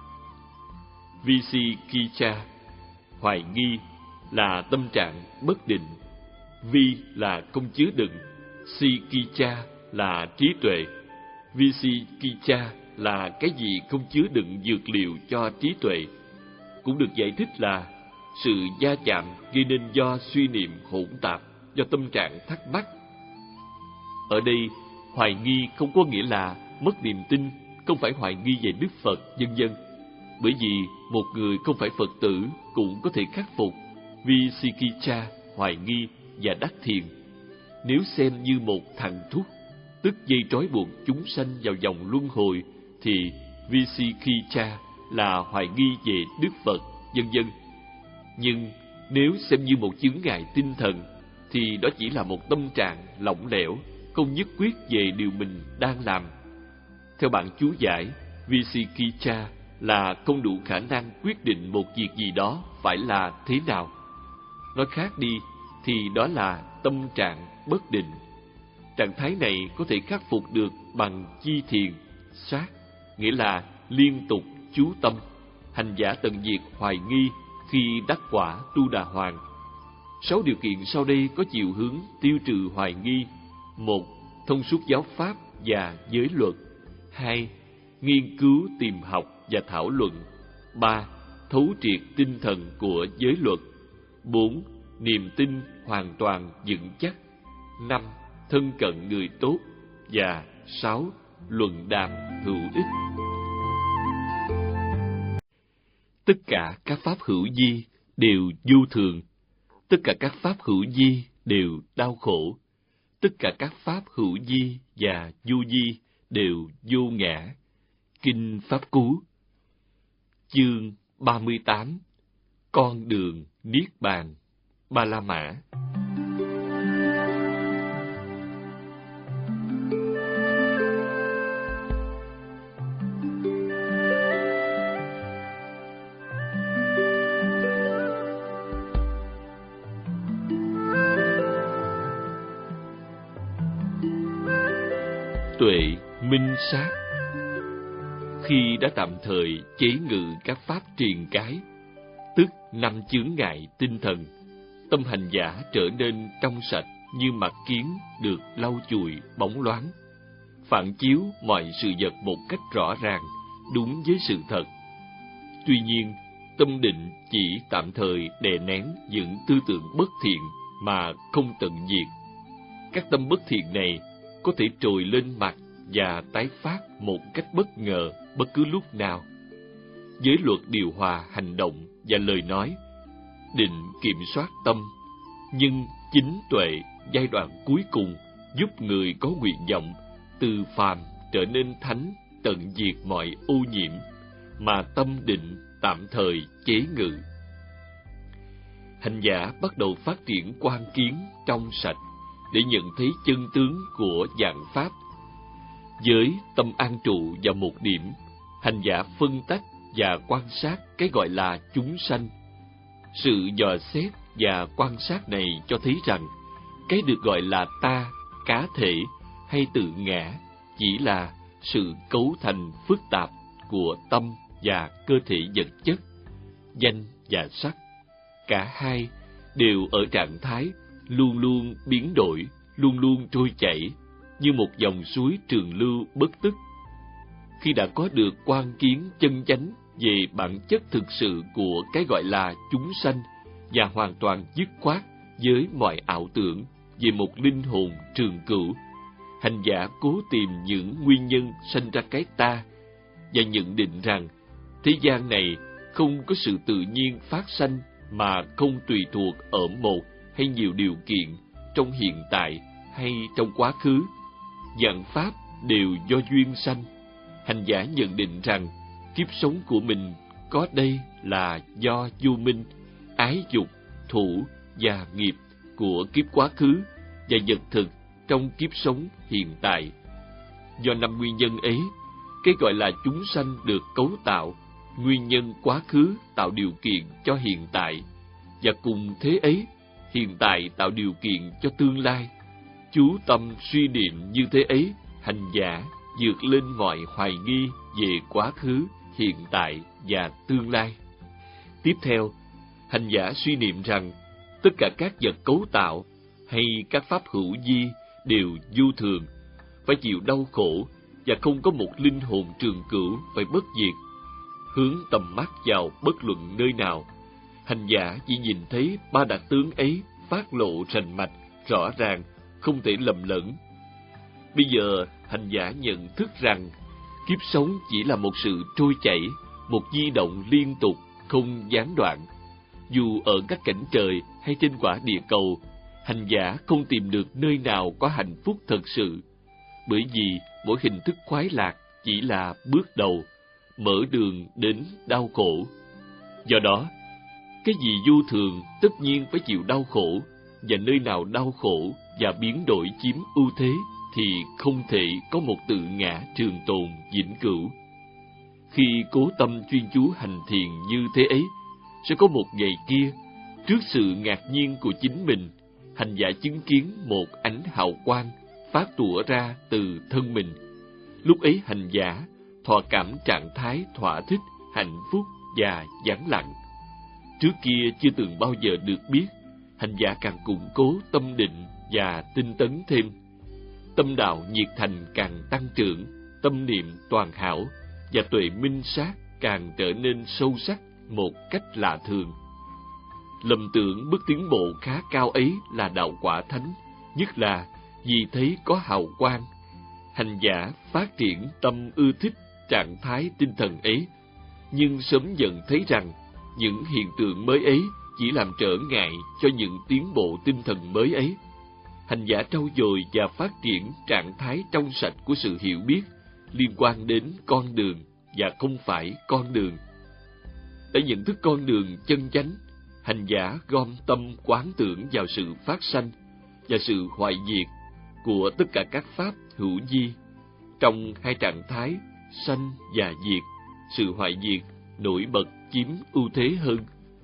Vicikiccha, hoài nghi, là tâm trạng bất định. Vi là không chứa đựng, Sikiccha là trí tuệ. Vicikiccha là cái gì không chứa đựng dược liệu cho trí tuệ. Cũng được giải thích là sự va chạm gây nên do suy niệm hỗn tạp, do tâm trạng thắc mắc. Ở đây, hoài nghi không có nghĩa là mất niềm tin, không phải hoài nghi về Đức Phật, vân vân. Bởi vì một người không phải Phật tử cũng có thể khắc phục Vicikiccha, hoài nghi và đắc thiền. Nếu xem như một thằng thuốc, tức dây trói buộc chúng sanh vào vòng luân hồi, thì Vicikiccha là hoài nghi về Đức Phật, vân vân. Nhưng nếu xem như một chướng ngại tinh thần, thì đó chỉ là một tâm trạng lỏng lẻo, không nhất quyết về điều mình đang làm. Theo bản chú giải, Vicikiccha là không đủ khả năng quyết định một việc gì đó phải là thế nào. Nói khác đi, thì đó là tâm trạng bất định. Trạng thái này có thể khắc phục được bằng chi thiền, sát, nghĩa là liên tục chú tâm. Hành giả tận diệt hoài nghi khi đắc quả Tu Đà Hoàng. Sáu điều kiện sau đây có chiều hướng tiêu trừ hoài nghi. Một, thông suốt giáo pháp và giới luật. Hai, nghiên cứu tìm học và thảo luận. Ba, thấu triệt tinh thần của giới luật. Bốn, niềm tin hoàn toàn vững chắc. Năm, thân cận người tốt. Và sáu, luận đàm hữu ích. Tất cả các pháp hữu vi đều vô thường. Tất cả các pháp hữu vi đều đau khổ. Tất cả các pháp hữu vi và vô vi đều vô ngã. Kinh Pháp Cú, chương ba mươi tám, con đường Niết Bàn, Ba La Mã. Tuệ minh sát. Khi đã tạm thời chế ngự các pháp triền cái, tức năm chướng ngại tinh thần, tâm hành giả trở nên trong sạch như mặt kiến được lau chùi bóng loáng, phản chiếu mọi sự vật một cách rõ ràng, đúng với sự thật. Tuy nhiên, tâm định chỉ tạm thời đè nén những tư tưởng bất thiện mà không tận diệt. Các tâm bất thiện này có thể trồi lên mặt và tái phát một cách bất ngờ bất cứ lúc nào. Với luật điều hòa hành động và lời nói, định kiểm soát tâm, nhưng chính tuệ giai đoạn cuối cùng giúp người có nguyện vọng từ phàm trở nên thánh, tận diệt mọi ô nhiễm mà tâm định tạm thời chế ngự. Hành giả bắt đầu phát triển quan kiến trong sạch để nhận thấy chân tướng của vạn pháp. Với tâm an trụ vào một điểm, hành giả phân tách và quan sát cái gọi là chúng sanh. Sự dò xét và quan sát này cho thấy rằng cái được gọi là ta, cá thể hay tự ngã chỉ là sự cấu thành phức tạp của tâm và cơ thể vật chất, danh và sắc. Cả hai đều ở trạng thái luôn luôn biến đổi, luôn luôn trôi chảy, như một dòng suối trường lưu bất tức. Khi đã có được quan kiến chân chánh về bản chất thực sự của cái gọi là chúng sanh và hoàn toàn dứt khoát với mọi ảo tưởng về một linh hồn trường cửu, hành giả cố tìm những nguyên nhân sanh ra cái ta và nhận định rằng thế gian này không có sự tự nhiên phát sanh mà không tùy thuộc ở một hay nhiều điều kiện trong hiện tại hay trong quá khứ. Vạn pháp đều do duyên sanh. Hành giả nhận định rằng kiếp sống của mình có đây là do vô minh, ái dục, thủ và nghiệp của kiếp quá khứ và vật thực trong kiếp sống hiện tại. Do năm nguyên nhân ấy, cái gọi là chúng sanh được cấu tạo. Nguyên nhân quá khứ tạo điều kiện cho hiện tại, và cùng thế ấy, hiện tại tạo điều kiện cho tương lai. Chú tâm suy niệm như thế ấy, hành giả vượt lên mọi hoài nghi về quá khứ, hiện tại và tương lai. Tiếp theo, hành giả suy niệm rằng tất cả các vật cấu tạo hay các pháp hữu vi đều vô thường, phải chịu đau khổ và không có một linh hồn trường cửu phải bất diệt. Hướng tầm mắt vào bất luận nơi nào, hành giả chỉ nhìn thấy ba đặc tướng ấy phát lộ rành mạch, rõ ràng, không thể lầm lẫn. Bây giờ, hành giả nhận thức rằng kiếp sống chỉ là một sự trôi chảy, một di động liên tục, không gián đoạn. Dù ở các cảnh trời hay trên quả địa cầu, hành giả không tìm được nơi nào có hạnh phúc thật sự, bởi vì mỗi hình thức khoái lạc chỉ là bước đầu, mở đường đến đau khổ. Do đó, cái gì vô thường tất nhiên phải chịu đau khổ, và nơi nào đau khổ và biến đổi chiếm ưu thế thì không thể có một tự ngã trường tồn vĩnh cửu. Khi cố tâm chuyên chú hành thiền như thế ấy, sẽ có một ngày kia, trước sự ngạc nhiên của chính mình, hành giả chứng kiến một ánh hào quang phát tỏa ra từ thân mình. Lúc ấy hành giả thọ cảm trạng thái thỏa thích, hạnh phúc và vắng lặng. Trước kia chưa từng bao giờ được biết, hành giả càng củng cố tâm định và tinh tấn thêm. Tâm đạo nhiệt thành càng tăng trưởng, tâm niệm toàn hảo và tuệ minh sát càng trở nên sâu sắc một cách lạ thường. lầm tưởng bước tiến bộ khá cao ấy là đạo quả thánh, nhất là vì thấy có hào quang. Hành giả phát triển tâm ưa thích trạng thái tinh thần ấy, nhưng sớm dần thấy rằng những hiện tượng mới ấy chỉ làm trở ngại cho những tiến bộ tinh thần mới ấy. Hành giả trau dồi và phát triển trạng thái trong sạch của sự hiểu biết liên quan đến con đường và không phải con đường. Để nhận thức con đường chân chánh, hành giả gom tâm quán tưởng vào sự phát sanh và sự hoại diệt của tất cả các pháp hữu vi. Trong hai trạng thái sanh và diệt, sự hoại diệt nổi bật chiếm ưu thế hơn,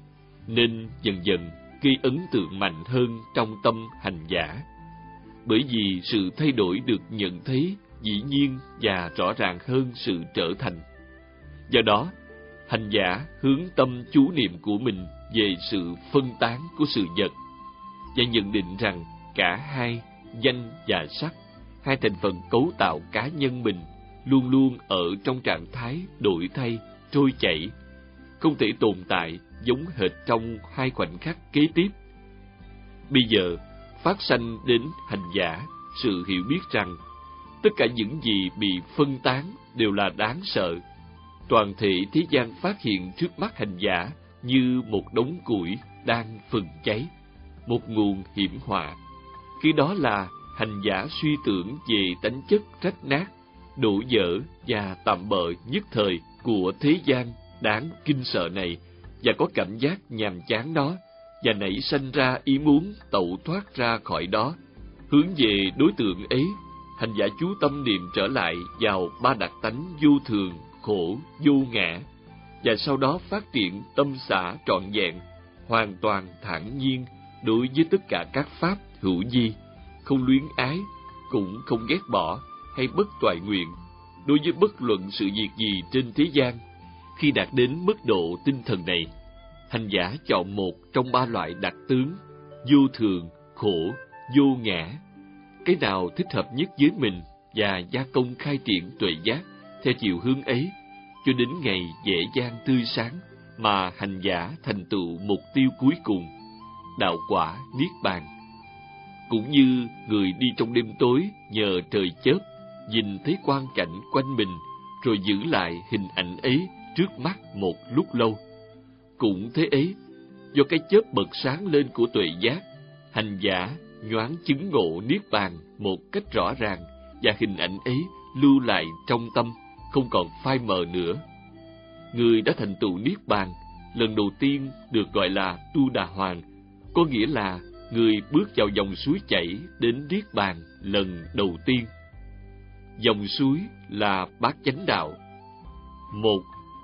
nên dần dần gây ấn tượng mạnh hơn trong tâm hành giả. Bởi vì sự thay đổi được nhận thấy dĩ nhiên và rõ ràng hơn sự trở thành. Do đó, hành giả hướng tâm chú niệm của mình về sự phân tán của sự vật và nhận định rằng cả hai, danh và sắc, hai thành phần cấu tạo cá nhân mình, luôn luôn ở trong trạng thái đổi thay, trôi chảy, không thể tồn tại giống hệt trong hai khoảnh khắc kế tiếp. Bây giờ, phát sanh đến hành giả sự hiểu biết rằng tất cả những gì bị phân tán đều là đáng sợ. Toàn thể thế gian phát hiện trước mắt hành giả như một đống củi đang phừng cháy, một nguồn hiểm họa. Khi đó là hành giả suy tưởng về tánh chất rách nát, đổ vỡ và tạm bợ nhất thời của thế gian đáng kinh sợ này, và có cảm giác nhàm chán đó, và nảy sanh ra ý muốn tẩu thoát ra khỏi đó. Hướng về đối tượng ấy, hành giả chú tâm niệm trở lại vào ba đặc tánh vô thường, khổ, vô ngã, và sau đó phát triển tâm xả trọn vẹn, hoàn toàn thản nhiên đối với tất cả các pháp hữu vi, không luyến ái, cũng không ghét bỏ hay bất toại nguyện đối với bất luận sự việc gì trên thế gian. Khi đạt đến mức độ tinh thần này, hành giả chọn một trong ba loại đặc tướng vô thường, khổ, vô ngã, cái nào thích hợp nhất với mình, và gia công khai triển tuệ giác theo chiều hướng ấy, cho đến ngày dễ dàng tươi sáng mà hành giả thành tựu mục tiêu cuối cùng, đạo quả niết bàn. Cũng như người đi trong đêm tối nhờ trời chớp, nhìn thấy quang cảnh quanh mình, rồi giữ lại hình ảnh ấy trước mắt một lúc lâu. Cũng thế ấy, do cái chớp bật sáng lên của tuệ giác, hành giả nhoáng chứng ngộ niết bàn một cách rõ ràng, và hình ảnh ấy lưu lại trong tâm, không còn phai mờ nữa. Người đã thành tựu niết bàn lần đầu tiên được gọi là Tu Đà Hoàng, có nghĩa là người bước vào dòng suối chảy đến niết bàn lần đầu tiên. Dòng suối là bát chánh đạo. Một,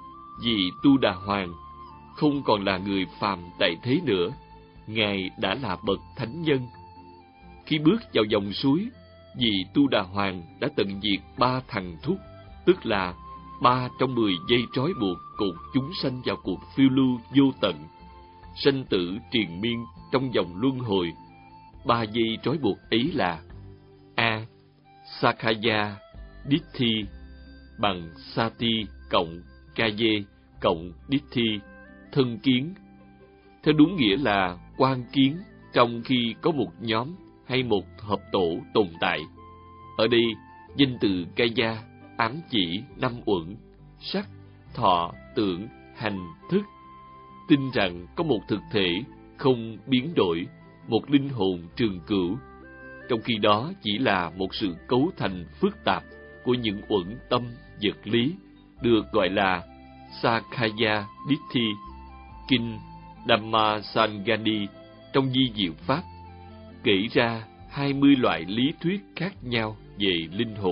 vị Tu Đà Hoàng không còn là người phàm tại thế nữa, Ngài đã là bậc thánh nhân. Khi bước vào dòng suối, vị Tu Đà Hoàng đã tận diệt ba thằng thúc, tức là ba trong mười dây trói buộc cột chúng sanh vào cuộc phiêu lưu vô tận, sanh tử triền miên trong vòng luân hồi. Ba dây trói buộc ấy là: A. Sakhaya Ditthi bằng Sati cộng Kaye cộng Ditthi, thân kiến. Theo đúng nghĩa là quan kiến trong khi có một nhóm hay một hợp tổ tồn tại. Ở đây, danh từ Kaya ám chỉ năm uẩn: sắc, thọ, tưởng, hành, thức. Tin rằng có một thực thể không biến đổi, một linh hồn trường cửu, trong khi đó chỉ là một sự cấu thành phức tạp của những uẩn tâm vật lý, được gọi là Sakhaya Ditthi. Kinh Dhammasangani trong Di Diệu Pháp kể ra hai mươi loại lý thuyết khác nhau về linh hồn.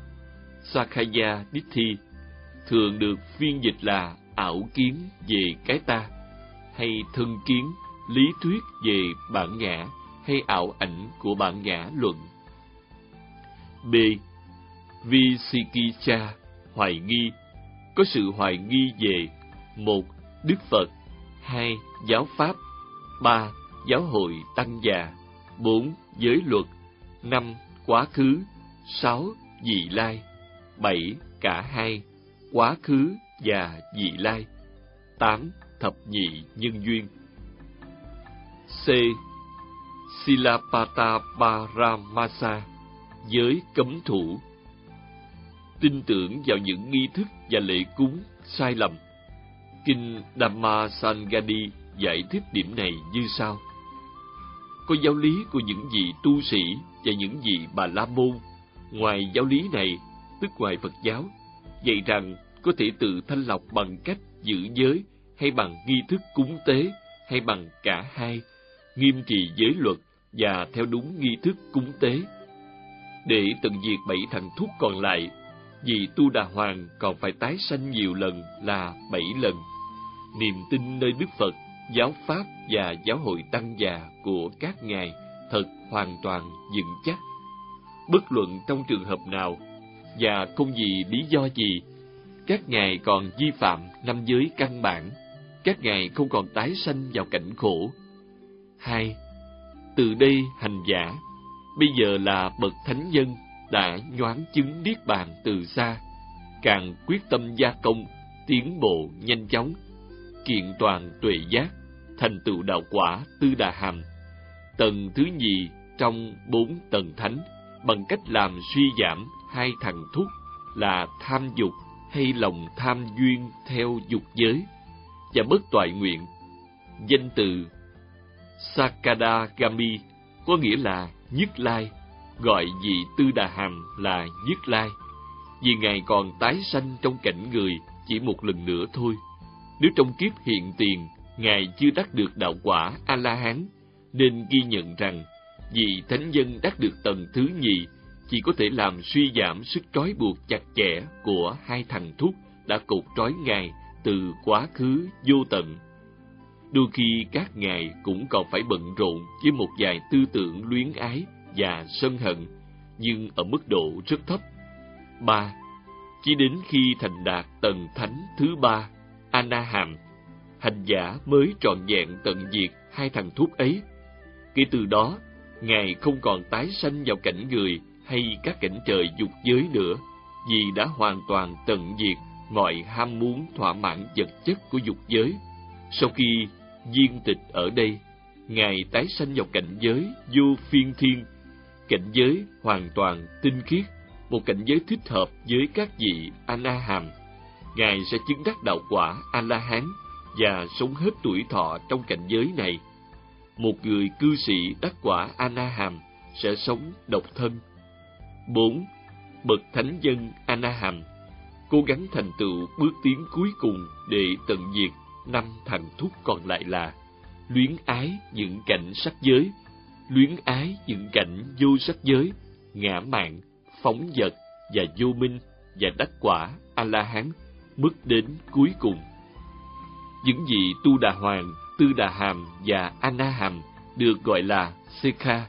Sakhaya Ditthi thường được phiên dịch là ảo kiến về cái ta, hay thân kiến, lý thuyết về bản ngã, hay ảo ảnh của bản ngã luận. B. Visikiccha, hoài nghi, có sự hoài nghi về: một. Đức Phật, hai. Giáo Pháp, ba. Giáo hội Tăng già, bốn. Giới luật, năm. Quá khứ, sáu. Vị lai, bảy. Cả hai, quá khứ và vị lai, tám. Thập nhị nhân duyên. C. Silapata Paramasa, giới cấm thủ. Tin tưởng vào những nghi thức và lễ cúng sai lầm. Kinh Dhammasangadi giải thích điểm này như sau. Có giáo lý của những vị tu sĩ và những vị Bà La Môn. Ngoài giáo lý này, tức ngoài Phật giáo, dạy rằng có thể tự thanh lọc bằng cách giữ giới, hay bằng nghi thức cúng tế, hay bằng cả hai, nghiêm trì giới luật và theo đúng nghi thức cúng tế. Để tận diệt bảy thằng thuốc còn lại, vị Tu Đà Hoàng còn phải tái sanh nhiều lần là bảy lần. Niềm tin nơi Đức Phật, giáo pháp và giáo hội tăng già của các ngài thật hoàn toàn vững chắc. Bất luận trong trường hợp nào và không vì lý do gì, các ngài còn vi phạm năm giới căn bản, các ngài không còn tái sanh vào cảnh khổ. Hai, từ đây hành giả, bây giờ là bậc thánh nhân, đã nhoáng chứng niết bàn từ xa, càng quyết tâm gia công, tiến bộ nhanh chóng, kiện toàn tuệ giác, thành tựu đạo quả Tư Đà Hàm, tầng thứ nhì trong bốn tầng thánh, bằng cách làm suy giảm hai thằng thúc là tham dục hay lòng tham duyên theo dục giới và bất toại nguyện. Danh từ Sakadagami có nghĩa là Nhất Lai, gọi vị Tư Đà Hàm là Nhất Lai, vì ngài còn tái sanh trong cảnh người chỉ một lần nữa thôi. Nếu trong kiếp hiện tiền ngài chưa đắc được đạo quả A La Hán, nên ghi nhận rằng vị thánh nhân đắc được tầng thứ nhì chỉ có thể làm suy giảm sức trói buộc chặt chẽ của hai thằng thúc đã cột trói ngài từ quá khứ vô tận. Đôi khi các ngài cũng còn phải bận rộn với một vài tư tưởng luyến ái và sân hận, nhưng ở mức độ rất thấp. Ba, chỉ đến khi thành đạt tầng thánh thứ ba, Anaham, hành giả mới trọn vẹn tận diệt hai thằng thuốc ấy. Kể từ đó, ngài không còn tái sanh vào cảnh người hay các cảnh trời dục giới nữa, vì đã hoàn toàn tận diệt mọi ham muốn thỏa mãn vật chất của dục giới. Sau khi viên tịch ở đây, ngài tái sanh vào cảnh giới vô phiên thiên, cảnh giới hoàn toàn tinh khiết, một cảnh giới thích hợp với các vị Anaham. Ngài sẽ chứng đắc đạo quả A-la-hán và sống hết tuổi thọ trong cảnh giới này. Một người cư sĩ đắc quả Anaham sẽ sống độc thân. Bốn, bậc thánh nhân Anaham cố gắng thành tựu bước tiến cuối cùng để tận diệt năm thằng thúc còn lại là luyến ái những cảnh sắc giới, luyến ái những cảnh vô sắc giới, ngã mạn, phóng dật và vô minh, và đắc quả A-la-hán bước đến cuối cùng. Những vị Tu Đà Hoàng, Tư Đà Hàm và Anaham được gọi là Sekha.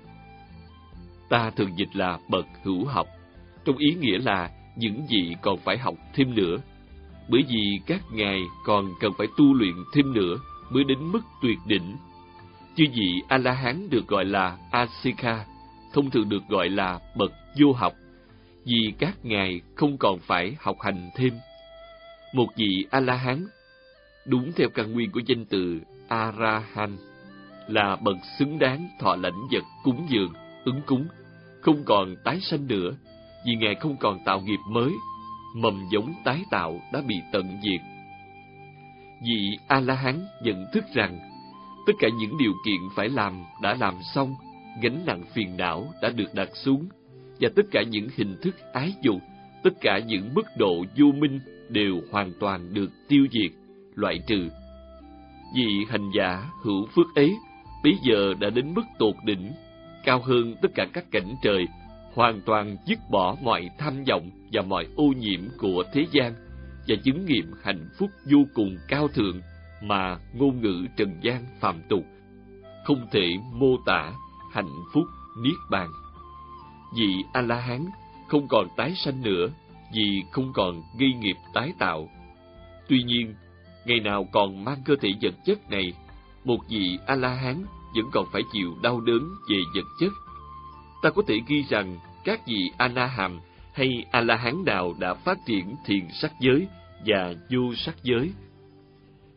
Ta thường dịch là bậc hữu học, trong ý nghĩa là những vị còn phải học thêm nữa, bởi vì các ngài còn cần phải tu luyện thêm nữa mới đến mức tuyệt đỉnh. Chư vị A-la-hán được gọi là Asekha, thông thường được gọi là bậc vô học, vì các ngài không còn phải học hành thêm. Một vị A-la-hán, đúng theo căn nguyên của danh từ A-ra-han, là bậc xứng đáng thọ lãnh vật cúng dường, ứng cúng, không còn tái sanh nữa, vì ngài không còn tạo nghiệp mới, mầm giống tái tạo đã bị tận diệt. Vị A-la-hán nhận thức rằng tất cả những điều kiện phải làm đã làm xong, gánh nặng phiền não đã được đặt xuống, và tất cả những hình thức ái dục, tất cả những mức độ vô minh đều hoàn toàn được tiêu diệt, loại trừ. Vị hành giả hữu phước ấy bây giờ đã đến mức tột đỉnh, cao hơn tất cả các cảnh trời, hoàn toàn dứt bỏ mọi tham vọng và mọi ô nhiễm của thế gian, và chứng nghiệm hạnh phúc vô cùng cao thượng mà ngôn ngữ trần gian phàm tục không thể mô tả. Hạnh phúc niết bàn. Vị A-la-hán không còn tái sanh nữa, vì không còn gây nghiệp tái tạo. Tuy nhiên, ngày nào còn mang cơ thể vật chất này, một vị A-la-hán vẫn còn phải chịu đau đớn về vật chất. Ta có thể ghi rằng các vị Anaham hay A-la-hán nào đã phát triển thiền sắc giới và vô sắc giới.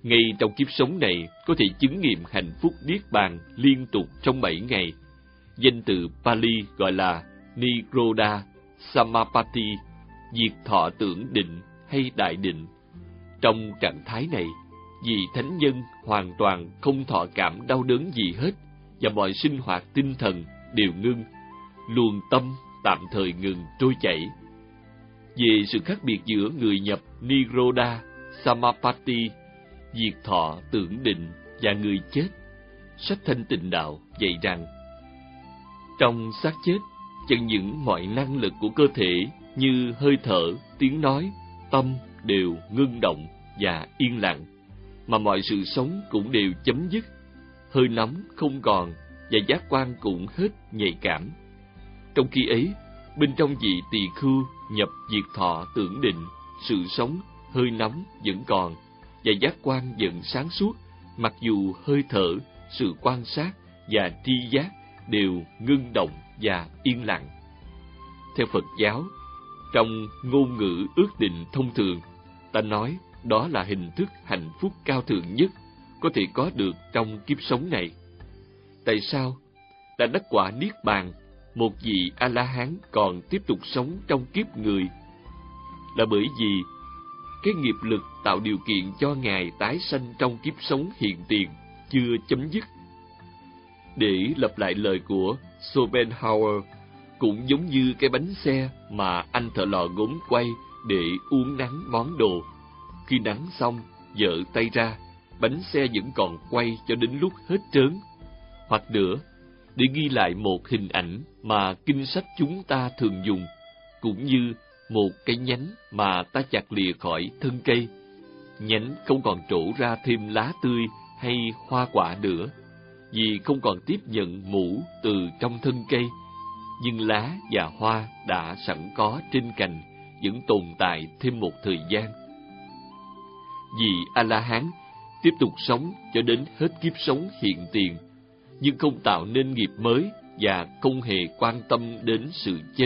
Ngay trong kiếp sống này có thể chứng nghiệm hạnh phúc niết bàn liên tục trong bảy ngày. Danh từ Pali gọi là Nirodha Samapatti, diệt thọ tưởng định hay đại định. Trong trạng thái này, vị thánh nhân hoàn toàn không thọ cảm đau đớn gì hết, và mọi sinh hoạt tinh thần đều ngưng, luồng tâm tạm thời ngừng trôi chảy. Về sự khác biệt giữa người nhập Nirodha Samapatti, diệt thọ tưởng định, và người chết, sách Thanh Tịnh Đạo dạy rằng, trong xác chết, chẳng những mọi năng lực của cơ thể như hơi thở, tiếng nói, tâm đều ngưng động và yên lặng, mà mọi sự sống cũng đều chấm dứt, hơi nóng không còn và giác quan cũng hết nhạy cảm. Trong khi ấy, bên trong vị tỳ khưu nhập diệt thọ tưởng định, sự sống, hơi nóng vẫn còn và giác quan vẫn sáng suốt, mặc dù hơi thở, sự quan sát và tri giác đều ngưng động và yên lặng. Theo Phật giáo, trong ngôn ngữ ước định thông thường, ta nói đó là hình thức hạnh phúc cao thượng nhất có thể có được trong kiếp sống này. Tại sao đã đắc quả niết bàn, một vị A-la-hán còn tiếp tục sống trong kiếp người? Là bởi vì cái nghiệp lực tạo điều kiện cho Ngài tái sanh trong kiếp sống hiện tiền chưa chấm dứt. Để lặp lại lời của Schopenhauer, cũng giống như cái bánh xe mà anh thợ lò gốm quay để uốn nắn món đồ. Khi nắn xong, giở tay ra, bánh xe vẫn còn quay cho đến lúc hết trớn. Hoặc nữa, để ghi lại một hình ảnh mà kinh sách chúng ta thường dùng, cũng như một cái nhánh mà ta chặt lìa khỏi thân cây. Nhánh không còn trổ ra thêm lá tươi hay hoa quả nữa, vì không còn tiếp nhận mũ từ trong thân cây, nhưng lá và hoa đã sẵn có trên cành vẫn tồn tại thêm một thời gian. Vì A-la-hán tiếp tục sống cho đến hết kiếp sống hiện tiền, nhưng không tạo nên nghiệp mới và không hề quan tâm đến sự chết.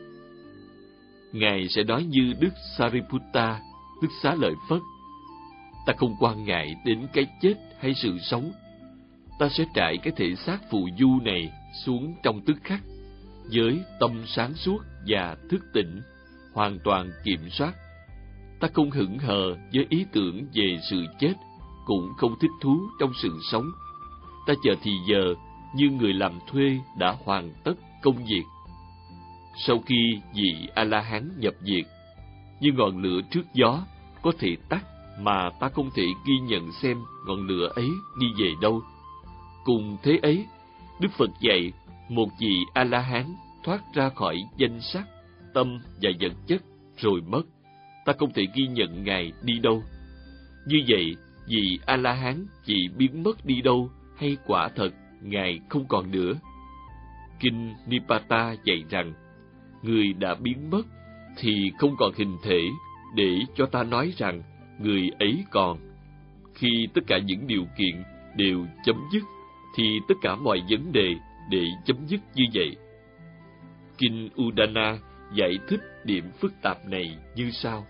Ngài sẽ nói như Đức Sariputta, Đức Xá Lợi Phất: ta không quan ngại đến cái chết hay sự sống. Ta sẽ trải cái thể xác phù du này xuống trong tức khắc, với tâm sáng suốt và thức tỉnh, hoàn toàn kiểm soát. Ta không hững hờ với ý tưởng về sự chết, cũng không thích thú trong sự sống. Ta chờ thì giờ như người làm thuê đã hoàn tất công việc. Sau khi vị A-la-hán nhập diệt, như ngọn lửa trước gió có thể tắt mà ta không thể ghi nhận xem ngọn lửa ấy đi về đâu. Cùng thế ấy, Đức Phật dạy một vị A-la-hán thoát ra khỏi danh sắc, tâm và vật chất rồi mất, ta không thể ghi nhận Ngài đi đâu. Như vậy, vị A-la-hán chỉ biến mất đi đâu hay quả thật Ngài không còn nữa? Kinh Nipata dạy rằng, người đã biến mất thì không còn hình thể để cho ta nói rằng người ấy còn. Khi tất cả những điều kiện đều chấm dứt, thì tất cả mọi vấn đề để chấm dứt như vậy. Kinh Udana giải thích điểm phức tạp này như sau: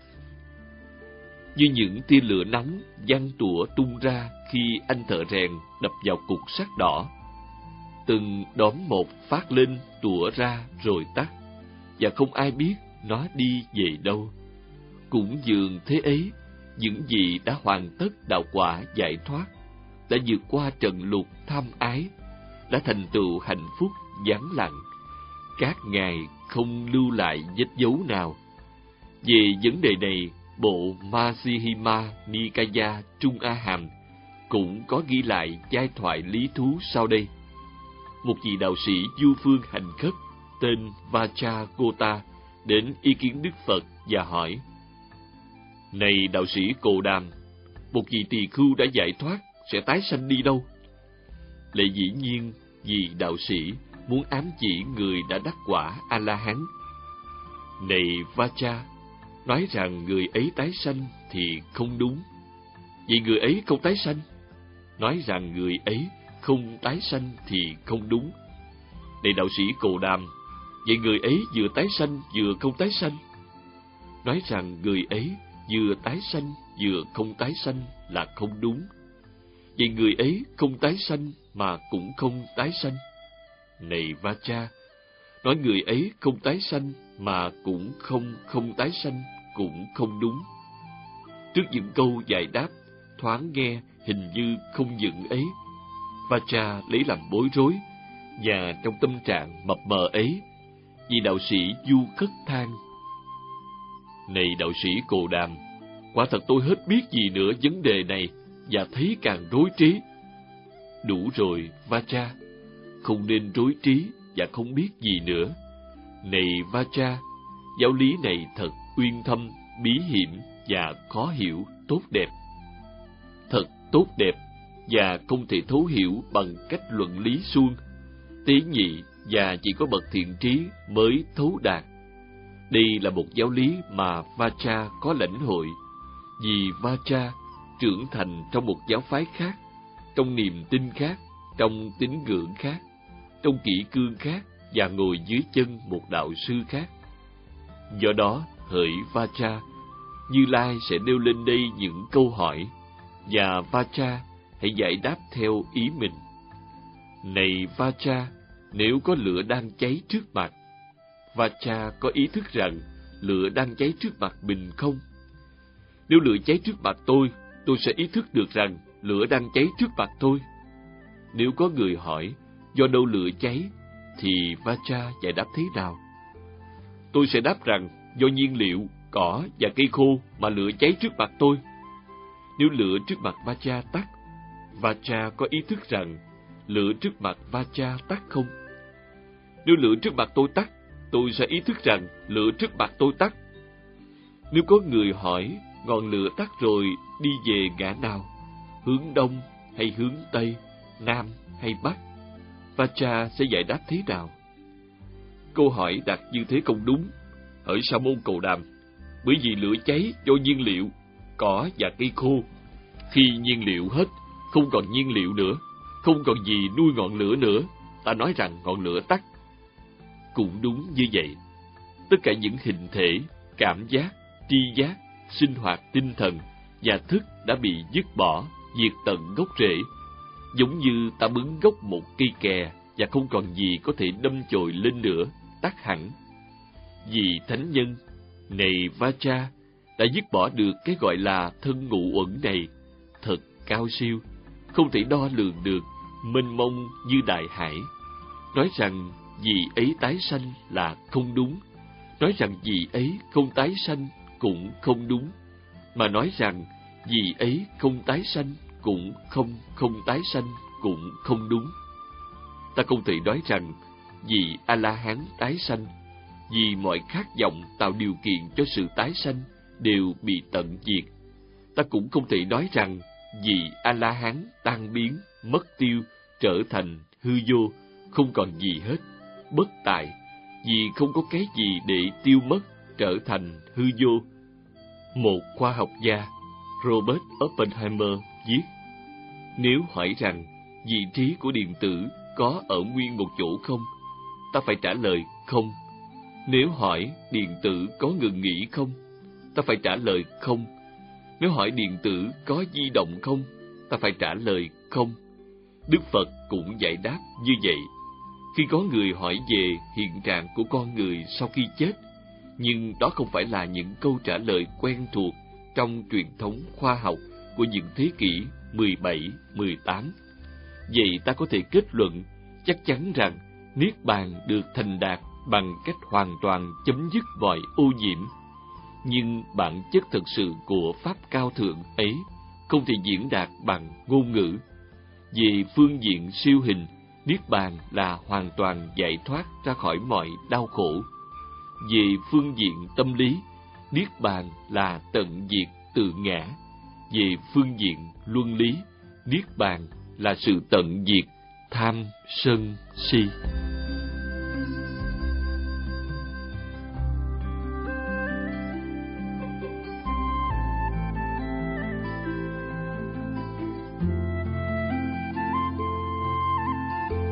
như những tia lửa nóng giăng tủa tung ra khi anh thợ rèn đập vào cục sắt đỏ, từng đốm một phát lên tủa ra rồi tắt, và không ai biết nó đi về đâu. Cũng dường thế ấy, những gì đã hoàn tất đạo quả giải thoát, đã vượt qua trần lục tham ái, đã thành tựu hạnh phúc vắng lặng, các ngài không lưu lại vết dấu nào. Về vấn đề này, bộ Majjhima Nikaya Trung A Hàm cũng có ghi lại giai thoại lý thú sau đây. Một vị đạo sĩ du phương hành khất tên Vachakota đến ý kiến Đức Phật và hỏi: này đạo sĩ Cồ Đàm, một vị tỳ khưu đã giải thoát sẽ tái sanh đi đâu? Lẽ dĩ nhiên vì đạo sĩ muốn ám chỉ người đã đắc quả A-la-hán. Này Vacha, nói rằng người ấy tái sanh thì không đúng. Vì người ấy không tái sanh. Nói rằng người ấy không tái sanh thì không đúng. Này đạo sĩ Cồ Đàm, vậy người ấy vừa tái sanh vừa không tái sanh. Nói rằng người ấy vừa tái sanh vừa không tái sanh là không đúng. Vậy người ấy không tái sanh mà cũng không tái sanh. Này Vacha, nói người ấy không tái sanh mà cũng không không tái sanh cũng không đúng. Trước những câu giải đáp thoáng nghe hình như không vững ấy, Vacha lấy làm bối rối, và trong tâm trạng mập mờ ấy, vị đạo sĩ du khất than: Này đạo sĩ Cồ Đàm, quả thật tôi hết biết gì nữa vấn đề này, và thấy càng rối trí. Đủ rồi, Vacha, không nên rối trí và không biết gì nữa. Này Vacha, giáo lý này thật uyên thâm, bí hiểm và khó hiểu, tốt đẹp. Thật tốt đẹp và không thể thấu hiểu bằng cách luận lý suông, tế nhị và chỉ có bậc thiện trí mới thấu đạt. Đây là một giáo lý mà Vacha có lãnh hội, vì Vacha trưởng thành trong một giáo phái khác, trong niềm tin khác, trong tín ngưỡng khác, trong kỷ cương khác, và ngồi dưới chân một đạo sư khác. Do đó, hỡi Vacha, Như Lai sẽ nêu lên đây những câu hỏi, và Vacha hãy giải đáp theo ý mình. Này Vacha, nếu có lửa đang cháy trước mặt, Vacha có ý thức rằng lửa đang cháy trước mặt mình không? Nếu lửa cháy trước mặt tôi, tôi sẽ ý thức được rằng lửa đang cháy trước mặt tôi. Nếu có người hỏi do đâu lửa cháy, thì Vacha giải đáp thế nào? Tôi sẽ đáp rằng do nhiên liệu, cỏ và cây khô mà lửa cháy trước mặt tôi. Nếu lửa trước mặt Vacha tắt, Vacha có ý thức rằng lửa trước mặt Vacha tắt không? Nếu lửa trước mặt tôi tắt, tôi sẽ ý thức rằng lửa trước mặt tôi tắt. Nếu có người hỏi ngọn lửa tắt rồi đi về ngã nào, hướng đông hay hướng tây, nam hay bắc, Vacha sẽ giải đáp thế nào? Câu hỏi đặt như thế không đúng. Hỡi Sa môn Cồ Đàm, bởi vì lửa cháy do nhiên liệu, cỏ và cây khô. Khi nhiên liệu hết, không còn nhiên liệu nữa, không còn gì nuôi ngọn lửa nữa, ta nói rằng ngọn lửa tắt. Cũng đúng như vậy. Tất cả những hình thể, cảm giác, tri giác, sinh hoạt tinh thần và thức đã bị dứt bỏ, diệt tận gốc rễ, giống như ta bứng gốc một cây kè và không còn gì có thể đâm chồi lên nữa, tắt hẳn. Vì thánh nhân, này Vacha, đã dứt bỏ được cái gọi là thân ngũ uẩn này, thật cao siêu, không thể đo lường được, mênh mông như đại hải. Nói rằng vì ấy tái sanh là không đúng, nói rằng vì ấy không tái sanh cũng không đúng, mà nói rằng vì ấy không tái sanh cũng không không tái sanh cũng không đúng. Ta không thể nói rằng vì A-la-hán tái sanh, vì mọi khát vọng tạo điều kiện cho sự tái sanh đều bị tận diệt. Ta cũng không thể nói rằng vì A-la-hán tan biến, mất tiêu, trở thành hư vô, không còn gì hết, bất tại, vì không có cái gì để tiêu mất, trở thành hư vô. Một khoa học gia, Robert Oppenheimer, viết: Nếu hỏi rằng vị trí của điện tử có ở nguyên một chỗ không, ta phải trả lời không. Nếu hỏi điện tử có ngừng nghỉ không, ta phải trả lời không. Nếu hỏi điện tử có di động không, ta phải trả lời không. Đức Phật cũng giải đáp như vậy. Khi có người hỏi về hiện trạng của con người sau khi chết, nhưng đó không phải là những câu trả lời quen thuộc trong truyền thống khoa học của những thế kỷ mười bảy, mười tám. Vậy ta có thể kết luận chắc chắn rằng Niết Bàn được thành đạt bằng cách hoàn toàn chấm dứt mọi ô nhiễm. Nhưng bản chất thực sự của Pháp cao thượng ấy không thể diễn đạt bằng ngôn ngữ. Về phương diện siêu hình, Niết Bàn là hoàn toàn giải thoát ra khỏi mọi đau khổ. Về phương diện tâm lý, Niết Bàn là tận diệt tự ngã. Về phương diện luân lý, Niết Bàn là sự tận diệt tham sân si.